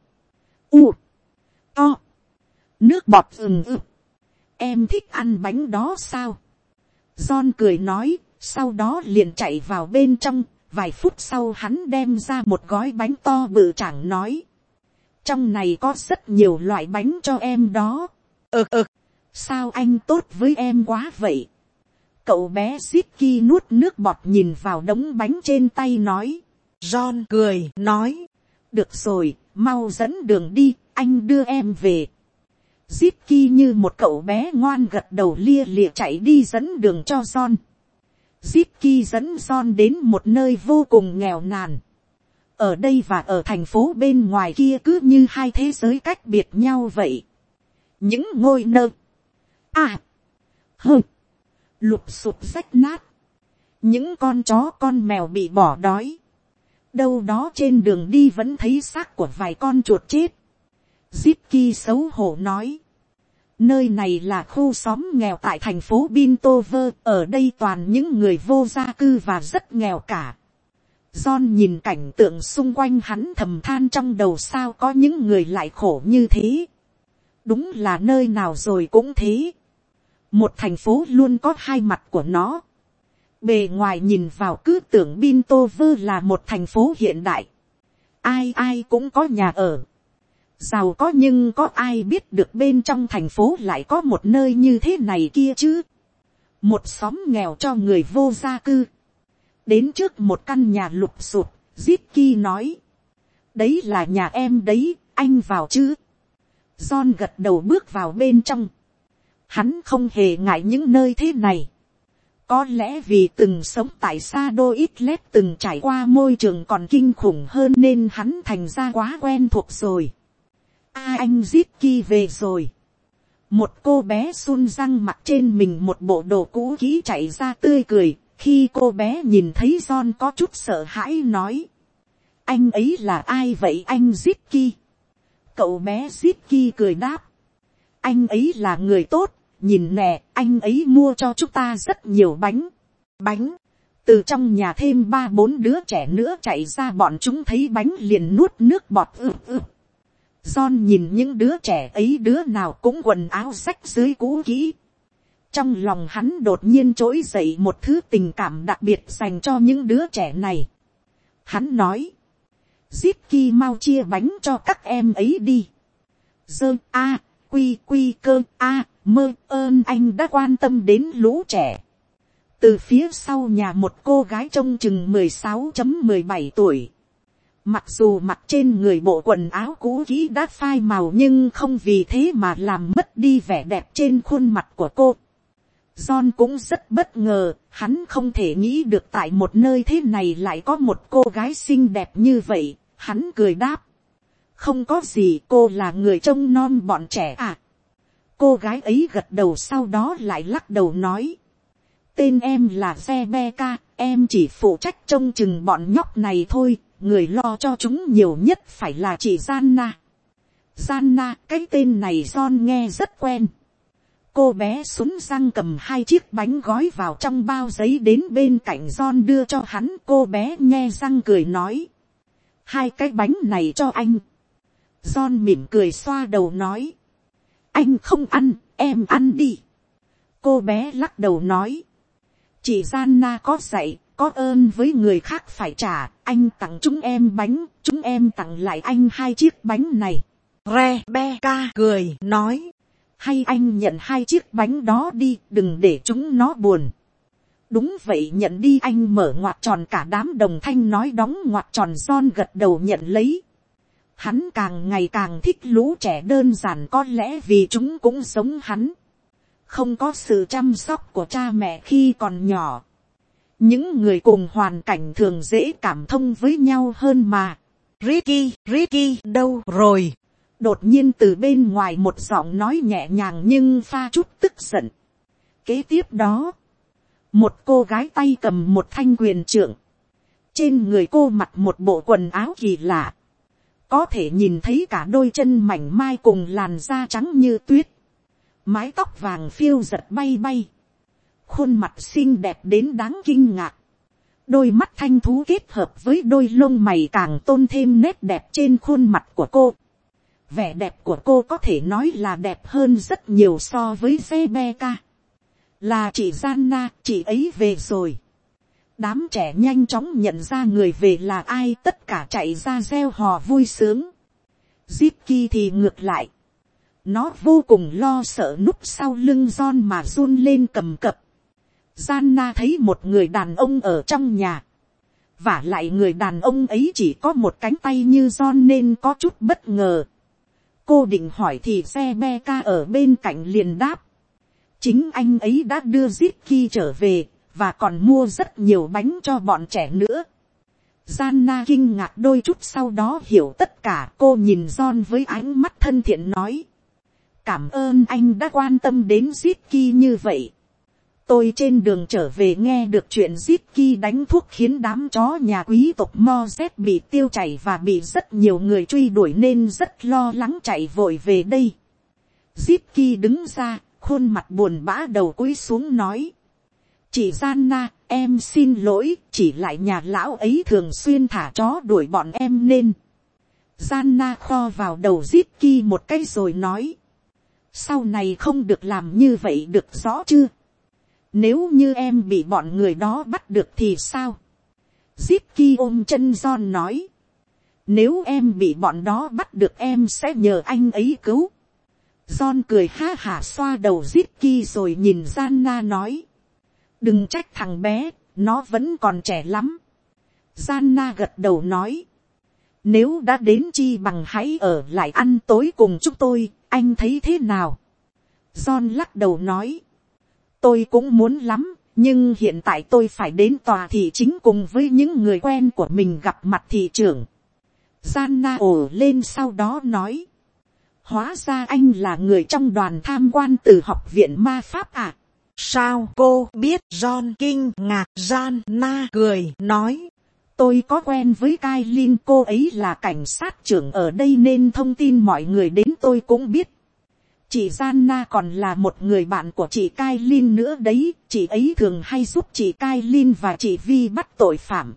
Nước bọt ừng ực. Em thích ăn bánh đó sao? John cười nói, sau đó liền chạy vào bên trong. Vài phút sau hắn đem ra một gói bánh to bự chẳng nói, trong này có rất nhiều loại bánh cho em đó. Sao anh tốt với em quá vậy? Cậu bé Ricky nuốt nước bọt nhìn vào đống bánh trên tay nói. John cười nói, được rồi, mau dẫn đường đi, anh đưa em về. Ricky như một cậu bé ngoan gật đầu lia lịa chạy đi dẫn đường cho John. Ricky dẫn John đến một nơi vô cùng nghèo nàn. Ở đây và ở thành phố bên ngoài kia cứ như hai thế giới cách biệt nhau vậy. Những ngôi nơ lụp sụp rách nát. Những con chó con mèo bị bỏ đói. Đâu đó trên đường đi vẫn thấy xác của vài con chuột chết. Ricky xấu hổ nói, nơi này là khu xóm nghèo tại thành phố Bintover, ở đây toàn những người vô gia cư và rất nghèo cả. John nhìn cảnh tượng xung quanh hắn thầm than trong đầu, sao có những người lại khổ như thế. Đúng là nơi nào rồi cũng thế. Một thành phố luôn có hai mặt của nó. Bề ngoài nhìn vào cứ tưởng Bintover là một thành phố hiện đại. Ai ai cũng có nhà ở, giàu có, nhưng có ai biết được bên trong thành phố lại có một nơi như thế này kia chứ. Một xóm nghèo cho người vô gia cư. Đến trước một căn nhà lụp xụp, Ricky nói, đấy là nhà em đấy, anh vào chứ? John gật đầu bước vào bên trong. Hắn không hề ngại những nơi thế này. Có lẽ vì từng sống tại xa đô ít lét, từng trải qua môi trường còn kinh khủng hơn nên hắn thành ra quá quen thuộc rồi. Anh Ricky về rồi. Một cô bé sun răng mặc trên mình một bộ đồ cũ kỹ chạy ra tươi cười. Khi cô bé nhìn thấy John có chút sợ hãi nói, anh ấy là ai vậy anh Ricky? Cậu bé Ricky cười đáp, anh ấy là người tốt, nhìn nè, anh ấy mua cho chúng ta rất nhiều bánh. Từ trong nhà thêm 3-4 đứa trẻ nữa chạy ra, bọn chúng thấy bánh liền nuốt nước bọt. John nhìn những đứa trẻ ấy đứa nào cũng quần áo rách dưới cũ kỹ. Trong lòng hắn đột nhiên trỗi dậy một thứ tình cảm đặc biệt dành cho những đứa trẻ này. Hắn nói, Ricky mau chia bánh cho các em ấy đi. Quy cơ mơ ơn anh đã quan tâm đến lũ trẻ. Từ phía sau nhà một cô gái trông chừng 16-17 tuổi. Mặc dù mặc trên người bộ quần áo cũ kỹ đã phai màu, nhưng không vì thế mà làm mất đi vẻ đẹp trên khuôn mặt của cô. John cũng rất bất ngờ, hắn không thể nghĩ được tại một nơi thế này lại có một cô gái xinh đẹp như vậy. Hắn cười đáp, không có gì, cô là người trông nom bọn trẻ à? Cô gái ấy gật đầu, sau đó lại lắc đầu nói, tên em là Rebecca, em chỉ phụ trách trông chừng bọn nhóc này thôi, người lo cho chúng nhiều nhất phải là chị Gianna. Gianna, cái tên này John nghe rất quen. Cô bé súng răng cầm 2 chiếc bánh gói vào trong bao giấy đến bên cạnh John đưa cho hắn. Cô bé nhe răng cười nói, 2 cái bánh này cho anh. John mỉm cười xoa đầu nói, anh không ăn, em ăn đi. Cô bé lắc đầu nói, chị Gianna có dạy, có ơn với người khác phải trả, anh tặng chúng em bánh, chúng em tặng lại anh 2 chiếc bánh này. Rebecca cười nói, hay anh nhận 2 chiếc bánh đó đi, đừng để chúng nó buồn. Đúng vậy, nhận đi, anh mở ngoặc tròn. Cả đám đồng thanh nói đóng ngoặc tròn. John gật đầu nhận lấy. Hắn càng ngày càng thích lũ trẻ đơn giản, có lẽ vì chúng cũng giống hắn, không có sự chăm sóc của cha mẹ khi còn nhỏ. Những người cùng hoàn cảnh thường dễ cảm thông với nhau hơn mà. Ricky đâu rồi? Đột nhiên từ bên ngoài một giọng nói nhẹ nhàng nhưng pha chút tức giận. Kế tiếp đó, một cô gái tay cầm một thanh quyền trượng. Trên người cô mặc một bộ quần áo kỳ lạ. Có thể nhìn thấy cả đôi chân mảnh mai cùng làn da trắng như tuyết. Mái tóc vàng phiêu giật bay bay. Khuôn mặt xinh đẹp đến đáng kinh ngạc. Đôi mắt thanh thú kết hợp với đôi lông mày càng tôn thêm nét đẹp trên khuôn mặt của cô. Vẻ đẹp của cô có thể nói là đẹp hơn rất nhiều so với Rebecca. Là chị Gianna, chị ấy về rồi. Đám trẻ nhanh chóng nhận ra người về là ai, tất cả chạy ra reo hò vui sướng. Zipki thì ngược lại. Nó vô cùng lo sợ núp sau lưng John mà run lên cầm cập. Gianna thấy một người đàn ông ở trong nhà. Vả lại người đàn ông ấy chỉ có một cánh tay như John nên có chút bất ngờ. Cô định hỏi thì Rebecca ở bên cạnh liền đáp. Chính anh ấy đã đưa Zipki trở về, và còn mua rất nhiều bánh cho bọn trẻ nữa. Gianna kinh ngạc đôi chút, sau đó hiểu tất cả. Cô nhìn John với ánh mắt thân thiện nói. Cảm ơn anh đã quan tâm đến Zipki như vậy. Tôi trên đường trở về nghe được chuyện Zipki đánh thuốc khiến đám chó nhà quý tộc Mozet bị tiêu chảy và bị rất nhiều người truy đuổi nên rất lo lắng chạy vội về đây. Zipki đứng ra, khuôn mặt buồn bã đầu cúi xuống nói. Chị Gianna, em xin lỗi, chỉ lại nhà lão ấy thường xuyên thả chó đuổi bọn em nên. Gianna kho vào đầu Zipki một cái rồi nói. Sau này không được làm như vậy, được rõ chưa? Nếu như em bị bọn người đó bắt được thì sao? Zipki ôm chân John nói. Nếu em bị bọn đó bắt được em sẽ nhờ anh ấy cứu. John cười ha hả xoa đầu Zipki rồi nhìn Gianna nói. Đừng trách thằng bé, nó vẫn còn trẻ lắm. Gianna gật đầu nói. Nếu đã đến chi bằng hãy ở lại ăn tối cùng chúng tôi, anh thấy thế nào? John lắc đầu nói. Tôi cũng muốn lắm, nhưng hiện tại tôi phải đến tòa thị chính cùng với những người quen của mình gặp mặt thị trưởng. Gianna ồ lên sau đó nói. Hóa ra anh là người trong đoàn tham quan từ học viện ma pháp à? Sao cô biết? John kinh ngạc. Gianna cười nói. Tôi có quen với Kailin, cô ấy là cảnh sát trưởng ở đây nên thông tin mọi người đến tôi cũng biết. Chị Gianna còn là một người bạn của chị Kailin nữa đấy, chị ấy thường hay giúp chị Kailin và chị Vi bắt tội phạm.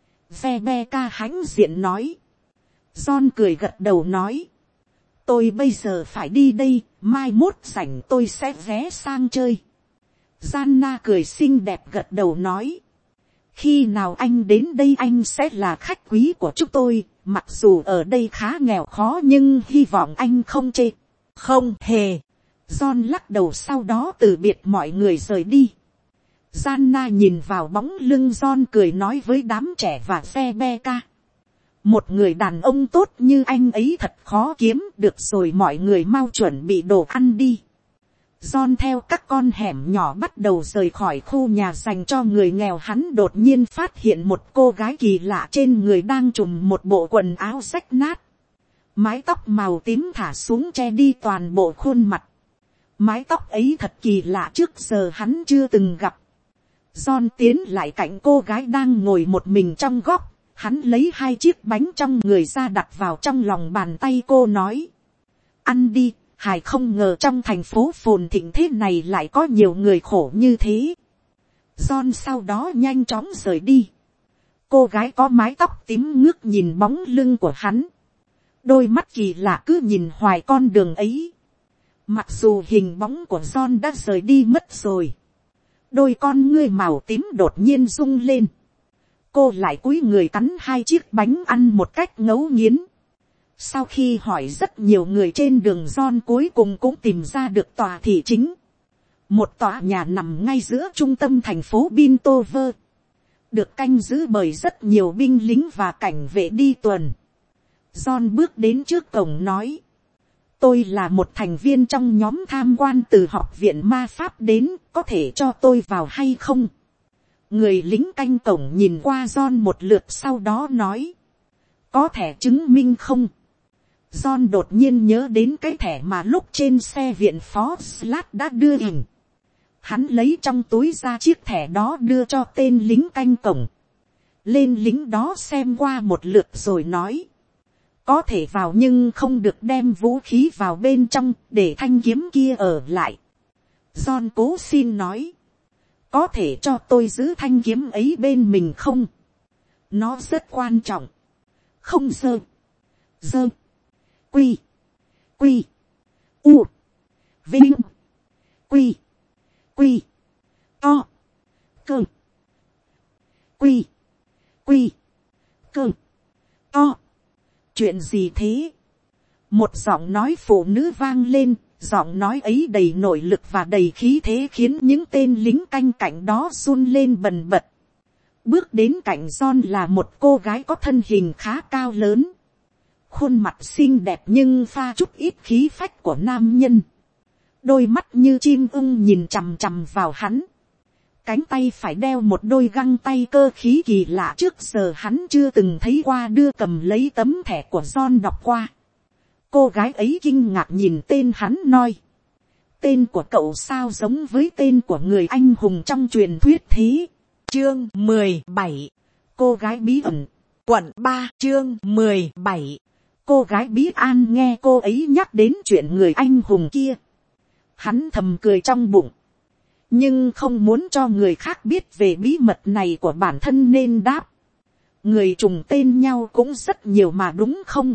Rebecca hãnh diện nói. John cười gật đầu nói. Tôi bây giờ phải đi đây, mai mốt rảnh tôi sẽ ghé sang chơi. Gianna cười xinh đẹp gật đầu nói. Khi nào anh đến đây anh sẽ là khách quý của chúng tôi, mặc dù ở đây khá nghèo khó nhưng hy vọng anh không chê. Không hề. John lắc đầu sau đó từ biệt mọi người rời đi. Gianna nhìn vào bóng lưng John cười nói với đám trẻ và Rebecca. Một người đàn ông tốt như anh ấy thật khó kiếm, được rồi mọi người mau chuẩn bị đồ ăn đi. John theo các con hẻm nhỏ bắt đầu rời khỏi khu nhà dành cho người nghèo. Hắn đột nhiên phát hiện một cô gái kỳ lạ trên người đang trùm một bộ quần áo rách nát. Mái tóc màu tím thả xuống che đi toàn bộ khuôn mặt. Mái tóc ấy thật kỳ lạ, trước giờ hắn chưa từng gặp. John tiến lại cạnh cô gái đang ngồi một mình trong góc. Hắn lấy 2 chiếc bánh trong người ra đặt vào trong lòng bàn tay cô nói. ăn đi, Hải không ngờ trong thành phố phồn thịnh thế này lại có nhiều người khổ như thế. John sau đó nhanh chóng rời đi. Cô gái có mái tóc tím ngước nhìn bóng lưng của hắn. Đôi mắt kỳ lạ cứ nhìn hoài con đường ấy. Mặc dù hình bóng của John đã rời đi mất rồi. Đôi con ngươi màu tím đột nhiên rung lên. Cô lại cúi người cắn 2 chiếc bánh ăn một cách ngấu nghiến. Sau khi hỏi rất nhiều người trên đường, John cuối cùng cũng tìm ra được tòa thị chính. Một tòa nhà nằm ngay giữa trung tâm thành phố Bintover. Được canh giữ bởi rất nhiều binh lính và cảnh vệ đi tuần. John bước đến trước cổng nói. Tôi là một thành viên trong nhóm tham quan từ học viện ma pháp đến, có thể cho tôi vào hay không? Người lính canh cổng nhìn qua John một lượt sau đó nói. Có thẻ chứng minh không? John đột nhiên nhớ đến cái thẻ mà lúc trên xe viện phó Slatt đã đưa hình. Hắn lấy trong túi ra chiếc thẻ đó đưa cho tên lính canh cổng. Lên lính đó xem qua một lượt rồi nói. Có thể vào nhưng không được đem vũ khí vào bên trong, để thanh kiếm kia ở lại. John cố xin nói. Có thể cho tôi giữ thanh kiếm ấy bên mình không? Nó rất quan trọng. Không dơ. Dơ. Quy. Quy. U. Vinh. Quy. Quy. To. Cơ. Quy. Quy. Cơ. To. Chuyện gì thế? Một giọng nói phụ nữ vang lên. Giọng nói ấy đầy nội lực và đầy khí thế khiến những tên lính canh cạnh đó run lên bần bật. Bước đến cạnh John là một cô gái có thân hình khá cao lớn. Khuôn mặt xinh đẹp nhưng pha chút ít khí phách của nam nhân. Đôi mắt như chim ưng nhìn chằm chằm vào hắn. Cánh tay phải đeo một đôi găng tay cơ khí kỳ lạ trước giờ hắn chưa từng thấy qua, đưa cầm lấy tấm thẻ của John đọc qua. Cô gái ấy kinh ngạc nhìn tên hắn nói. Tên của cậu sao giống với tên của người anh hùng trong truyền thuyết thế? Chương 17. Cô gái bí ẩn. Quận 3. Chương 17. Cô gái bí an nghe cô ấy nhắc đến chuyện người anh hùng kia. Hắn thầm cười trong bụng. Nhưng không muốn cho người khác biết về bí mật này của bản thân nên đáp. Người trùng tên nhau cũng rất nhiều mà đúng không?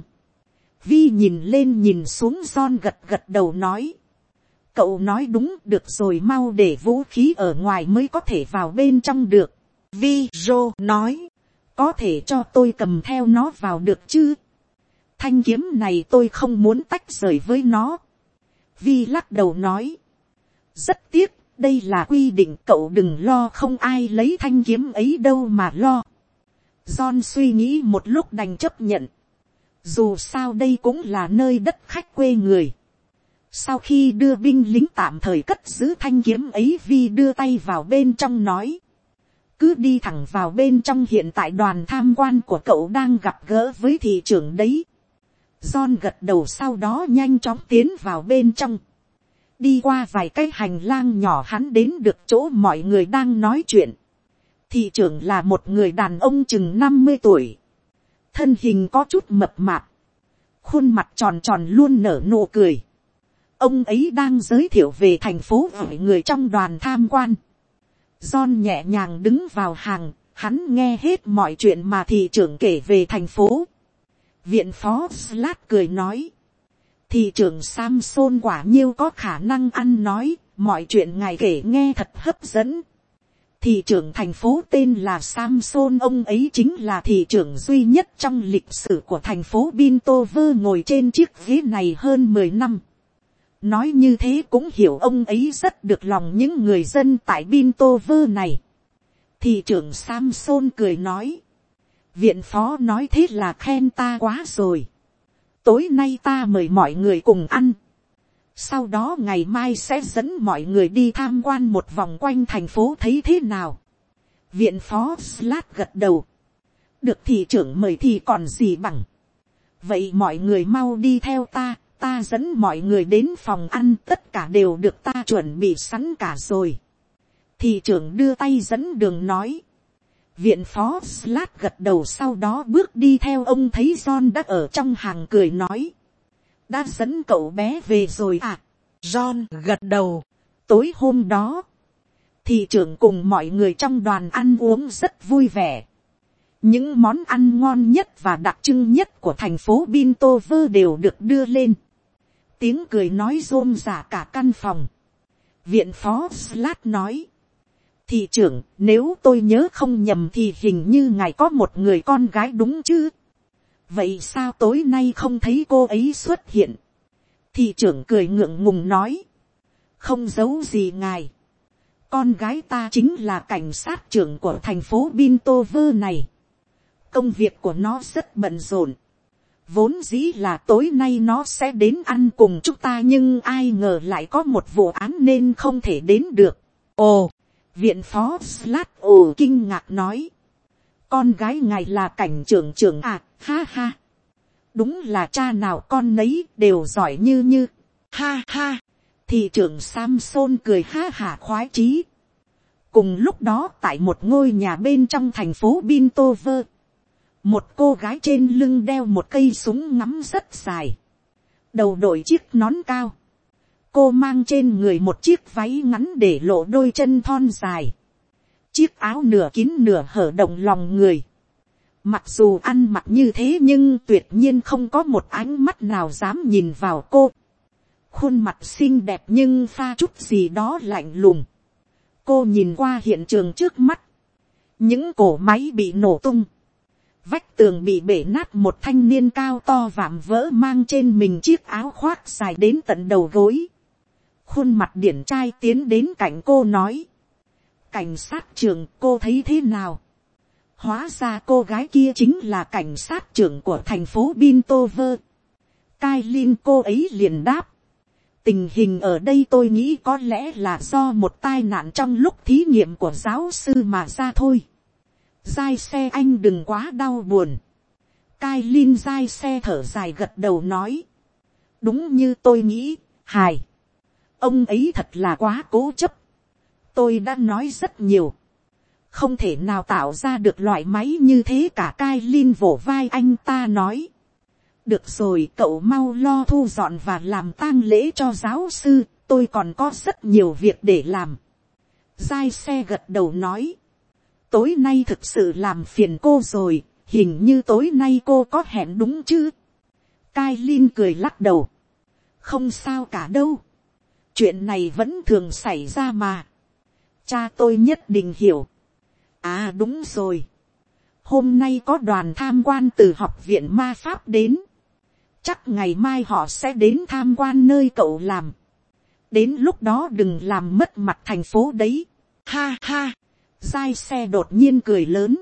Vi nhìn lên nhìn xuống, John gật gật đầu nói. Cậu nói đúng, được rồi, mau để vũ khí ở ngoài mới có thể vào bên trong được. Vi Rô nói. Có thể cho tôi cầm theo nó vào được chứ? Thanh kiếm này tôi không muốn tách rời với nó. Vi lắc đầu nói. Rất tiếc, đây là quy định, cậu đừng lo, không ai lấy thanh kiếm ấy đâu mà lo. John suy nghĩ một lúc đành chấp nhận. Dù sao đây cũng là nơi đất khách quê người. Sau khi đưa binh lính tạm thời cất giữ thanh kiếm ấy, Vi đưa tay vào bên trong nói. Cứ đi thẳng vào bên trong, hiện tại đoàn tham quan của cậu đang gặp gỡ với thị trưởng đấy. John gật đầu sau đó nhanh chóng tiến vào bên trong. Đi qua vài cái hành lang nhỏ hắn đến được chỗ mọi người đang nói chuyện. Thị trưởng là một người đàn ông chừng 50 tuổi. Thân hình có chút mập mạp. Khuôn mặt tròn tròn luôn nở nụ cười. Ông ấy đang giới thiệu về thành phố với người trong đoàn tham quan. John nhẹ nhàng đứng vào hàng. Hắn nghe hết mọi chuyện mà thị trưởng kể về thành phố. Viện phó Slatt cười nói. Thị trưởng Samson quả nhiêu có khả năng ăn nói. Mọi chuyện ngài kể nghe thật hấp dẫn. Thị trưởng thành phố tên là Samson, ông ấy chính là thị trưởng duy nhất trong lịch sử của thành phố Bintover ngồi trên chiếc ghế này hơn 10 năm. Nói như thế cũng hiểu ông ấy rất được lòng những người dân tại Bintover này. Thị trưởng Samson cười nói. Viện phó nói thế là khen ta quá rồi. Tối nay ta mời mọi người cùng ăn. Sau đó ngày mai sẽ dẫn mọi người đi tham quan một vòng quanh thành phố, thấy thế nào? Viện phó Slatt gật đầu. Được thị trưởng mời thì còn gì bằng. Vậy mọi người mau đi theo ta, ta dẫn mọi người đến phòng ăn, tất cả đều được ta chuẩn bị sẵn cả rồi. Thị trưởng đưa tay dẫn đường nói. Viện phó Slatt gật đầu sau đó bước đi theo ông, thấy John đã ở trong hàng cười nói. đã dẫn cậu bé về rồi à? John gật đầu. Tối hôm đó, thị trưởng cùng mọi người trong đoàn ăn uống rất vui vẻ. Những món ăn ngon nhất và đặc trưng nhất của thành phố Bintover đều được đưa lên. Tiếng cười nói rôm rả cả căn phòng. Viện phó Slat nói: thị trưởng, nếu tôi nhớ không nhầm thì hình như ngài có một người con gái đúng chứ? Vậy sao tối nay không thấy cô ấy xuất hiện? Thị trưởng cười ngượng ngùng nói: không giấu gì ngài. Con gái ta chính là cảnh sát trưởng của thành phố Bintover này. Công việc của nó rất bận rộn. Vốn dĩ là tối nay nó sẽ đến ăn cùng chúng ta, nhưng ai ngờ lại có một vụ án nên không thể đến được. Ồ, viện phó Slat kinh ngạc nói: con gái ngài là cảnh trưởng trưởng à? Ha ha. Đúng là cha nào con nấy đều giỏi như. Ha ha. Thị trưởng Samson cười ha hả khoái chí. Cùng lúc đó tại một ngôi nhà bên trong thành phố Bintover, một cô gái trên lưng đeo một cây súng ngắm rất dài, đầu đội chiếc nón cao. Cô mang trên người một chiếc váy ngắn để lộ đôi chân thon dài. Chiếc áo nửa kín nửa hở động lòng người. Mặc dù ăn mặc như thế nhưng tuyệt nhiên không có một ánh mắt nào dám nhìn vào cô. Khuôn mặt xinh đẹp nhưng pha chút gì đó lạnh lùng. Cô nhìn qua hiện trường trước mắt. Những cổ máy bị nổ tung. Vách tường bị bể nát, một thanh niên cao to vạm vỡ mang trên mình chiếc áo khoác dài đến tận đầu gối. Khuôn mặt điển trai tiến đến cạnh cô nói: cảnh sát trưởng, cô thấy thế nào? Hóa ra cô gái kia chính là cảnh sát trưởng của thành phố Bintover. Kailin cô ấy liền đáp: tình hình ở đây tôi nghĩ có lẽ là do một tai nạn trong lúc thí nghiệm của giáo sư mà ra thôi. Giai xe anh đừng quá đau buồn. Kailin giai xe thở dài gật đầu nói: đúng như tôi nghĩ, hài. Ông ấy thật là quá cố chấp. Tôi đã nói rất nhiều. Không thể nào tạo ra được loại máy như thế cả. Kailin vỗ vai anh ta nói: được rồi, cậu mau lo thu dọn và làm tang lễ cho giáo sư. Tôi còn có rất nhiều việc để làm. Giai xe gật đầu nói: tối nay thực sự làm phiền cô rồi. Hình như tối nay cô có hẹn đúng chứ? Kailin cười lắc đầu: không sao cả đâu. Chuyện này vẫn thường xảy ra mà. Cha tôi nhất định hiểu. À đúng rồi. Hôm nay có đoàn tham quan từ học viện ma pháp đến. Chắc ngày mai họ sẽ đến tham quan nơi cậu làm. Đến lúc đó đừng làm mất mặt thành phố đấy. Ha ha. Giai xe đột nhiên cười lớn.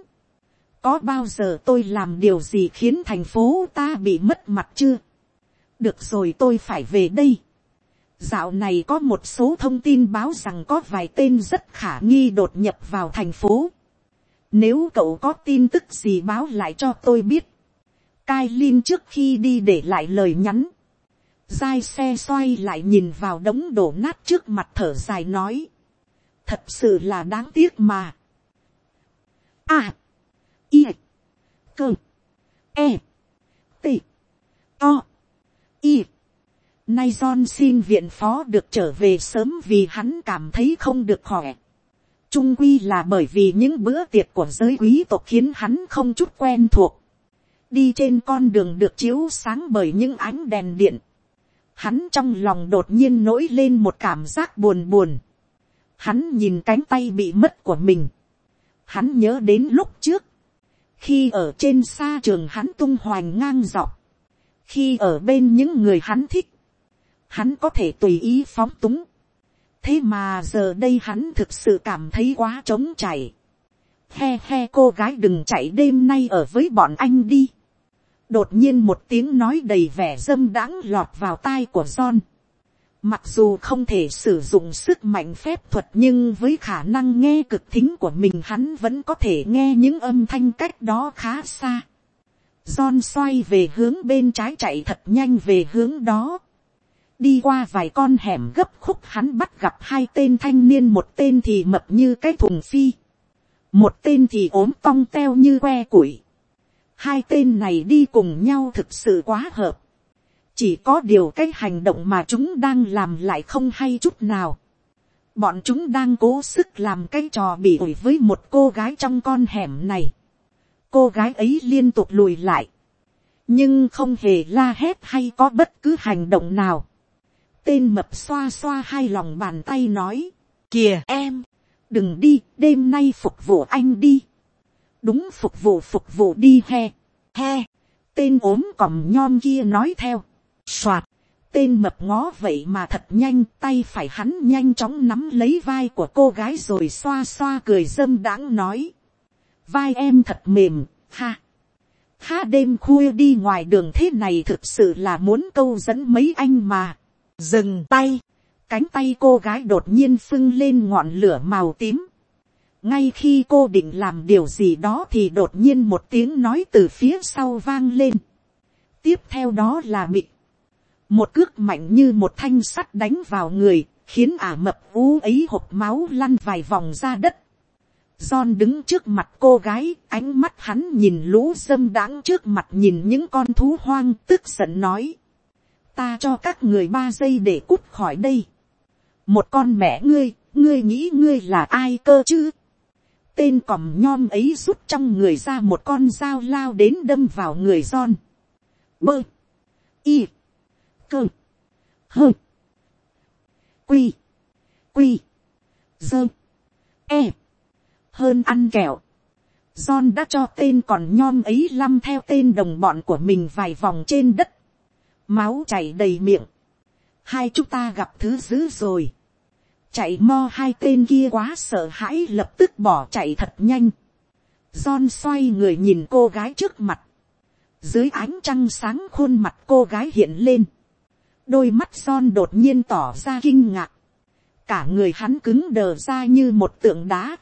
Có bao giờ tôi làm điều gì khiến thành phố ta bị mất mặt chưa? Được rồi, tôi phải về đây. Dạo này có một số thông tin báo rằng có vài tên rất khả nghi đột nhập vào thành phố. Nếu cậu có tin tức gì báo lại cho tôi biết. Kailin trước khi đi để lại lời nhắn. Giai xe xoay lại nhìn vào đống đổ nát trước mặt thở dài nói: thật sự là đáng tiếc mà. À. I. Cơ. E. T. O. I. Nay John xin viện phó được trở về sớm vì hắn cảm thấy không được khỏe. Trung quy là bởi vì những bữa tiệc của giới quý tộc khiến hắn không chút quen thuộc. Đi trên con đường được chiếu sáng bởi những ánh đèn điện. Hắn trong lòng đột nhiên nổi lên một cảm giác buồn buồn. Hắn nhìn cánh tay bị mất của mình. Hắn nhớ đến lúc trước. Khi ở trên sa trường hắn tung hoành ngang dọc. Khi ở bên những người hắn thích. Hắn có thể tùy ý phóng túng. Thế mà giờ đây hắn thực sự cảm thấy quá trống trải. He he, cô gái đừng chạy đêm nay ở với bọn anh đi. Đột nhiên một tiếng nói đầy vẻ dâm đãng lọt vào tai của John. Mặc dù không thể sử dụng sức mạnh phép thuật nhưng với khả năng nghe cực thính của mình hắn vẫn có thể nghe những âm thanh cách đó khá xa. John xoay về hướng bên trái chạy thật nhanh về hướng đó. Đi qua vài con hẻm gấp khúc hắn bắt gặp hai tên thanh niên, một tên thì mập như cái thùng phi. Một tên thì ốm tong teo như que củi. Hai tên này đi cùng nhau thực sự quá hợp. Chỉ có điều cái hành động mà chúng đang làm lại không hay chút nào. Bọn chúng đang cố sức làm cái trò bỉ ổi với một cô gái trong con hẻm này. Cô gái ấy liên tục lùi lại, nhưng không hề la hét hay có bất cứ hành động nào. Tên mập xoa xoa hai lòng bàn tay nói, kìa em, đừng đi, đêm nay phục vụ anh đi. Đúng, phục vụ đi he, he. Tên ốm còm nhom kia nói theo. Soạt, tên mập ngó vậy mà thật nhanh, tay phải hắn nhanh chóng nắm lấy vai của cô gái rồi xoa xoa cười dâm đãng nói, vai em thật mềm, ha. Ha, đêm khuya đi ngoài đường thế này thực sự là muốn câu dẫn mấy anh mà. Dừng tay, cánh tay cô gái đột nhiên phưng lên ngọn lửa màu tím. Ngay khi cô định làm điều gì đó thì đột nhiên một tiếng nói từ phía sau vang lên. Tiếp theo đó là bịch. Một cước mạnh như một thanh sắt đánh vào người, khiến ả mập ú ấy hộc máu lăn vài vòng ra đất. John đứng trước mặt cô gái, ánh mắt hắn nhìn lũ dâm đãng trước mặt, nhìn những con thú hoang, tức giận nói. Ta cho các người 3 giây để cút khỏi đây. Một con mẹ ngươi nghĩ ngươi là ai cơ chứ? Tên còm nhom ấy rút trong người ra một con dao lao đến đâm vào người John. Bơ, y, cơ, hơ, quy, dơ, e. Hơn ăn kẹo, John đã cho tên còn nhom ấy lăm theo tên đồng bọn của mình vài vòng trên đất. Máu chảy đầy miệng. Hai chúng ta gặp thứ dữ rồi. Chạy mo, hai tên kia quá sợ hãi lập tức bỏ chạy thật nhanh. John xoay người nhìn cô gái trước mặt. Dưới ánh trăng sáng khuôn mặt cô gái hiện lên. Đôi mắt John đột nhiên tỏ ra kinh ngạc. Cả người hắn cứng đờ ra như một tượng đá.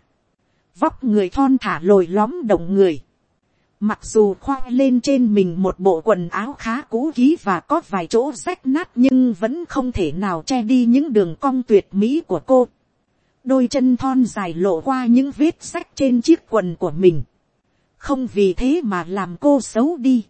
Vóc người thon thả lồi lõm động người. Mặc dù khoác lên trên mình một bộ quần áo khá cũ kỹ và có vài chỗ rách nát, nhưng vẫn không thể nào che đi những đường cong tuyệt mỹ của cô. Đôi chân thon dài lộ qua những vết rách trên chiếc quần của mình. Không vì thế mà làm cô xấu đi.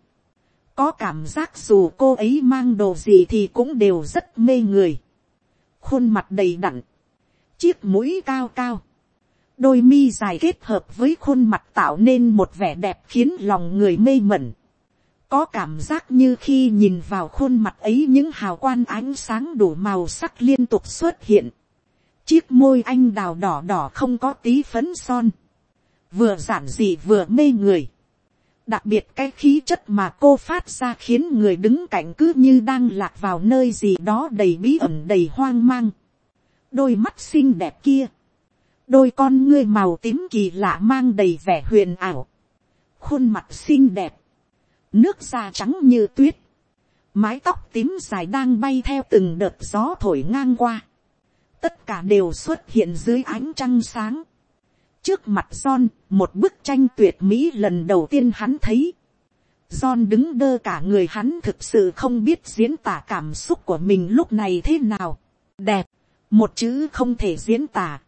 Có cảm giác dù cô ấy mang đồ gì thì cũng đều rất mê người. Khuôn mặt đầy đặn. Chiếc mũi cao cao. Đôi mi dài kết hợp với khuôn mặt tạo nên một vẻ đẹp khiến lòng người mê mẩn. Có cảm giác như khi nhìn vào khuôn mặt ấy những hào quang ánh sáng đủ màu sắc liên tục xuất hiện. Chiếc môi anh đào đỏ đỏ không có tí phấn son. Vừa giản dị vừa mê người. Đặc biệt cái khí chất mà cô phát ra khiến người đứng cạnh cứ như đang lạc vào nơi gì đó đầy bí ẩn đầy hoang mang. Đôi mắt xinh đẹp kia. Đôi con ngươi màu tím kỳ lạ mang đầy vẻ huyền ảo. Khuôn mặt xinh đẹp. Nước da trắng như tuyết. Mái tóc tím dài đang bay theo từng đợt gió thổi ngang qua. Tất cả đều xuất hiện dưới ánh trăng sáng. Trước mặt John, một bức tranh tuyệt mỹ lần đầu tiên hắn thấy. John đứng đơ cả người, hắn thực sự không biết diễn tả cảm xúc của mình lúc này thế nào. Đẹp, một chữ không thể diễn tả.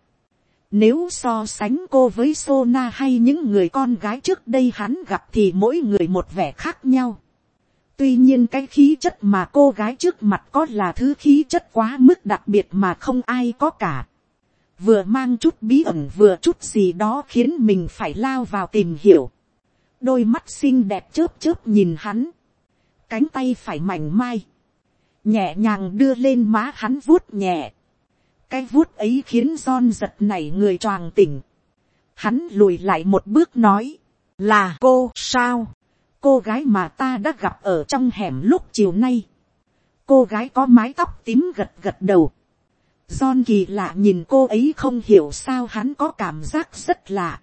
Nếu so sánh cô với Sona hay những người con gái trước đây hắn gặp thì mỗi người một vẻ khác nhau. Tuy nhiên cái khí chất mà cô gái trước mặt có là thứ khí chất quá mức đặc biệt mà không ai có cả. Vừa mang chút bí ẩn vừa chút gì đó khiến mình phải lao vào tìm hiểu. Đôi mắt xinh đẹp chớp chớp nhìn hắn. Cánh tay phải mảnh mai. Nhẹ nhàng đưa lên má hắn vuốt nhẹ. Cái vuốt ấy khiến John giật nảy người choàng tỉnh. Hắn lùi lại một bước nói. Là cô sao? Cô gái mà ta đã gặp ở trong hẻm lúc chiều nay. Cô gái có mái tóc tím gật gật đầu. John kỳ lạ nhìn cô ấy, không hiểu sao hắn có cảm giác rất lạ.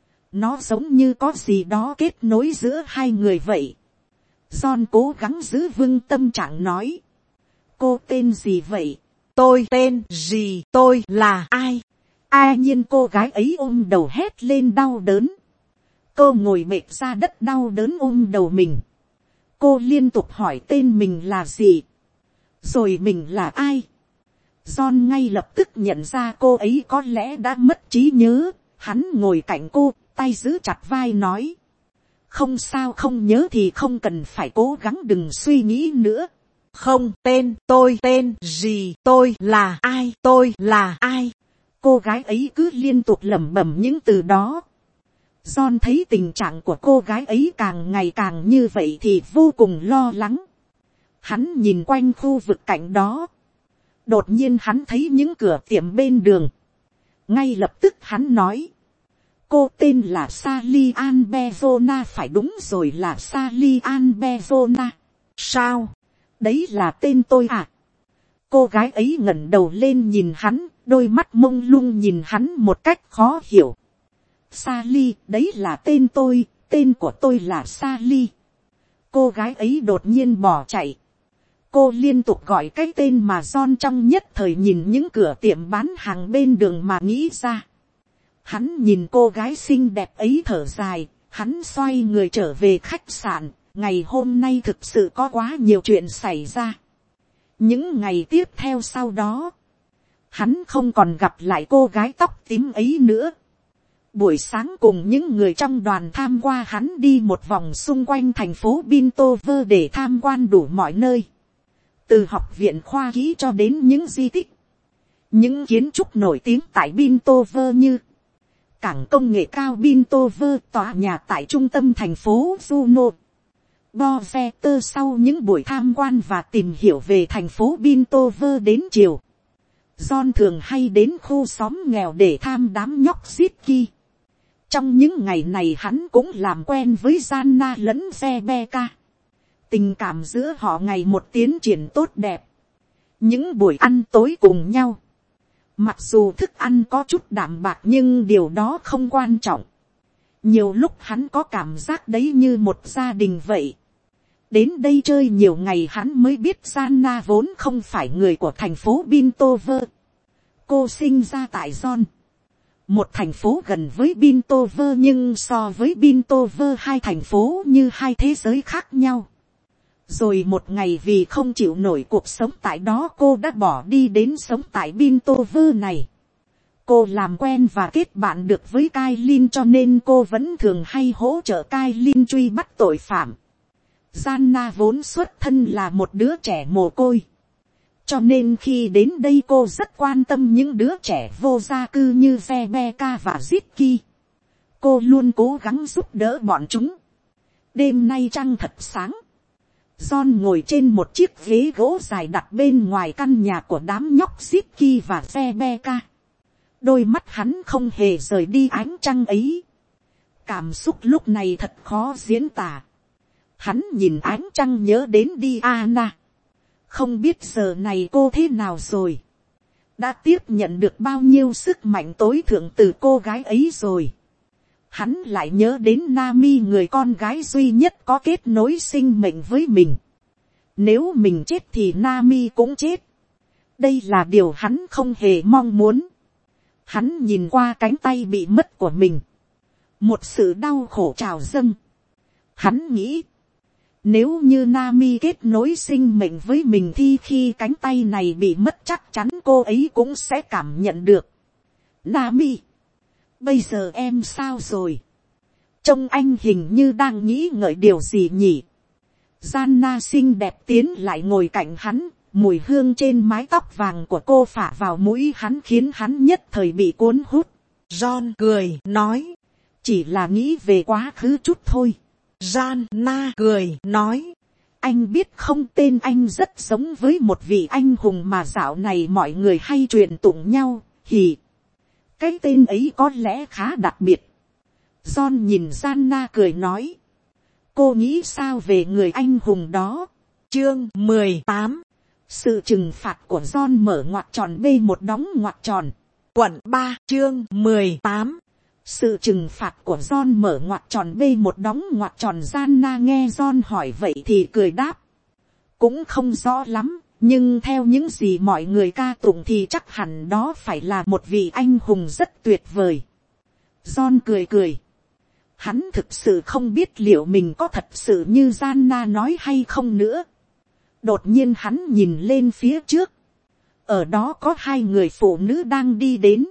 Nó giống như có gì đó kết nối giữa hai người vậy. John cố gắng giữ vững tâm trạng nói. Cô tên gì vậy? Tôi tên gì? Tôi là ai? Ai nhiên cô gái ấy ôm đầu hét lên đau đớn. Cô ngồi mệt ra đất đau đớn ôm đầu mình. Cô liên tục hỏi tên mình là gì? Rồi mình là ai? John ngay lập tức nhận ra cô ấy có lẽ đã mất trí nhớ. Hắn ngồi cạnh cô, tay giữ chặt vai nói. Không sao, không nhớ thì không cần phải cố gắng, đừng suy nghĩ nữa. không, tên gì, tôi là ai. Cô gái ấy cứ liên tục lẩm bẩm những từ đó. John thấy tình trạng của cô gái ấy càng ngày càng như vậy thì vô cùng lo lắng. Hắn nhìn quanh khu vực cạnh đó. Đột nhiên hắn thấy những cửa tiệm bên đường. Ngay lập tức hắn nói. Cô tên là Sally Ann Bezona, phải đúng rồi, là Sally Ann Bezona. Sao? Đấy là tên tôi à? Cô gái ấy ngẩng đầu lên nhìn hắn, đôi mắt mông lung nhìn hắn một cách khó hiểu. Sally, đấy là tên tôi, tên của tôi là Sally. Cô gái ấy đột nhiên bỏ chạy. Cô liên tục gọi cái tên mà John trong nhất thời nhìn những cửa tiệm bán hàng bên đường mà nghĩ ra. Hắn nhìn cô gái xinh đẹp ấy thở dài, hắn xoay người trở về khách sạn. Ngày hôm nay thực sự có quá nhiều chuyện xảy ra. Những ngày tiếp theo sau đó, hắn không còn gặp lại cô gái tóc tím ấy nữa. Buổi sáng cùng những người trong đoàn tham qua, hắn đi một vòng xung quanh thành phố Bintover để tham quan đủ mọi nơi. Từ học viện khoa kỹ cho đến những di tích, những kiến trúc nổi tiếng tại Bintover như cảng công nghệ cao Bintover, tòa nhà tại trung tâm thành phố Juneau. Bozeter sau những buổi tham quan và tìm hiểu về thành phố Bintover đến chiều, John thường hay đến khu xóm nghèo để tham đám nhóc Zitki. Trong những ngày này hắn cũng làm quen với Gianna lẫn Rebecca. Tình cảm giữa họ ngày một tiến triển tốt đẹp. Những buổi ăn tối cùng nhau, mặc dù thức ăn có chút đạm bạc nhưng điều đó không quan trọng. Nhiều lúc hắn có cảm giác đấy như một gia đình vậy. Đến đây chơi nhiều ngày hắn mới biết Gianna vốn không phải người của thành phố Bintover. Cô sinh ra tại John, một thành phố gần với Bintover, nhưng so với Bintover hai thành phố như hai thế giới khác nhau. Rồi một ngày vì không chịu nổi cuộc sống tại đó, cô đã bỏ đi đến sống tại Bintover này. Cô làm quen và kết bạn được với Kailin, cho nên cô vẫn thường hay hỗ trợ Kailin truy bắt tội phạm. Gianna vốn xuất thân là một đứa trẻ mồ côi, cho nên khi đến đây cô rất quan tâm những đứa trẻ vô gia cư như Rebecca và Zitki. Cô luôn cố gắng giúp đỡ bọn chúng. Đêm nay trăng thật sáng. John ngồi trên một chiếc ghế gỗ dài đặt bên ngoài căn nhà của đám nhóc Zitki và Rebecca. Đôi mắt hắn không hề rời đi ánh trăng ấy. Cảm xúc lúc này thật khó diễn tả. Hắn nhìn ánh trăng nhớ đến Diana. Không biết giờ này cô thế nào rồi. Đã tiếp nhận được bao nhiêu sức mạnh tối thượng từ cô gái ấy rồi. Hắn lại nhớ đến Nami, người con gái duy nhất có kết nối sinh mệnh với mình. Nếu mình chết thì Nami cũng chết. Đây là điều hắn không hề mong muốn. Hắn nhìn qua cánh tay bị mất của mình. Một sự đau khổ trào dâng. Hắn nghĩ, nếu như Nami kết nối sinh mệnh với mình thì khi cánh tay này bị mất chắc chắn cô ấy cũng sẽ cảm nhận được. Nami, bây giờ em sao rồi? Trông anh hình như đang nghĩ ngợi điều gì nhỉ? Gianna xinh đẹp tiến lại ngồi cạnh hắn, mùi hương trên mái tóc vàng của cô phả vào mũi hắn khiến hắn nhất thời bị cuốn hút. John cười, nói, chỉ là nghĩ về quá khứ chút thôi. Gianna cười, nói, anh biết không, tên anh rất giống với một vị anh hùng mà dạo này mọi người hay truyền tụng nhau, hì. Cái tên ấy có lẽ khá đặc biệt. John nhìn Gianna cười nói, cô nghĩ sao về người anh hùng đó? Chương 18. Sự trừng phạt của John mở ngoặc tròn B một đóng ngoặc tròn. Quận 3 chương 18. Sự trừng phạt của John mở ngoặc tròn B một đóng ngoặc tròn. Gianna nghe John hỏi vậy thì cười đáp. Cũng không rõ lắm, nhưng theo những gì mọi người ca tụng thì chắc hẳn đó phải là một vị anh hùng rất tuyệt vời. John cười cười. Hắn thực sự không biết liệu mình có thật sự như Gianna nói hay không nữa. Đột nhiên hắn nhìn lên phía trước. Ở đó có hai người phụ nữ đang đi đến.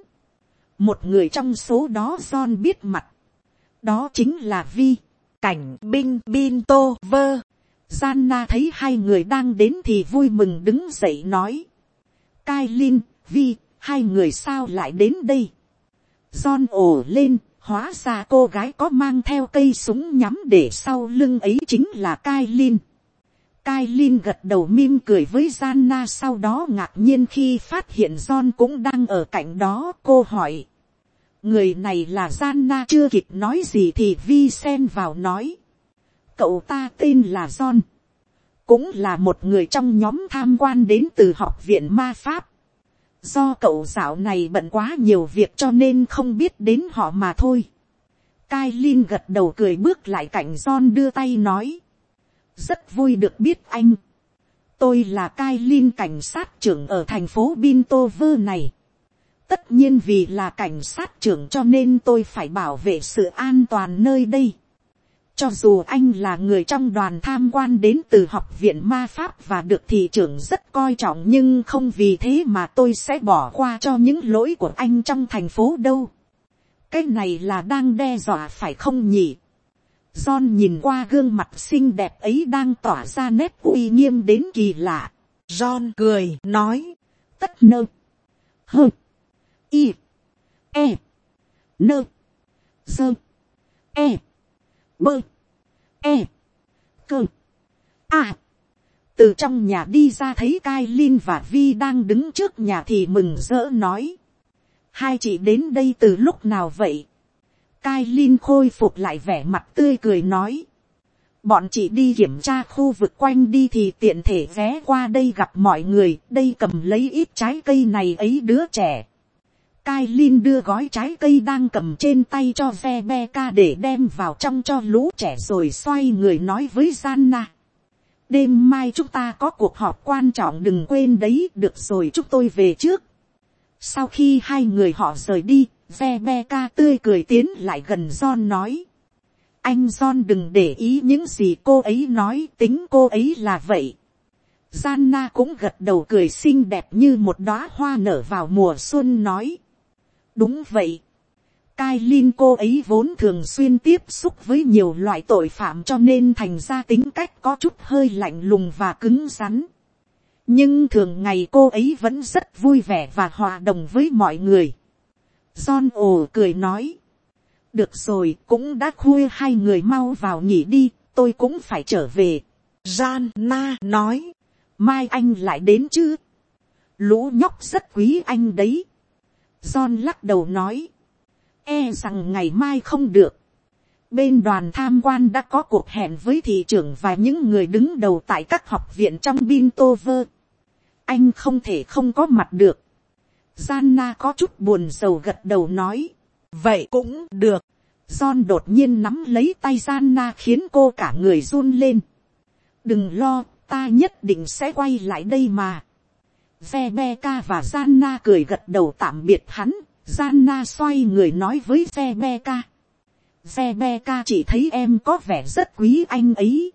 Một người trong số đó John biết mặt. Đó chính là Vi, cảnh binh Bintover. Gianna thấy hai người đang đến thì vui mừng đứng dậy nói. Kailin, Vi, hai người sao lại đến đây? John ồ lên, hóa ra cô gái có mang theo cây súng nhắm để sau lưng ấy chính là Kailin. Kailin gật đầu mỉm cười với Gianna, sau đó ngạc nhiên khi phát hiện John cũng đang ở cạnh đó. Cô hỏi. Người này là Gianna, chưa kịp nói gì thì Vi xen vào nói. Cậu ta tên là John. Cũng là một người trong nhóm tham quan đến từ học viện ma pháp. Do cậu dạo này bận quá nhiều việc cho nên không biết đến họ mà thôi. Kailin gật đầu cười bước lại cạnh John đưa tay nói. Rất vui được biết anh. Tôi là Kailin, cảnh sát trưởng ở thành phố Bintover này. Tất nhiên vì là cảnh sát trưởng cho nên tôi phải bảo vệ sự an toàn nơi đây. Cho dù anh là người trong đoàn tham quan đến từ học viện ma pháp và được thị trưởng rất coi trọng, nhưng không vì thế mà tôi sẽ bỏ qua cho những lỗi của anh trong thành phố đâu. Cái này là đang đe dọa phải không nhỉ? John nhìn qua gương mặt xinh đẹp ấy đang tỏa ra nét uy nghiêm đến kỳ lạ. John cười nói. Tất nơ. Hơ. Y. E. Nơ. Sơ. E. Bơ. E. Cơ. À. Từ trong nhà đi ra thấy Kailin và Vi đang đứng trước nhà thì mừng rỡ nói. Hai chị đến đây từ lúc nào vậy? Kailin khôi phục lại vẻ mặt tươi cười nói. Bọn chị đi kiểm tra khu vực quanh đi thì tiện thể ghé qua đây gặp mọi người. Đây cầm lấy ít trái cây này ấy đứa trẻ. Kailin đưa gói trái cây đang cầm trên tay cho Rebecca để đem vào trong cho lũ trẻ rồi xoay người nói với Gianna. Đêm mai chúng ta có cuộc họp quan trọng đừng quên đấy. Được rồi, chúng tôi về trước. Sau khi hai người họ rời đi, Rebecca tươi cười tiến lại gần John nói. Anh John đừng để ý những gì cô ấy nói, tính cô ấy là vậy. Gianna cũng gật đầu cười xinh đẹp như một đóa hoa nở vào mùa xuân nói. Đúng vậy. Kailin cô ấy vốn thường xuyên tiếp xúc với nhiều loại tội phạm cho nên thành ra tính cách có chút hơi lạnh lùng và cứng rắn. Nhưng thường ngày cô ấy vẫn rất vui vẻ và hòa đồng với mọi người. John ồ cười nói. Được rồi, cũng đã khuya, hai người mau vào nghỉ đi, tôi cũng phải trở về. Gianna nói. Mai anh lại đến chứ? Lũ nhóc rất quý anh đấy. John lắc đầu nói. E rằng ngày mai không được. Bên đoàn tham quan đã có cuộc hẹn với thị trưởng và những người đứng đầu tại các học viện trong Bintover. Anh không thể không có mặt được. Gianna có chút buồn rầu gật đầu nói. Vậy cũng được. John đột nhiên nắm lấy tay Gianna khiến cô cả người run lên. Đừng lo, ta nhất định sẽ quay lại đây mà. Rebecca và Gianna cười gật đầu tạm biệt hắn. Gianna xoay người nói với Rebecca. Rebecca chỉ thấy em có vẻ rất quý anh ấy.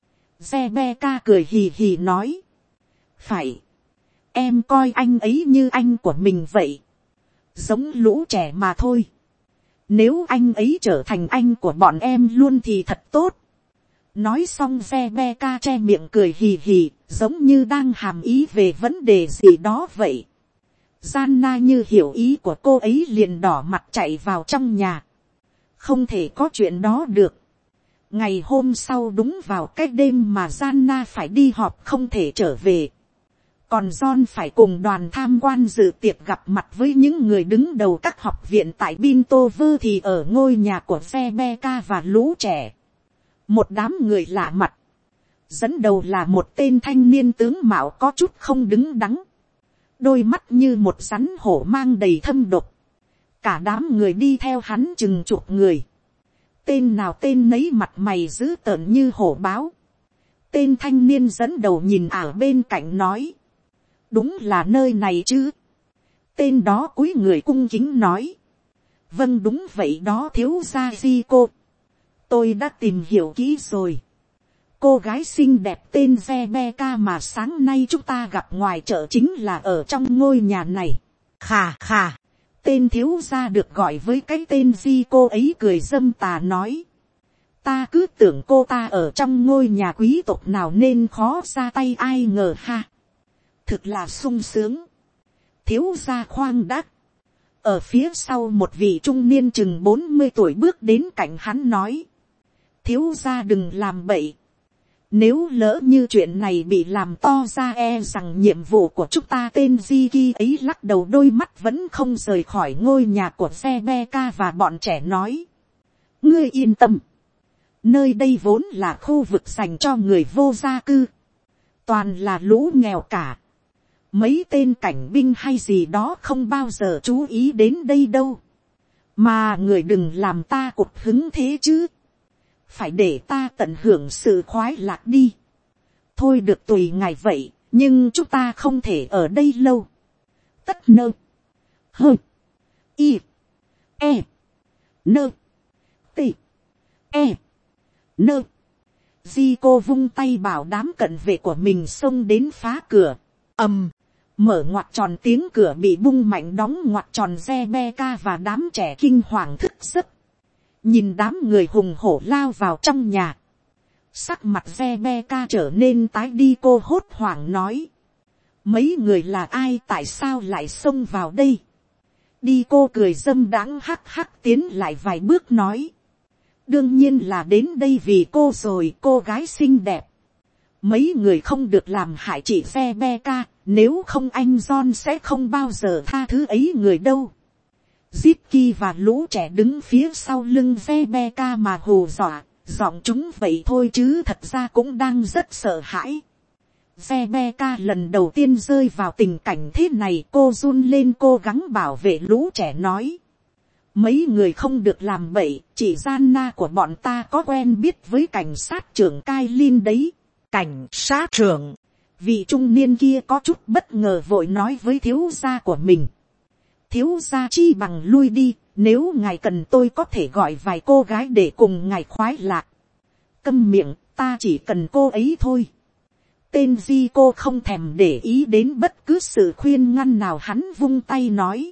Rebecca cười hì hì nói. Phải. Em coi anh ấy như anh của mình vậy. Giống lũ trẻ mà thôi. Nếu anh ấy trở thành anh của bọn em luôn thì thật tốt. Nói xong Rebecca che miệng cười hì hì, giống như đang hàm ý về vấn đề gì đó vậy. Gianna như hiểu ý của cô ấy liền đỏ mặt chạy vào trong nhà. Không thể có chuyện đó được. Ngày hôm sau đúng vào cái đêm mà Gianna phải đi họp không thể trở về. Còn John phải cùng đoàn tham quan dự tiệc gặp mặt với những người đứng đầu các học viện tại Bintover thì ở ngôi nhà của Rebecca và lũ trẻ. Một đám người lạ mặt. Dẫn đầu là một tên thanh niên tướng mạo có chút không đứng đắn. Đôi mắt như một rắn hổ mang đầy thâm độc. Cả đám người đi theo hắn chừng chục người. Tên nào tên nấy mặt mày dữ tợn như hổ báo. Tên thanh niên dẫn đầu nhìn ở bên cạnh nói. Đúng là nơi này chứ. Tên đó cúi người cung kính nói. Vâng đúng vậy đó thiếu gia di cô. Tôi đã tìm hiểu kỹ rồi. Cô gái xinh đẹp tên Rebecca mà sáng nay chúng ta gặp ngoài chợ chính là ở trong ngôi nhà này. Khà khà. Tên thiếu gia được gọi với cái tên di cô ấy cười dâm tà nói. Ta cứ tưởng cô ta ở trong ngôi nhà quý tộc nào nên khó ra tay, ai ngờ ha. Thực là sung sướng. Thiếu gia khoang đắc. Ở phía sau một vị trung niên chừng 40 tuổi bước đến cạnh hắn nói. Thiếu gia đừng làm bậy. Nếu lỡ như chuyện này bị làm to ra, e rằng nhiệm vụ của chúng ta tên Di ấy lắc đầu, đôi mắt vẫn không rời khỏi ngôi nhà của Rebecca và bọn trẻ nói. Ngươi yên tâm. Nơi đây vốn là khu vực dành cho người vô gia cư. Toàn là lũ nghèo cả. Mấy tên cảnh binh hay gì đó không bao giờ chú ý đến đây đâu. Mà người đừng làm ta cục hứng thế chứ. Phải để ta tận hưởng sự khoái lạc đi. Thôi được tùy ngài vậy, nhưng chúng ta không thể ở đây lâu. Tất nơ. Hơ. Y. E. Nơ. T. E. Nơ. Di cô vung tay bảo đám cận vệ của mình xông đến phá cửa. Mở ngoặt tròn, tiếng cửa bị bung mạnh đóng ngoặt tròn. Rebecca và đám trẻ kinh hoàng thức giấc. Nhìn đám người hùng hổ lao vào trong nhà. Sắc mặt Rebecca trở nên tái đi, cô hốt hoảng nói. Mấy người là ai, tại sao lại xông vào đây? Đi cô cười dâm đãng hắc hắc tiến lại vài bước nói. Đương nhiên là đến đây vì cô rồi, cô gái xinh đẹp. Mấy người không được làm hại chị Rebecca, nếu không anh John sẽ không bao giờ tha thứ ấy người đâu. Zipki và lũ trẻ đứng phía sau lưng Rebecca mà hù dọa, giọng chúng vậy thôi chứ thật ra cũng đang rất sợ hãi. Rebecca lần đầu tiên rơi vào tình cảnh thế này, cô run lên cố gắng bảo vệ lũ trẻ nói. Mấy người không được làm bậy, chị Gianna của bọn ta có quen biết với cảnh sát trưởng Kailin đấy. Cảnh sát trưởng. Vị trung niên kia có chút bất ngờ vội nói với thiếu gia của mình. Thiếu gia chi bằng lui đi, nếu ngài cần tôi có thể gọi vài cô gái để cùng ngài khoái lạc. Câm miệng, ta chỉ cần cô ấy thôi. Tên Di cô không thèm để ý đến bất cứ sự khuyên ngăn nào, hắn vung tay nói.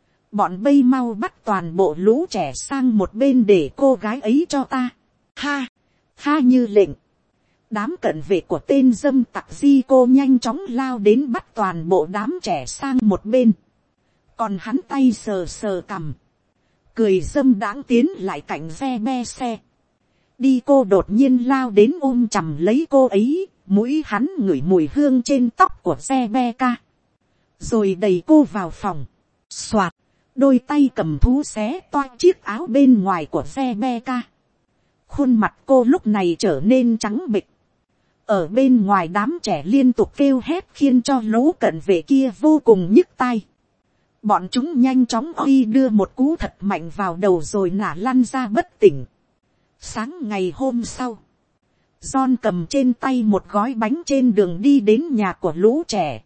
Bọn bây mau bắt toàn bộ lũ trẻ sang một bên để cô gái ấy cho ta. Ha, ha như lệnh. Đám cận vệ của tên dâm tặc Di cô nhanh chóng lao đến bắt toàn bộ đám trẻ sang một bên. Còn hắn tay sờ sờ cằm, cười dâm đãng tiến lại cạnh xe. Đi cô đột nhiên lao đến ôm chầm lấy cô ấy, mũi hắn ngửi mùi hương trên tóc của Rebecca. Rồi đẩy cô vào phòng. Soạt, đôi tay cầm thú xé toang chiếc áo bên ngoài của Rebecca. Khuôn mặt cô lúc này trở nên trắng bệch. Ở bên ngoài đám trẻ liên tục kêu hét khiến cho lũ cận vệ kia vô cùng nhức tai. Bọn chúng nhanh chóng uy đưa một cú thật mạnh vào đầu rồi nả lăn ra bất tỉnh. Sáng ngày hôm sau, John cầm trên tay một gói bánh trên đường đi đến nhà của lũ trẻ.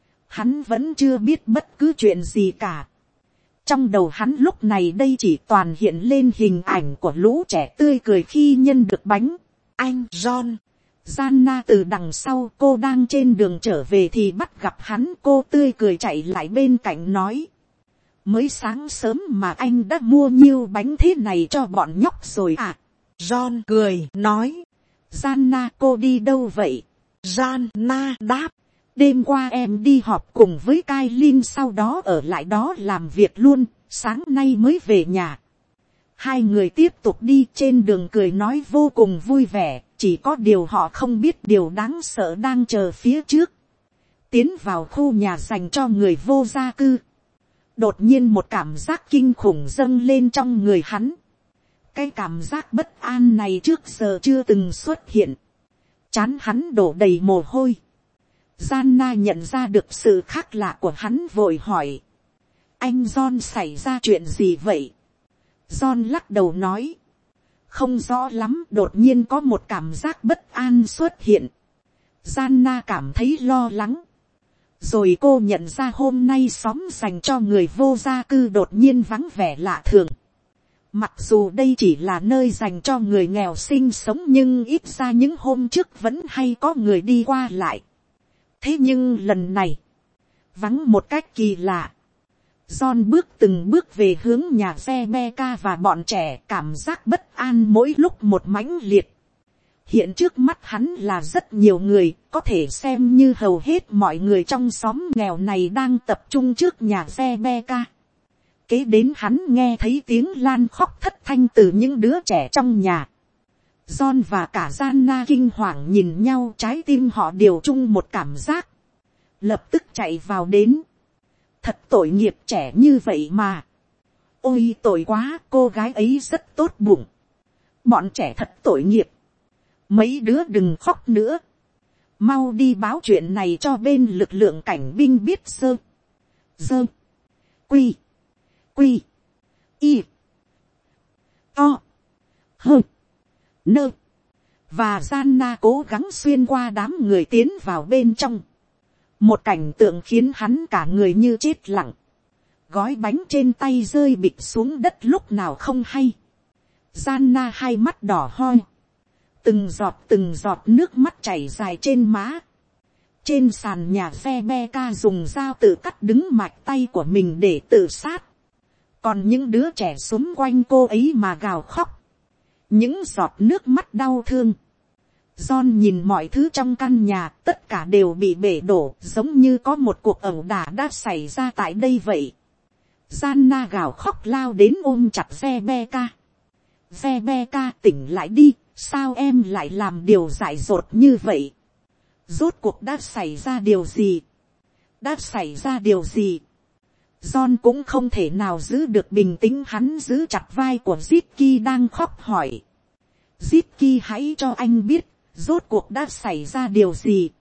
Hắn vẫn chưa biết bất cứ chuyện gì cả. Trong đầu hắn lúc này đây chỉ toàn hiện lên hình ảnh của lũ trẻ tươi cười khi nhân được bánh. Anh John. Gianna từ đằng sau, cô đang trên đường trở về thì bắt gặp hắn. Cô tươi cười chạy lại bên cạnh nói. Mới sáng sớm mà anh đã mua nhiêu bánh thế này cho bọn nhóc rồi à? John cười nói. Gianna, cô đi đâu vậy? Gianna đáp. Đêm qua em đi họp cùng với Kailin, sau đó ở lại đó làm việc luôn, sáng nay mới về nhà. Hai người tiếp tục đi trên đường cười nói vô cùng vui vẻ, chỉ có điều họ không biết điều đáng sợ đang chờ phía trước. Tiến vào khu nhà dành cho người vô gia cư. Đột nhiên một cảm giác kinh khủng dâng lên trong người hắn. Cái cảm giác bất an này trước giờ chưa từng xuất hiện. Trán hắn đổ đầy mồ hôi. Gianna nhận ra được sự khác lạ của hắn vội hỏi. Anh John xảy ra chuyện gì vậy? John lắc đầu nói. Không rõ lắm, đột nhiên có một cảm giác bất an xuất hiện. Gianna cảm thấy lo lắng. Rồi cô nhận ra hôm nay xóm dành cho người vô gia cư đột nhiên vắng vẻ lạ thường. Mặc dù đây chỉ là nơi dành cho người nghèo sinh sống nhưng ít ra những hôm trước vẫn hay có người đi qua lại. Thế nhưng lần này, vắng một cách kỳ lạ. John bước từng bước về hướng nhà Rebecca và bọn trẻ, cảm giác bất an mỗi lúc một mãnh liệt. Hiện trước mắt hắn là rất nhiều người, có thể xem như hầu hết mọi người trong xóm nghèo này đang tập trung trước nhà Rebecca. Kế đến hắn nghe thấy tiếng Lan khóc thất thanh từ những đứa trẻ trong nhà. John và cả Gianna kinh hoàng nhìn nhau, trái tim họ đều chung một cảm giác. Lập tức chạy vào đến. Thật tội nghiệp, trẻ như vậy mà. Ôi tội quá, cô gái ấy rất tốt bụng. Bọn trẻ thật tội nghiệp. Mấy đứa đừng khóc nữa. Mau đi báo chuyện này cho bên lực lượng cảnh binh biết. Dơ. Quy. Y. To. Hơ. Nơ. Và Gianna cố gắng xuyên qua đám người tiến vào bên trong. Một cảnh tượng khiến hắn cả người như chết lặng. Gói bánh trên tay rơi bịch xuống đất lúc nào không hay. Gianna hai mắt đỏ hoe. Từng giọt nước mắt chảy dài trên má. Trên sàn nhà Rebecca dùng dao tự cắt đứng mạch tay của mình để tự sát. Còn những đứa trẻ xúm quanh cô ấy mà gào khóc. Những giọt nước mắt đau thương. John nhìn mọi thứ trong căn nhà, tất cả đều bị bể đổ, giống như có một cuộc ẩu đả đã xảy ra tại đây vậy. Gianna gào khóc lao đến ôm chặt Rebecca. Rebecca, tỉnh lại đi, sao em lại làm điều dại dột như vậy? Rốt cuộc đã xảy ra điều gì? John cũng không thể nào giữ được bình tĩnh, hắn giữ chặt vai của Ziki đang khóc hỏi. Ziki, hãy cho anh biết, rốt cuộc đã xảy ra điều gì?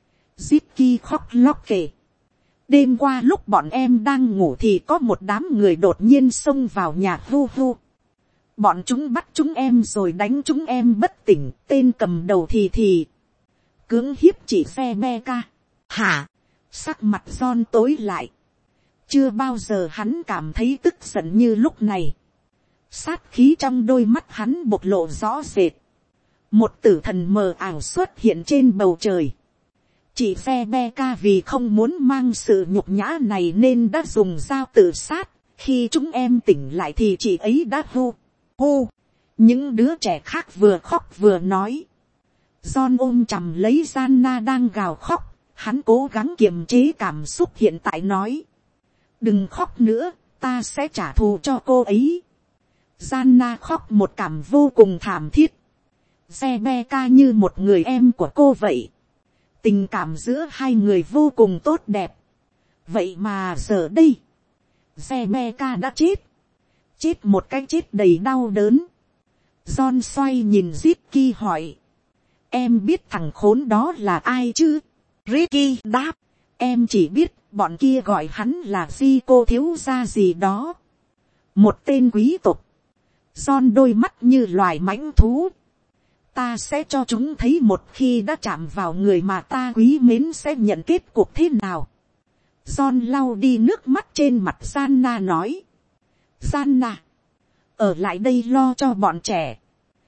Ziki khóc lóc kể. Đêm qua lúc bọn em đang ngủ thì có một đám người đột nhiên xông vào nhà Hu. Bọn chúng bắt chúng em rồi đánh chúng em bất tỉnh, tên cầm đầu thì cưỡng hiếp chị Rebecca. Hả? Sắc mặt John tối lại. Chưa bao giờ hắn cảm thấy tức giận như lúc này. Sát khí trong đôi mắt hắn bộc lộ rõ rệt. Một tử thần mờ ảo xuất hiện trên bầu trời. Chị Rebecca vì không muốn mang sự nhục nhã này nên đã dùng dao tự sát. Khi chúng em tỉnh lại thì chị ấy đã hô. Những đứa trẻ khác vừa khóc vừa nói. John ôm chầm lấy Gianna đang gào khóc. Hắn cố gắng kiềm chế cảm xúc hiện tại nói. Đừng khóc nữa, ta sẽ trả thù cho cô ấy. Gianna khóc một cảm vô cùng thảm thiết. Rebecca như một người em của cô vậy. Tình cảm giữa hai người vô cùng tốt đẹp. Vậy mà giờ đây, Rebecca đã chết. Chết một cái chết đầy đau đớn. John xoay nhìn Ziki hỏi. Em biết thằng khốn đó là ai chứ? Ricky đáp. Em chỉ biết bọn kia gọi hắn là Zico thiếu gia gì đó. Một tên quý tộc. John đôi mắt như loài mãnh thú. Ta sẽ cho chúng thấy một khi đã chạm vào người mà ta quý mến sẽ nhận kết cuộc thế nào. John lau đi nước mắt trên mặt Gianna nói. Gianna, ở lại đây lo cho bọn trẻ.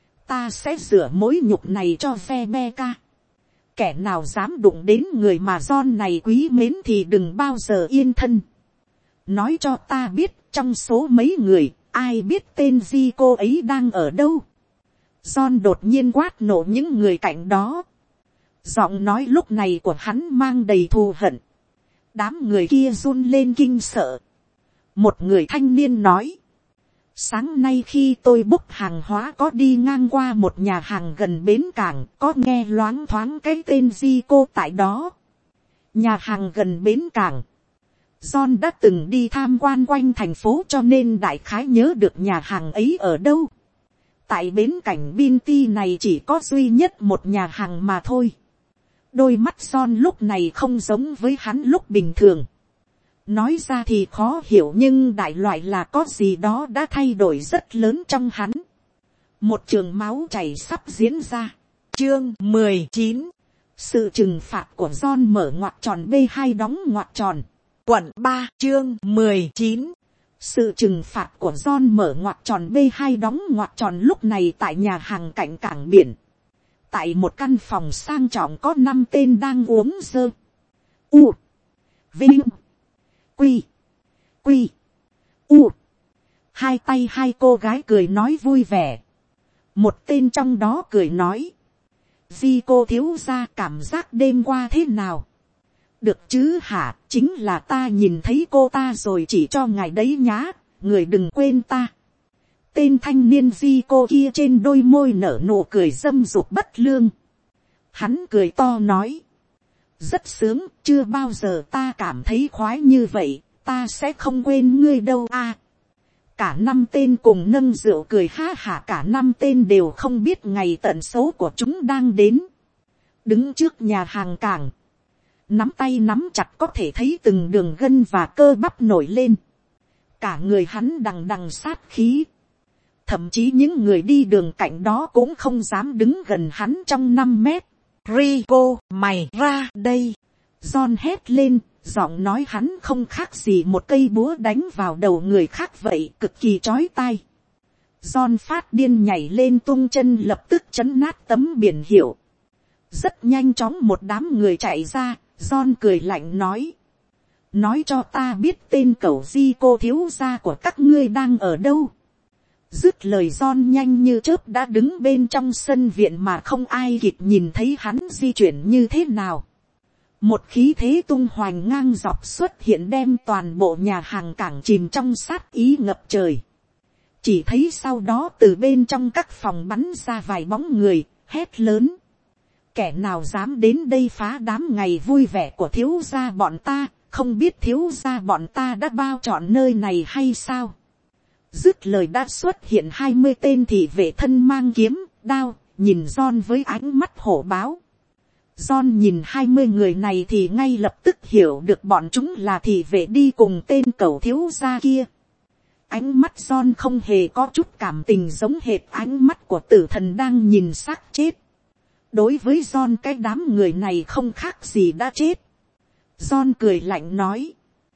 Ta sẽ rửa mối nhục này cho Rebecca. Kẻ nào dám đụng đến người mà John này quý mến thì đừng bao giờ yên thân. Nói cho ta biết trong số mấy người, ai biết tên Zico ấy đang ở đâu. John đột nhiên quát nổ những người cạnh đó. Giọng nói lúc này của hắn mang đầy thù hận. Đám người kia run lên kinh sợ. Một người thanh niên nói. Sáng nay khi tôi bốc hàng hóa có đi ngang qua một nhà hàng gần bến cảng, có nghe loáng thoáng cái tên Zico tại đó. Nhà hàng gần bến cảng. John đã từng đi tham quan quanh thành phố cho nên đại khái nhớ được nhà hàng ấy ở đâu. Tại bến cảnh Binti này chỉ có duy nhất một nhà hàng mà thôi. Đôi mắt John lúc này không giống với hắn lúc bình thường. Nói ra thì khó hiểu nhưng đại loại là có gì đó đã thay đổi rất lớn trong hắn. Một trường máu chảy sắp diễn ra. Chương 19. Sự trừng phạt của John mở ngoặc tròn B2 đóng ngoặc tròn. Quận 3 chương 19. Sự trừng phạt của John mở ngoặc tròn B2 đóng ngoặc tròn lúc này tại nhà hàng cạnh cảng biển. Tại một căn phòng sang trọng có 5 tên đang uống rơ. U. Vinh. Quy. Hai tay hai cô gái cười nói vui vẻ. Một tên trong đó cười nói. Di cô thiếu gia cảm giác đêm qua thế nào? Được chứ hả, chính là ta nhìn thấy cô ta rồi chỉ cho ngài đấy nhá, người đừng quên ta. Tên thanh niên di cô kia trên đôi môi nở nụ cười dâm dục bất lương. Hắn cười to nói. Rất sướng, chưa bao giờ ta cảm thấy khoái như vậy, ta sẽ không quên ngươi đâu a. Cả năm tên cùng nâng rượu cười ha hả, cả năm tên đều không biết ngày tận xấu của chúng đang đến. Đứng trước nhà hàng cảng, nắm tay nắm chặt có thể thấy từng đường gân và cơ bắp nổi lên. Cả người hắn đằng đằng sát khí. Thậm chí những người đi đường cạnh đó cũng không dám đứng gần hắn trong 5 mét. Rico, mày ra đây. John hét lên, giọng nói hắn không khác gì một cây búa đánh vào đầu người khác vậy, cực kỳ chói tai. John phát điên nhảy lên tung chân lập tức chấn nát tấm biển hiệu. Rất nhanh chóng một đám người chạy ra, John cười lạnh nói. Nói cho ta biết tên cẩu di cô thiếu gia của các ngươi đang ở đâu. Dứt lời John nhanh như chớp đã đứng bên trong sân viện mà không ai kịp nhìn thấy hắn di chuyển như thế nào. Một khí thế tung hoành ngang dọc xuất hiện đem toàn bộ nhà hàng cảng chìm trong sát ý ngập trời. Chỉ thấy sau đó từ bên trong các phòng bắn ra vài bóng người, hét lớn. Kẻ nào dám đến đây phá đám ngày vui vẻ của thiếu gia bọn ta, không biết thiếu gia bọn ta đã bao trọn nơi này hay sao? Dứt lời đã xuất hiện 20 tên thị vệ thân mang kiếm, đao, nhìn John với ánh mắt hổ báo. John nhìn 20 người này thì ngay lập tức hiểu được bọn chúng là thị vệ đi cùng tên cẩu thiếu gia kia. Ánh mắt John không hề có chút cảm tình giống hệt ánh mắt của tử thần đang nhìn xác chết. Đối với John cái đám người này không khác gì đã chết. John cười lạnh nói.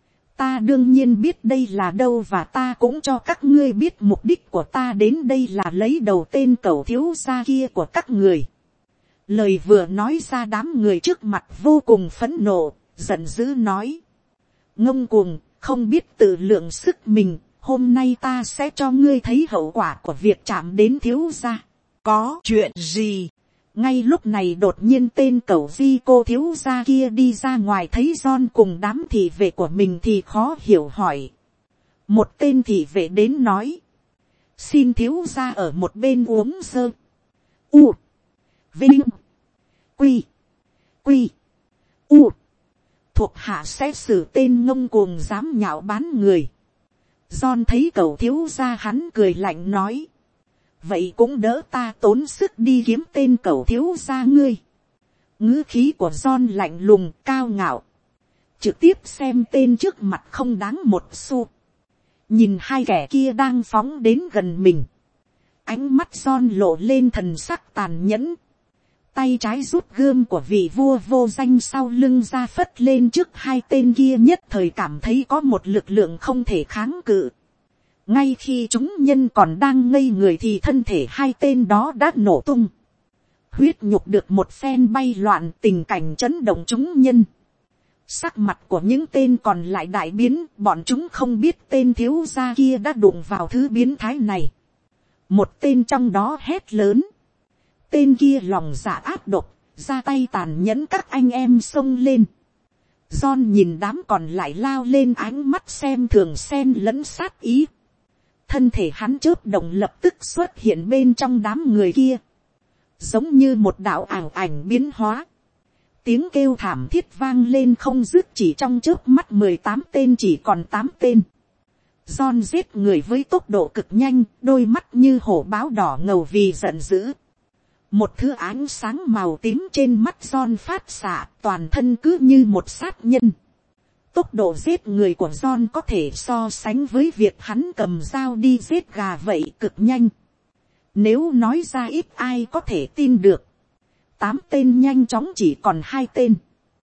Ta đương nhiên biết đây là đâu và ta cũng cho các ngươi biết mục đích của ta đến đây là lấy đầu tên cẩu thiếu gia kia của các người. Lời vừa nói ra đám người trước mặt vô cùng phẫn nộ, giận dữ nói. Ngông cuồng, không biết tự lượng sức mình, hôm nay ta sẽ cho ngươi thấy hậu quả của việc chạm đến thiếu gia. Có chuyện gì? Ngay lúc này đột nhiên tên cẩu di cô thiếu gia kia đi ra ngoài thấy John cùng đám thị vệ của mình thì khó hiểu hỏi. Một tên thị vệ đến nói. Xin thiếu gia ở một bên uống sơ. Vinh. Quy. Thuộc hạ sẽ xử tên ngông cuồng dám nhạo báng người. John thấy cẩu thiếu gia hắn cười lạnh nói. Vậy cũng đỡ ta tốn sức đi kiếm tên cẩu thiếu gia ngươi. Ngữ khí của John lạnh lùng cao ngạo. Trực tiếp xem tên trước mặt không đáng một xu. Nhìn hai kẻ kia đang phóng đến gần mình. Ánh mắt John lộ lên thần sắc tàn nhẫn. Tay trái rút gươm của vị vua vô danh sau lưng ra phất lên trước hai tên kia, nhất thời cảm thấy có một lực lượng không thể kháng cự. Ngay khi chúng nhân còn đang ngây người thì thân thể hai tên đó đã nổ tung. Huyết nhục được một phen bay loạn, tình cảnh chấn động chúng nhân. Sắc mặt của những tên còn lại đại biến, bọn chúng không biết tên thiếu gia kia đã đụng vào thứ biến thái này. Một tên trong đó hét lớn. Tên kia lòng dạ ác độc, ra tay tàn nhẫn, các anh em xông lên. John nhìn đám còn lại lao lên, ánh mắt xem thường xen lẫn sát ý. Thân thể hắn chớp động lập tức xuất hiện bên trong đám người kia. Giống như một đạo ảo ảnh biến hóa. Tiếng kêu thảm thiết vang lên không dứt, chỉ trong chớp mắt 18 tên chỉ còn 8 tên. John giết người với tốc độ cực nhanh, đôi mắt như hổ báo đỏ ngầu vì giận dữ. Một thứ ánh sáng màu tím trên mắt John phát xạ, toàn thân cứ như một sát nhân. Tốc độ giết người của John có thể so sánh với việc hắn cầm dao đi giết gà vậy, cực nhanh. Nếu nói ra ít ai có thể tin được. 8 tên nhanh chóng chỉ còn 2 tên.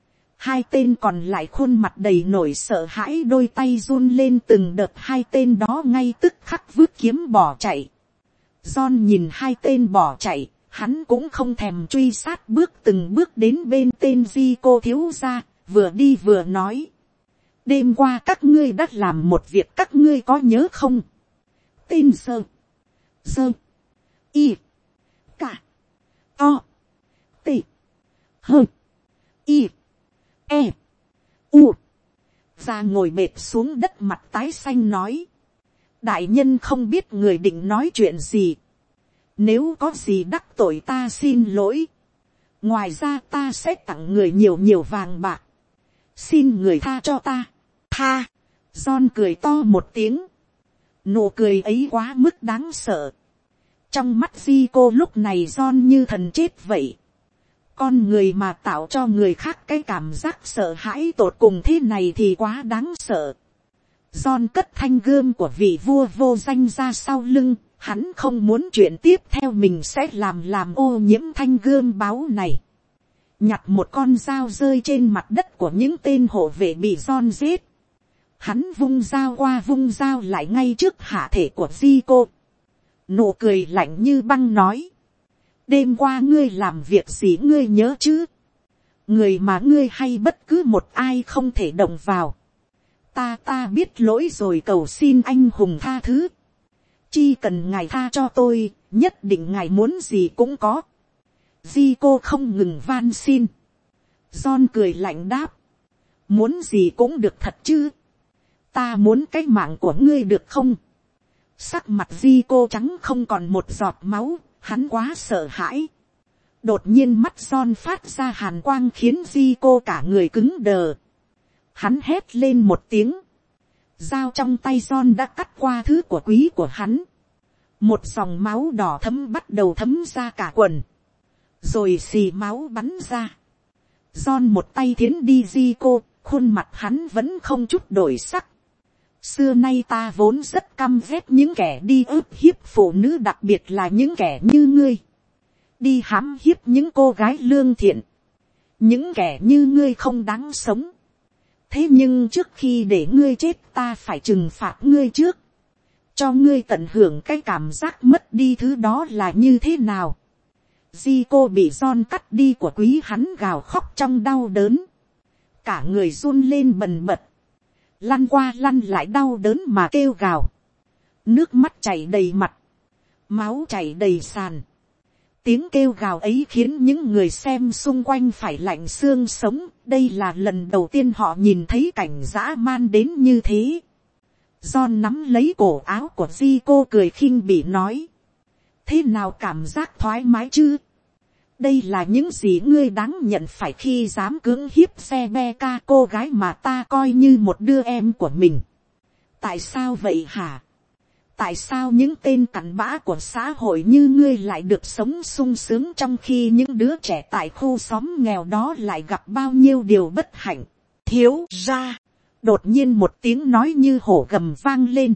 2 tên còn lại khuôn mặt đầy nỗi sợ hãi, đôi tay run lên từng đợt. 2 tên đó ngay tức khắc vứt kiếm bỏ chạy. John nhìn 2 tên bỏ chạy, hắn cũng không thèm truy sát, bước từng bước đến bên tên di cô thiếu gia, vừa đi vừa nói. đêm qua các ngươi đã làm một việc các ngươi có nhớ không? Tên sơ, sơ, y, cả, o, t, hơ, y, e, u. Ra ngồi mệt xuống đất mặt tái xanh nói. Đại nhân không biết người định nói chuyện gì. Nếu có gì đắc tội ta xin lỗi. Ngoài ra ta sẽ tặng người nhiều nhiều vàng bạc. Xin người tha cho ta. Tha. John cười to một tiếng. Nụ cười ấy quá mức đáng sợ. Trong mắt Zico lúc này John như thần chết vậy. Con người mà tạo cho người khác cái cảm giác sợ hãi tột cùng thế này thì quá đáng sợ. John cất thanh gươm của vị vua vô danh ra sau lưng. Hắn không muốn chuyện tiếp theo mình sẽ làm ô nhiễm thanh gươm báu này. Nhặt một con dao rơi trên mặt đất của những tên hộ vệ bị John giết. Hắn vung dao qua vung dao lại ngay trước hạ thể của Zico. Nụ cười lạnh như băng nói. Đêm qua ngươi làm việc gì ngươi nhớ chứ? Người mà ngươi hay bất cứ một ai không thể động vào. Ta biết lỗi rồi cầu xin anh hùng tha thứ. Chỉ cần ngài tha cho tôi, nhất định ngài muốn gì cũng có. Zico không ngừng van xin. John cười lạnh đáp. Muốn gì cũng được thật chứ? Ta muốn cái mạng của ngươi được không? Sắc mặt Zico trắng không còn một giọt máu, hắn quá sợ hãi. Đột nhiên mắt John phát ra hàn quang khiến Zico cả người cứng đờ. Hắn hét lên một tiếng. Dao trong tay John đã cắt qua thứ của quý của hắn. Một dòng máu đỏ thấm bắt đầu thấm ra cả quần. Rồi xì máu bắn ra. John một tay thiến đi Zico, khuôn mặt hắn vẫn không chút đổi sắc. Xưa nay ta vốn rất căm ghét những kẻ đi ức hiếp phụ nữ, đặc biệt là những kẻ như ngươi. Đi hãm hiếp những cô gái lương thiện. Những kẻ như ngươi không đáng sống. Thế nhưng trước khi để ngươi chết ta phải trừng phạt ngươi trước. Cho ngươi tận hưởng cái cảm giác mất đi thứ đó là như thế nào. Zico bị John cắt đi của quý hắn gào khóc trong đau đớn. Cả người run lên bần bật. Lăn qua lăn lại đau đớn mà kêu gào. Nước mắt chảy đầy mặt. Máu chảy đầy sàn. Tiếng kêu gào ấy khiến những người xem xung quanh phải lạnh xương sống. Đây là lần đầu tiên họ nhìn thấy cảnh dã man đến như thế. John nắm lấy cổ áo của Zico cười khinh bỉ nói. Thế nào cảm giác thoải mái chứ? Đây là những gì ngươi đáng nhận phải khi dám cưỡng hiếp Rebecca, cô gái mà ta coi như một đứa em của mình. Tại sao vậy hả? Tại sao những tên cặn bã của xã hội như ngươi lại được sống sung sướng trong khi những đứa trẻ tại khu xóm nghèo đó lại gặp bao nhiêu điều bất hạnh? Thiếu gia. Đột nhiên một tiếng nói như hổ gầm vang lên.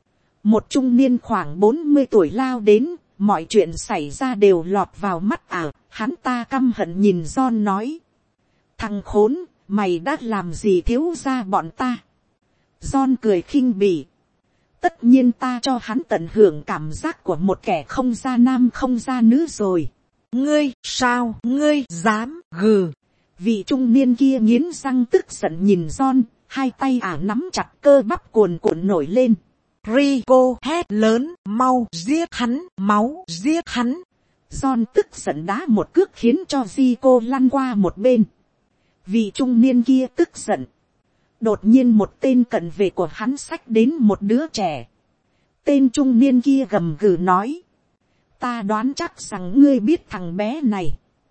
Một trung niên khoảng 40 tuổi lao đến. Mọi chuyện xảy ra đều lọt vào mắt ả. Hắn ta căm hận nhìn John nói. Thằng khốn, mày đã làm gì thiếu gia bọn ta? John cười khinh bỉ. Tất nhiên ta cho hắn tận hưởng cảm giác của một kẻ không ra nam không ra nữ rồi. Ngươi, sao, ngươi dám, gừ. Vị trung niên kia nghiến răng tức giận nhìn John, hai tay ả nắm chặt cơ bắp cuồn cuộn nổi lên. Rico hét lớn, mau giết hắn, máu giết hắn. John tức giận đá một cước khiến cho Zico lăn qua một bên. Vị trung niên kia tức giận. Đột nhiên một tên cận vệ của hắn xách đến một đứa trẻ. Tên trung niên kia gầm gừ nói. Ta đoán chắc rằng ngươi biết thằng bé này.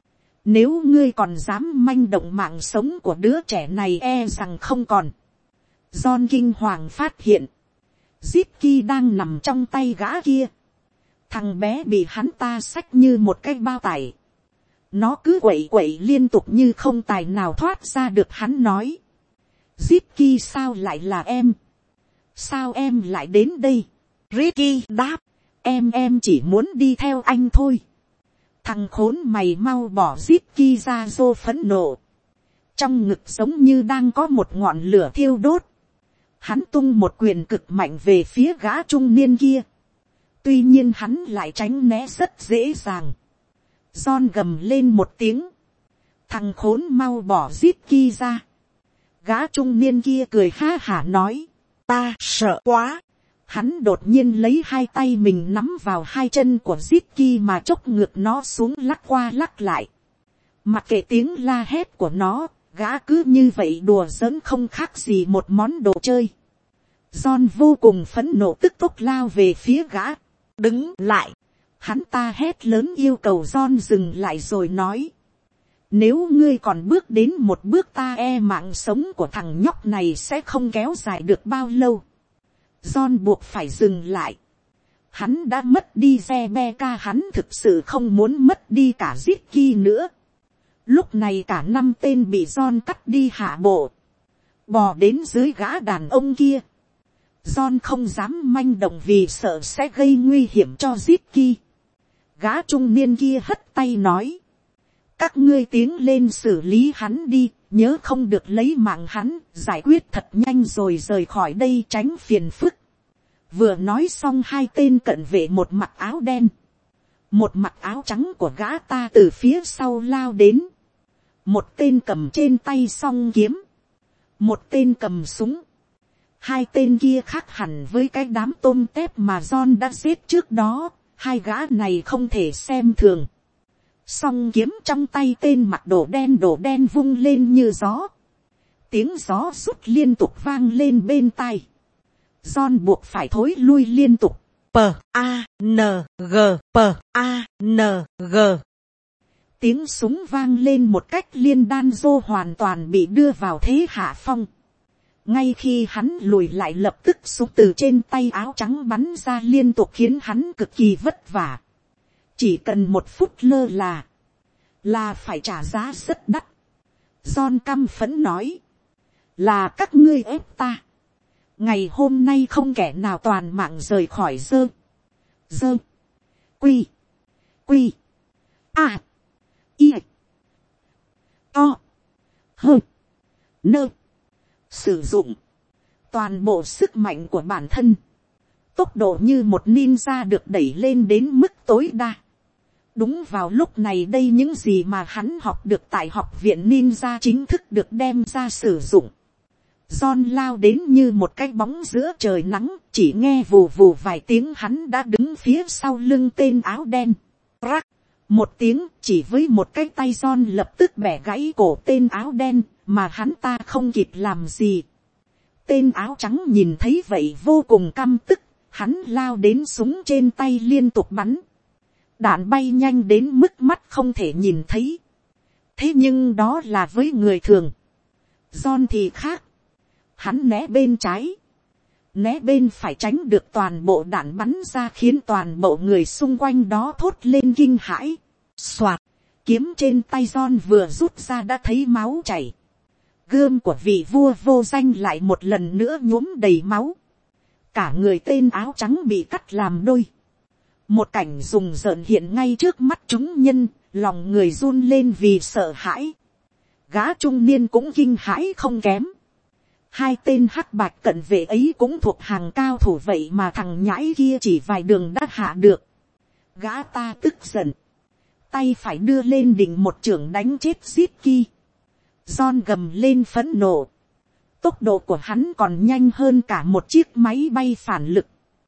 Nếu ngươi còn dám manh động mạng sống của đứa trẻ này e rằng không còn. John kinh hoàng phát hiện. Zipki đang nằm trong tay gã kia. Thằng bé bị hắn ta xách như một cái bao tải. Nó cứ quậy quậy liên tục như không tài nào thoát ra được. Hắn nói. Zipki sao lại là em? Sao em lại đến đây? Ricky đáp. Em chỉ muốn đi theo anh thôi. Thằng khốn mày mau bỏ Zipki ra. Dô phẫn nộ. Trong ngực giống như đang có một ngọn lửa thiêu đốt. Hắn tung một quyền cực mạnh về phía gã trung niên kia. Tuy nhiên hắn lại tránh né rất dễ dàng. John gầm lên một tiếng. Thằng khốn mau bỏ Zipki ra. Gã trung niên kia cười ha hả nói, ta sợ quá. Hắn đột nhiên lấy hai tay mình nắm vào hai chân của Ziki mà chốc ngược nó xuống lắc qua lắc lại. Mặc kệ tiếng la hét của nó, gã cứ như vậy đùa giỡn không khác gì một món đồ chơi. John vô cùng phẫn nộ tức tốc lao về phía gã. Đứng lại. Hắn ta hét lớn yêu cầu John dừng lại rồi nói. Nếu ngươi còn bước đến một bước ta e mạng sống của thằng nhóc này sẽ không kéo dài được bao lâu. John buộc phải dừng lại. Hắn đã mất đi Rebecca, hắn thực sự không muốn mất đi cả Ziki nữa. Lúc này cả 5 tên bị John cắt đi hạ bộ. Bò đến dưới gã đàn ông kia. John không dám manh động vì sợ sẽ gây nguy hiểm cho Ziki. Gã trung niên kia hất tay nói. Các ngươi tiến lên xử lý hắn đi, nhớ không được lấy mạng hắn, giải quyết thật nhanh rồi rời khỏi đây tránh phiền phức. Vừa nói xong hai tên cận vệ một mặc áo đen, một mặc áo trắng của gã ta từ phía sau lao đến. Một tên cầm trên tay song kiếm, một tên cầm súng. Hai tên kia khác hẳn với cái đám tôm tép mà John đã giết trước đó, hai gã này không thể xem thường. Song kiếm trong tay tên mặc đồ đen vung lên như gió. Tiếng gió rút liên tục vang lên bên tai. John buộc phải thối lui liên tục. P-A-N-G, P-A-N-G. Tiếng súng vang lên một cách liên đan, Joe hoàn toàn bị đưa vào thế hạ phong. Ngay khi hắn lùi lại lập tức súng từ trên tay áo trắng bắn ra liên tục khiến hắn cực kỳ vất vả. Chỉ cần một phút lơ là phải trả giá rất đắt. John căm phẫn nói. Là các ngươi ép ta. Ngày hôm nay không kẻ nào toàn mạng rời khỏi dơ. Quy. A. I. O. Hơ. Nơ. Sử dụng toàn bộ sức mạnh của bản thân. Tốc độ như một ninja được đẩy lên đến mức tối đa. Đúng vào lúc này đây những gì mà hắn học được tại học viện ninja chính thức được đem ra sử dụng. John lao đến như một cái bóng giữa trời nắng, chỉ nghe vù vù vài tiếng hắn đã đứng phía sau lưng tên áo đen. Rắc, một tiếng, chỉ với một cái tay John lập tức bẻ gãy cổ tên áo đen, mà hắn ta không kịp làm gì. Tên áo trắng nhìn thấy vậy vô cùng căm tức, hắn lao đến súng trên tay liên tục bắn. Đạn bay nhanh đến mức mắt không thể nhìn thấy. Thế nhưng đó là với người thường. John thì khác. Hắn né bên trái, né bên phải tránh được toàn bộ đạn bắn ra khiến toàn bộ người xung quanh đó thốt lên kinh hãi. Soạt, kiếm trên tay John vừa rút ra đã thấy máu chảy. Gươm của vị vua vô danh lại một lần nữa nhuốm đầy máu. Cả người tên áo trắng bị cắt làm đôi. Một cảnh rùng rợn hiện ngay trước mắt chúng nhân, lòng người run lên vì sợ hãi. Gã trung niên cũng kinh hãi không kém. Hai tên hắc bạch cận vệ ấy cũng thuộc hàng cao thủ, vậy mà thằng nhãi kia chỉ vài đường đã hạ được. Gã ta tức giận. Tay phải đưa lên đỉnh một chưởng đánh chết Ziki. John gầm lên phẫn nộ. Tốc độ của hắn còn nhanh hơn cả một chiếc máy bay phản lực.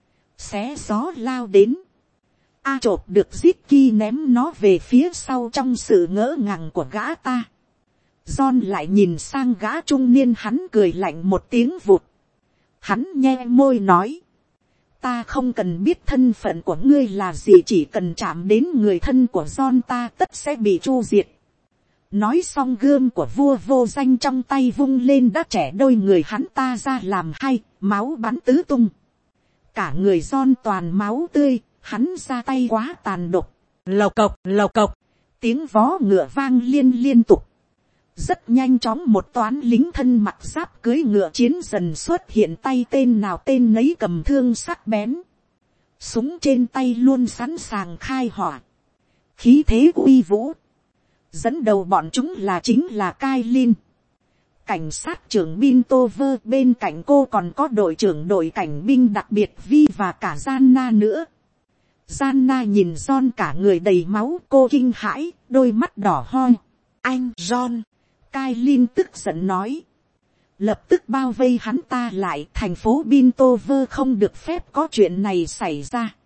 Xé gió lao đến. Chộp được Ziki ném nó về phía sau trong sự ngỡ ngàng của gã ta. John lại nhìn sang gã trung niên, hắn cười lạnh một tiếng vụt. Hắn nhe môi nói. Ta không cần biết thân phận của ngươi là gì, chỉ cần chạm đến người thân của John ta tất sẽ bị tru diệt. Nói xong gươm của vua vô danh trong tay vung lên đã chẻ đôi người hắn ta ra làm hai, máu bắn tứ tung. Cả người John toàn máu tươi, hắn ra tay quá tàn độc. Lộc cộc, tiếng vó ngựa vang liên tục. Rất nhanh chóng một toán lính thân mặc giáp cưỡi ngựa chiến dần xuất hiện, tay tên nào tên nấy cầm thương sắc bén. Súng trên tay luôn sẵn sàng khai hỏa. Khí thế uy vũ. Dẫn đầu bọn chúng chính là Kailin. Cảnh sát trưởng Bintover, bên cạnh cô còn có đội trưởng đội cảnh binh đặc biệt Vi và cả Gianna nữa. Gianna nhìn John cả người đầy máu, cô kinh hãi, đôi mắt đỏ hoe. Anh John. Kailin tức giận nói. lập tức bao vây hắn ta lại. Thành phố Bintover không được phép có chuyện này xảy ra.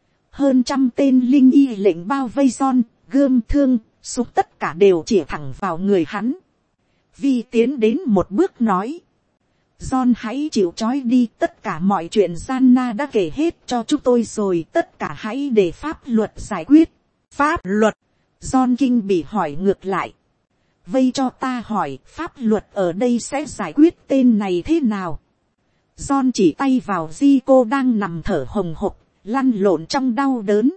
Hơn trăm tên linh y lệnh bao vây John, gươm thương, súng tất cả đều chĩa thẳng vào người hắn. Vi tiến đến một bước nói, John hãy chịu trói đi, tất cả mọi chuyện gian na đã kể hết cho chúng tôi rồi, tất cả hãy để pháp luật giải quyết. Pháp luật? John kinh bị hỏi ngược lại. Vây cho ta hỏi, pháp luật ở đây sẽ giải quyết tên này thế nào? John chỉ tay vào Zico đang nằm thở hồng hộc, lăn lộn trong đau đớn.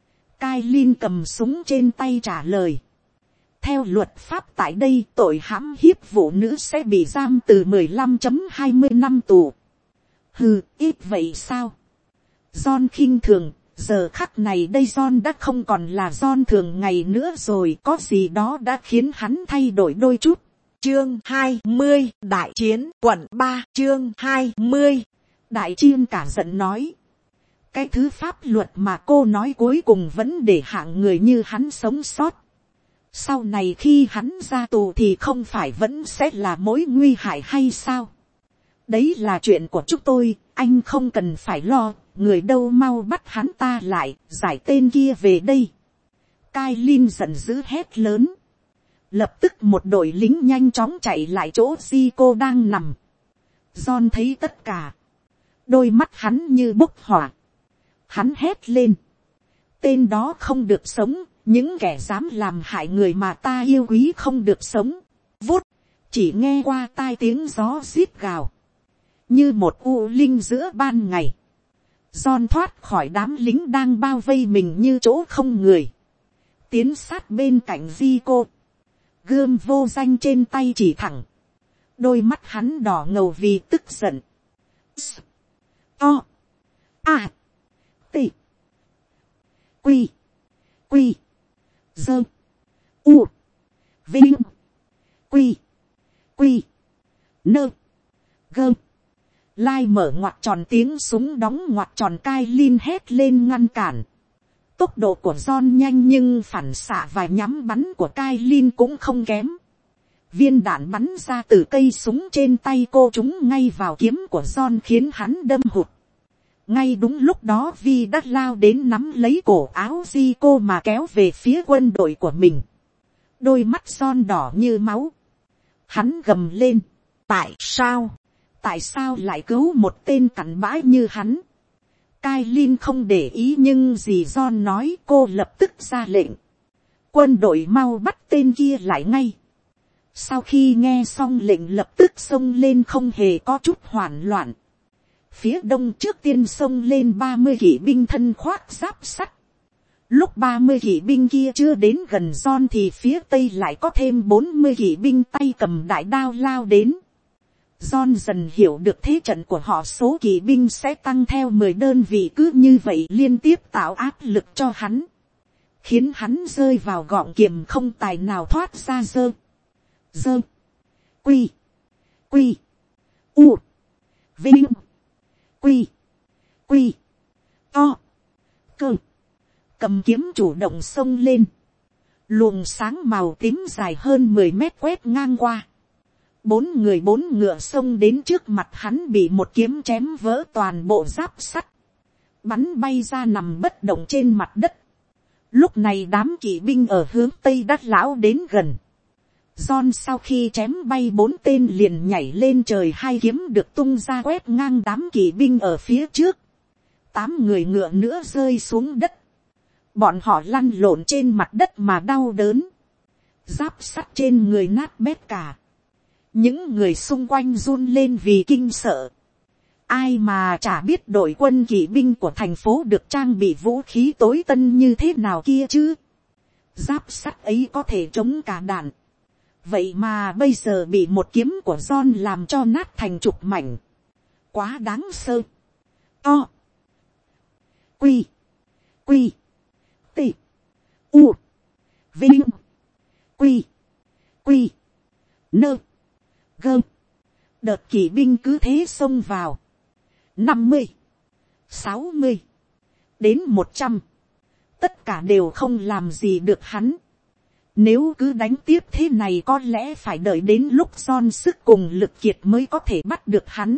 Kailin cầm súng trên tay trả lời. Theo luật pháp tại đây, tội hãm hiếp phụ nữ sẽ bị giam từ 15-20 năm tù. Hừ, ít vậy sao? John khinh thường, giờ khắc này đây John đã không còn là John thường ngày nữa rồi, có gì đó đã khiến hắn thay đổi đôi chút. Chương 20, Đại chiến quận 3. Chương 20. Đại chiên cả giận nói. Cái thứ pháp luật mà cô nói cuối cùng vẫn để hạng người như hắn sống sót. Sau này khi hắn ra tù thì không phải vẫn sẽ là mối nguy hại hay sao? Đấy là chuyện của chúng tôi, anh không cần phải lo, người đâu mau bắt hắn ta lại, giải tên kia về đây. Kailin giận dữ hét lớn. Lập tức một đội lính nhanh chóng chạy lại chỗ Zico đang nằm. John thấy tất cả. Đôi mắt hắn như bốc hỏa. Hắn hét lên. Tên đó không được sống. Những kẻ dám làm hại người mà ta yêu quý không được sống. Vút. Chỉ nghe qua tai tiếng gió rít gào. Như một u linh giữa ban ngày. John thoát khỏi đám lính đang bao vây mình như chỗ không người. Tiến sát bên cạnh Zico. Gươm vô danh trên tay chỉ thẳng. Đôi mắt hắn đỏ ngầu vì tức giận. O. A. T. Quy. Quy. Dơ. U. Vinh. Quy. Quy. Nơ. Gơ. Lai mở ngoặc tròn, tiếng súng đóng ngoặc tròn. Kailin hét lên ngăn cản. Tốc độ của John nhanh nhưng phản xạ và nhắm bắn của Kailin cũng không kém. Viên đạn bắn ra từ cây súng trên tay cô trúng ngay vào kiếm của John khiến hắn đâm hụt. Ngay đúng lúc đó Vi đã lao đến nắm lấy cổ áo Zico mà kéo về phía quân đội của mình. Đôi mắt John đỏ như máu. Hắn gầm lên. Tại sao? Tại sao lại cứu một tên cặn bã như hắn? Kailin không để ý nhưng dì John nói, cô lập tức ra lệnh. Quân đội mau bắt tên kia lại ngay. Sau khi nghe xong lệnh lập tức xông lên không hề có chút hoảng loạn. Phía đông trước tiên xông lên 30 kỵ binh thân khoác giáp sắt. Lúc 30 kỵ binh kia chưa đến gần John thì phía tây lại có thêm 40 kỵ binh tay cầm đại đao lao đến. John dần hiểu được thế trận của họ, số kỵ binh sẽ tăng theo 10 đơn vị, cứ như vậy liên tiếp tạo áp lực cho hắn. Khiến hắn rơi vào gọng kiềm không tài nào thoát ra. Dơ. Quy. Quy. U. Vinh. Quy. Quy. To. Cơ. Cầm kiếm chủ động xông lên. Luồng sáng màu tím dài hơn 10 mét quét ngang qua. 4 người 4 ngựa xông đến trước mặt hắn, bị một kiếm chém vỡ toàn bộ giáp sắt. Bắn bay ra nằm bất động trên mặt đất. Lúc này đám kỵ binh ở hướng tây đắt lão đến gần. John sau khi chém bay 4 tên liền nhảy lên trời, 2 kiếm được tung ra quét ngang đám kỵ binh ở phía trước. 8 người ngựa nữa rơi xuống đất. Bọn họ lăn lộn trên mặt đất mà đau đớn. Giáp sắt trên người nát bét cả. Những người xung quanh run lên vì kinh sợ. Ai mà chả biết đội quân kỵ binh của thành phố được trang bị vũ khí tối tân như thế nào kia chứ. Giáp sắt ấy có thể chống cả đạn. Vậy mà bây giờ bị một kiếm của John làm cho nát thành chục mảnh. Quá đáng sơ. To. Quy. Quy. T. U. Vinh. Quy. Quy. Nơ. Gơ. Đợt kỵ binh cứ thế xông vào. 50. 60. Đến 100. Tất cả đều không làm gì được hắn. Nếu cứ đánh tiếp thế này có lẽ phải đợi đến lúc John sức cùng lực kiệt mới có thể bắt được hắn.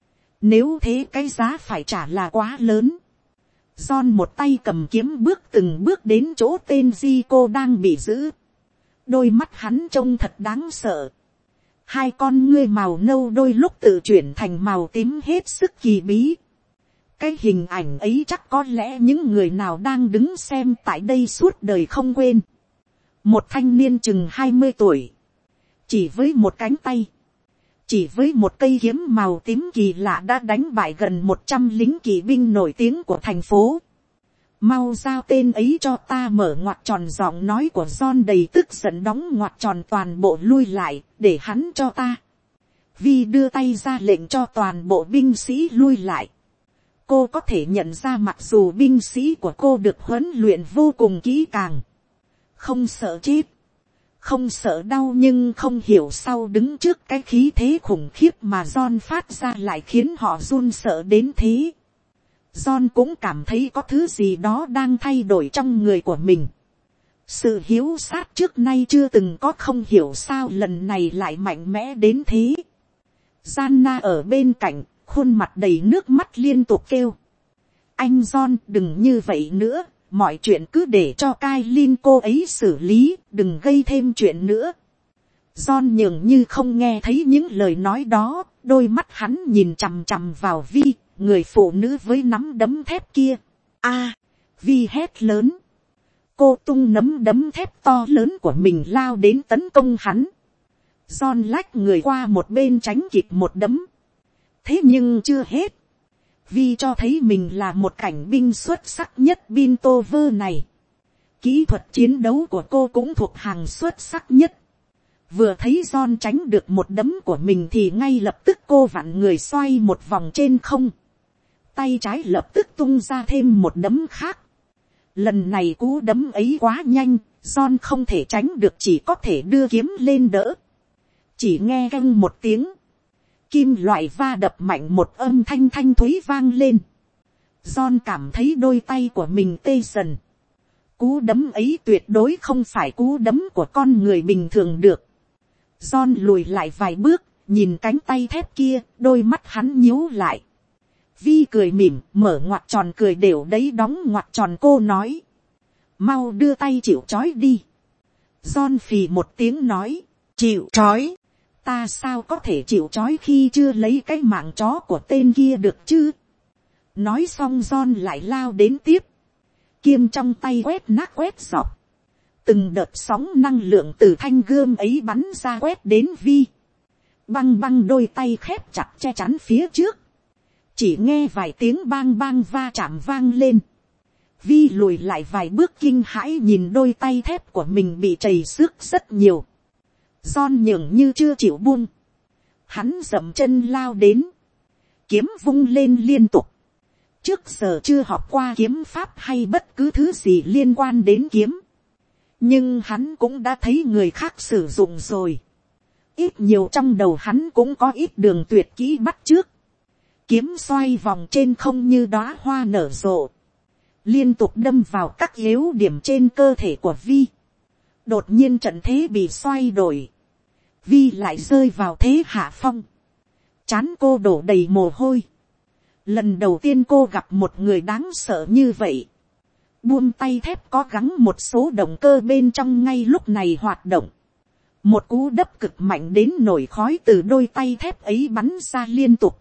Nếu thế cái giá phải trả là quá lớn. John một tay cầm kiếm bước từng bước đến chỗ tên Zico đang bị giữ. Đôi mắt hắn trông thật đáng sợ. Hai con ngươi màu nâu đôi lúc tự chuyển thành màu tím hết sức kỳ bí. Cái hình ảnh ấy chắc có lẽ những người nào đang đứng xem tại đây suốt đời không quên. Một thanh niên chừng 20 tuổi. Chỉ với một cánh tay. Chỉ với một cây kiếm màu tím kỳ lạ đã đánh bại gần 100 lính kỵ binh nổi tiếng của thành phố. Mau giao tên ấy cho ta, mở ngoặc tròn. Giọng nói của John đầy tức giận, đóng ngoặc tròn toàn bộ lui lại, để hắn cho ta. Vi đưa tay ra lệnh cho toàn bộ binh sĩ lui lại. Cô có thể nhận ra mặc dù binh sĩ của cô được huấn luyện vô cùng kỹ càng. Không sợ chết. Không sợ đau, nhưng không hiểu sao đứng trước cái khí thế khủng khiếp mà John phát ra lại khiến họ run sợ đến thế. John cũng cảm thấy có thứ gì đó đang thay đổi trong người của mình. Sự hiếu sát trước nay chưa từng có, không hiểu sao lần này lại mạnh mẽ đến thế. Gianna ở bên cạnh, khuôn mặt đầy nước mắt liên tục kêu. Anh John, đừng như vậy nữa. Mọi chuyện cứ để cho Kailin cô ấy xử lý, đừng gây thêm chuyện nữa. John nhường như không nghe thấy những lời nói đó, đôi mắt hắn nhìn chằm chằm vào Vi, người phụ nữ với nắm đấm thép kia. A, Vi hét lớn. Cô tung nắm đấm thép to lớn của mình lao đến tấn công hắn. John lách người qua một bên tránh kịp một đấm. Thế nhưng chưa hết. Vi cho thấy mình là một cảnh binh xuất sắc nhất Bintover này. Kỹ thuật chiến đấu của cô cũng thuộc hàng xuất sắc nhất. Vừa thấy John tránh được một đấm của mình thì ngay lập tức cô vặn người xoay một vòng trên không. Tay trái lập tức tung ra thêm một đấm khác. Lần này cú đấm ấy quá nhanh, John không thể tránh được, chỉ có thể đưa kiếm lên đỡ. Chỉ nghe găng một tiếng. Kim loại va đập mạnh, một âm thanh thanh thúy vang lên. John cảm thấy đôi tay của mình tê dần. Cú đấm ấy tuyệt đối không phải cú đấm của con người bình thường được. John lùi lại vài bước, nhìn cánh tay thép kia, đôi mắt hắn nhíu lại. Vi cười mỉm, mở ngoặc tròn cười đều đấy, đóng ngoặc tròn. Cô nói. Mau đưa tay chịu trói đi. John phì một tiếng nói. Chịu trói. Ta sao có thể chịu trói khi chưa lấy cái mạng chó của tên kia được chứ. Nói xong John lại lao đến tiếp. Kiêm trong tay quét nát quét dọc. Từng đợt sóng năng lượng từ thanh gươm ấy bắn ra quét đến Vi. Băng băng đôi tay khép chặt che chắn phía trước. Chỉ nghe vài tiếng bang bang va chạm vang lên. Vi lùi lại vài bước kinh hãi nhìn đôi tay thép của mình bị trầy xước rất nhiều. John nhường như chưa chịu buông. Hắn dậm chân lao đến. Kiếm vung lên liên tục. Trước giờ chưa học qua kiếm pháp hay bất cứ thứ gì liên quan đến kiếm. Nhưng hắn cũng đã thấy người khác sử dụng rồi. Ít nhiều trong đầu hắn cũng có ít đường tuyệt kỹ bắt chước. Kiếm xoay vòng trên không như đóa hoa nở rộ. Liên tục đâm vào các yếu điểm trên cơ thể của Vi. Đột nhiên trận thế bị xoay đổi. Vi lại rơi vào thế hạ phong. Trán cô đổ đầy mồ hôi. Lần đầu tiên cô gặp một người đáng sợ như vậy. Buông tay thép có gắng một số động cơ bên trong ngay lúc này hoạt động. Một cú đấm cực mạnh đến nổi khói từ đôi tay thép ấy bắn ra liên tục.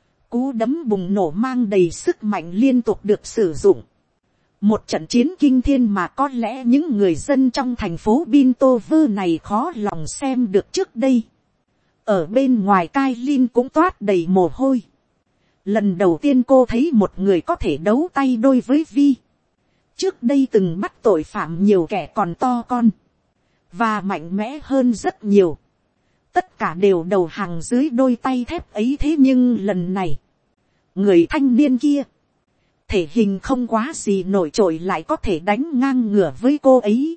Cú đấm bùng nổ mang đầy sức mạnh liên tục được sử dụng. Một trận chiến kinh thiên mà có lẽ những người dân trong thành phố Bintover này khó lòng xem được trước đây. Ở bên ngoài Kailin cũng toát đầy mồ hôi. Lần đầu tiên cô thấy một người có thể đấu tay đôi với Vi. Trước đây từng bắt tội phạm nhiều kẻ còn to con. Và mạnh mẽ hơn rất nhiều. Tất cả đều đầu hàng dưới đôi tay thép ấy, thế nhưng lần này. Người thanh niên kia. Thể hình không quá gì nổi trội lại có thể đánh ngang ngửa với cô ấy.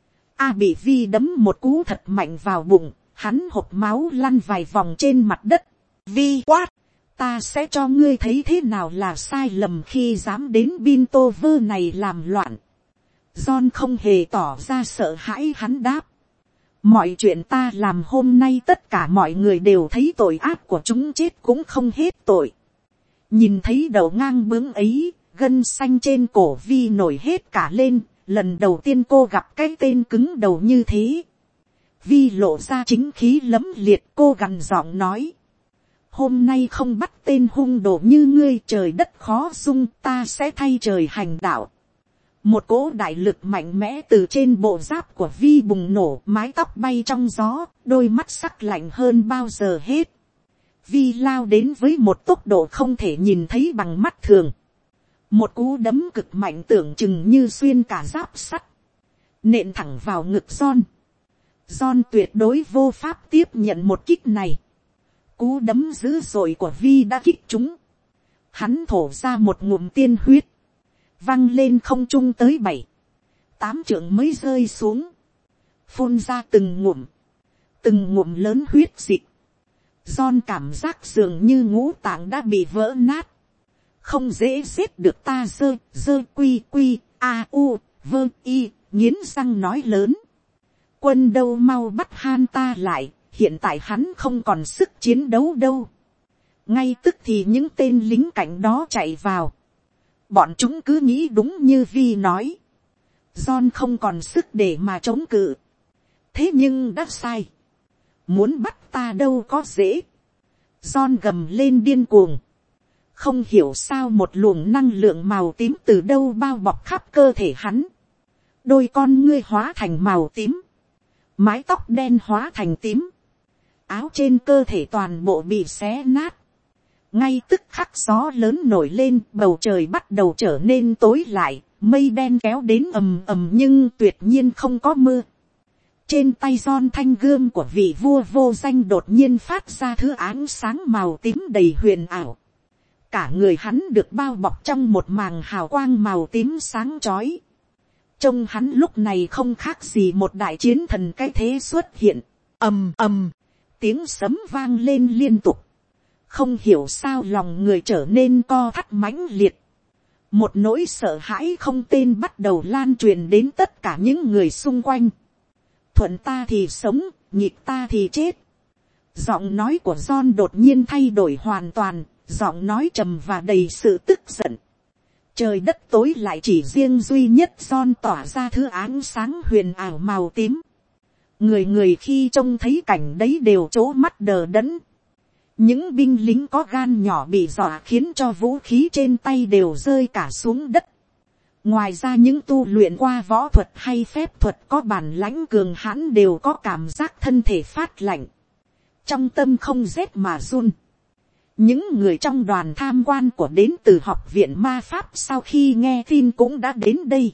Bị Vi đấm một cú thật mạnh vào bụng. Hắn hộc máu lăn vài vòng trên mặt đất. Vi quát. Ta sẽ cho ngươi thấy thế nào là sai lầm khi dám đến Bintover này làm loạn. John không hề tỏ ra sợ hãi, hắn đáp. Mọi chuyện ta làm hôm nay tất cả mọi người đều thấy tội ác của chúng chết cũng không hết tội. Nhìn thấy đầu ngang bướng ấy, gân xanh trên cổ Vi nổi hết cả lên. Lần đầu tiên cô gặp cái tên cứng đầu như thế. Vi lộ ra chính khí lẫm liệt, cô gằn giọng nói. Hôm nay không bắt tên hung đồ như ngươi, trời đất khó dung, ta sẽ thay trời hành đạo. Một cỗ đại lực mạnh mẽ từ trên bộ giáp của Vi bùng nổ, mái tóc bay trong gió, đôi mắt sắc lạnh hơn bao giờ hết. Vi lao đến với một tốc độ không thể nhìn thấy bằng mắt thường. Một cú đấm cực mạnh tưởng chừng như xuyên cả giáp sắt, nện thẳng vào ngực John. John tuyệt đối vô pháp tiếp nhận một kích này. Cú đấm dữ dội của Vi đã kích trúng. Hắn thổ ra một ngụm tiên huyết, văng lên không trung tới 7-8 trượng mới rơi xuống, phun ra từng ngụm lớn huyết dịch. John cảm giác dường như ngũ tạng đã bị vỡ nát. Không dễ giết được ta, quy a u vơ y, nghiến răng nói lớn. Quân đâu mau bắt han ta lại, hiện tại hắn không còn sức chiến đấu đâu. Ngay tức thì những tên lính cảnh đó chạy vào. Bọn chúng cứ nghĩ đúng như Vi nói. John không còn sức để mà chống cự. Thế nhưng đã sai. Muốn bắt ta đâu có dễ. John gầm lên điên cuồng. Không hiểu sao một luồng năng lượng màu tím từ đâu bao bọc khắp cơ thể hắn. Đôi con ngươi hóa thành màu tím. Mái tóc đen hóa thành tím. Áo trên cơ thể toàn bộ bị xé nát. Ngay tức khắc gió lớn nổi lên, bầu trời bắt đầu trở nên tối lại, mây đen kéo đến ầm ầm nhưng tuyệt nhiên không có mưa. Trên tay John, thanh gươm của vị vua vô danh đột nhiên phát ra thứ ánh sáng màu tím đầy huyền ảo. Cả người hắn được bao bọc trong một màng hào quang màu tím sáng chói. Trông hắn lúc này không khác gì một đại chiến thần cái thế xuất hiện. Ầm ầm, tiếng sấm vang lên liên tục. Không hiểu sao lòng người trở nên co thắt mãnh liệt. Một nỗi sợ hãi không tên bắt đầu lan truyền đến tất cả những người xung quanh. Thuận ta thì sống, nghịch ta thì chết. Giọng nói của John đột nhiên thay đổi hoàn toàn, giọng nói trầm và đầy sự tức giận. Trời đất tối lại chỉ riêng duy nhất John tỏa ra thứ ánh sáng huyền ảo màu tím. Người người khi trông thấy cảnh đấy đều trố mắt đờ đẫn. Những binh lính có gan nhỏ bị dọa khiến cho vũ khí trên tay đều rơi cả xuống đất. Ngoài ra những tu luyện qua võ thuật hay phép thuật có bản lãnh cường hãn đều có cảm giác thân thể phát lạnh. Trong tâm không rét mà run. Những người trong đoàn tham quan của đến từ học viện ma pháp sau khi nghe tin cũng đã đến đây.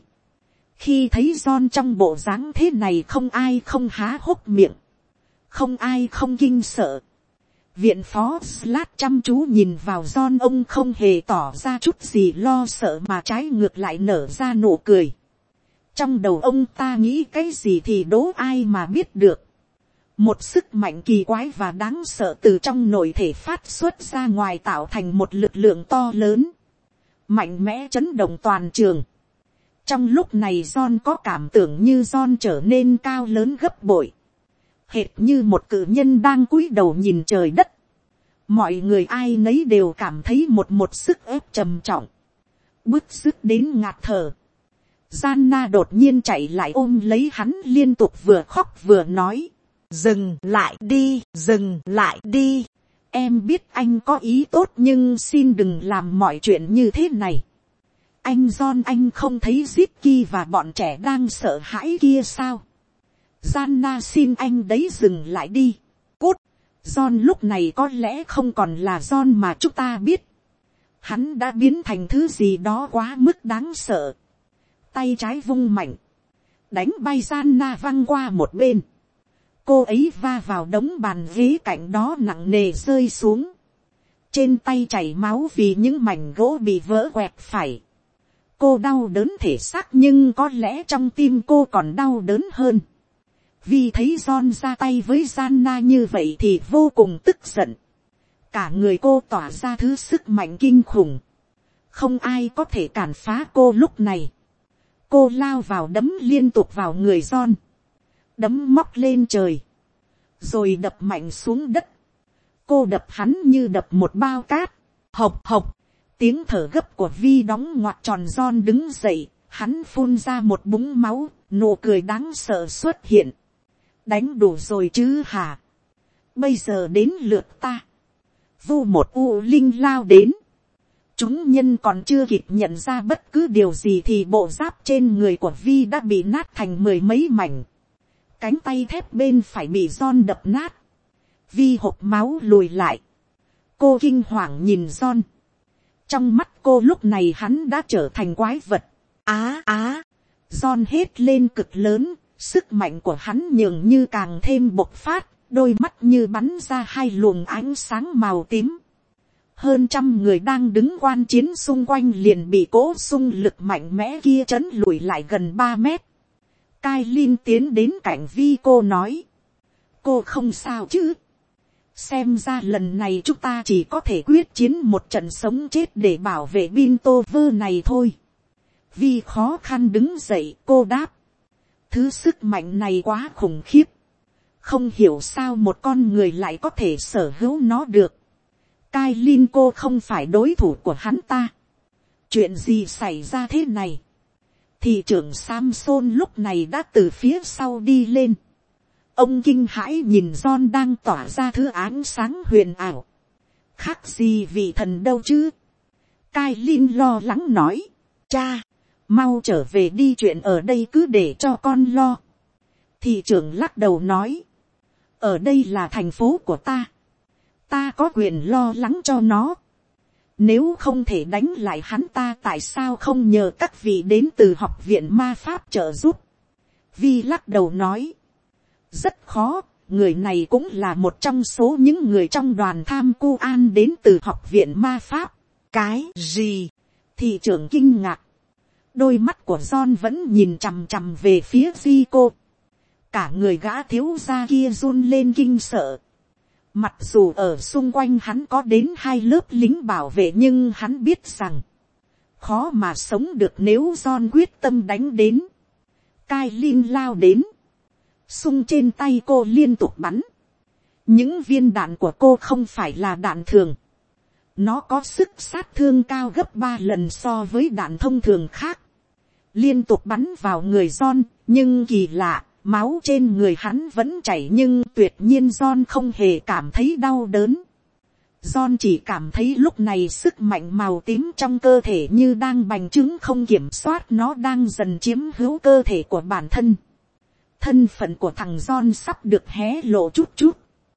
Khi thấy John trong bộ dáng thế này không ai không há hốc miệng. Không ai không kinh sợ. Viện phó Slat chăm chú nhìn vào John, ông không hề tỏ ra chút gì lo sợ mà trái ngược lại nở ra nụ cười. Trong đầu ông ta nghĩ cái gì thì đố ai mà biết được. Một sức mạnh kỳ quái và đáng sợ từ trong nội thể phát xuất ra ngoài tạo thành một lực lượng to lớn. Mạnh mẽ chấn động toàn trường. Trong lúc này John có cảm tưởng như John trở nên cao lớn gấp bội. Hệt như một cự nhân đang cúi đầu nhìn trời đất. Mọi người ai nấy đều cảm thấy một sức ép trầm trọng. Bứt rứt đến ngạt thở. Gianna đột nhiên chạy lại ôm lấy hắn liên tục vừa khóc vừa nói. Dừng lại đi, dừng lại đi. Em biết anh có ý tốt nhưng xin đừng làm mọi chuyện như thế này. Anh John, anh không thấy Ziki và bọn trẻ đang sợ hãi kia sao? Gianna xin anh đấy dừng lại đi. Cút. John lúc này có lẽ không còn là John mà chúng ta biết. Hắn đã biến thành thứ gì đó quá mức đáng sợ. Tay trái vung mạnh. Đánh bay Gianna văng qua một bên. Cô ấy va vào đống bàn ghế cạnh đó nặng nề rơi xuống. Trên tay chảy máu vì những mảnh gỗ bị vỡ quẹt phải. Cô đau đớn thể xác nhưng có lẽ trong tim cô còn đau đớn hơn. Vì thấy John ra tay với Gianna như vậy thì vô cùng tức giận. Cả người cô tỏa ra thứ sức mạnh kinh khủng. Không ai có thể cản phá cô lúc này. Cô lao vào đấm liên tục vào người John. Đấm móc lên trời. Rồi đập mạnh xuống đất. Cô đập hắn như đập một bao cát. Hộc hộc. Tiếng thở gấp của Vi đóng ngoặt tròn. John đứng dậy. Hắn phun ra một búng máu. Nụ cười đáng sợ xuất hiện. Đánh đủ rồi chứ hả? Bây giờ đến lượt ta. Vu một u linh lao đến. Chúng nhân còn chưa kịp nhận ra bất cứ điều gì thì bộ giáp trên người của Vi đã bị nát thành mười mấy mảnh. Cánh tay thép bên phải bị John đập nát. Vi hộc máu lùi lại. Cô kinh hoàng nhìn John. Trong mắt cô lúc này hắn đã trở thành quái vật. John hét lên cực lớn. Sức mạnh của hắn nhường như càng thêm bộc phát. Đôi mắt như bắn ra hai luồng ánh sáng màu tím. Hơn trăm người đang đứng quan chiến xung quanh liền bị cỗ xung lực mạnh mẽ kia trấn lùi lại gần 3 mét. Kailin tiến đến cạnh Vi, cô nói. Cô không sao chứ? Xem ra lần này chúng ta chỉ có thể quyết chiến một trận sống chết để bảo vệ Piltover này thôi. Vi khó khăn đứng dậy, cô đáp. Thứ sức mạnh này quá khủng khiếp. Không hiểu sao một con người lại có thể sở hữu nó được. Kailin, cô không phải đối thủ của hắn ta. Chuyện gì xảy ra thế này? Thị trưởng Samson lúc này đã từ phía sau đi lên. Ông kinh hãi nhìn John đang tỏa ra thứ ánh sáng huyền ảo. Khác gì vị thần đâu chứ? Kailin lo lắng nói. Cha, mau trở về đi, chuyện ở đây cứ để cho con lo. Thị trưởng lắc đầu nói. Ở đây là thành phố của ta. Ta có quyền lo lắng cho nó. Nếu không thể đánh lại hắn ta, tại sao không nhờ các vị đến từ học viện ma pháp trợ giúp? Vi lắc đầu nói. Rất khó, người này cũng là một trong số những người trong đoàn tham cu an đến từ học viện ma pháp. Cái gì? Thị trưởng kinh ngạc. Đôi mắt của John vẫn nhìn chằm chằm về phía Vi cô. Cả người gã thiếu gia kia run lên kinh sợ. Mặc dù ở xung quanh hắn có đến 2 lớp lính bảo vệ, nhưng hắn biết rằng khó mà sống được nếu John quyết tâm đánh đến. Kailin lao đến. Sung trên tay cô liên tục bắn. Những viên đạn của cô không phải là đạn thường. Nó có sức sát thương cao gấp 3 lần so với đạn thông thường khác. Liên tục bắn vào người John, nhưng kỳ lạ. Máu trên người hắn vẫn chảy, nhưng tuyệt nhiên John không hề cảm thấy đau đớn. John chỉ cảm thấy lúc này sức mạnh màu tím trong cơ thể như đang bành trướng không kiểm soát, nó đang dần chiếm hữu cơ thể của bản thân. Thân phận của thằng John sắp được hé lộ chút chút.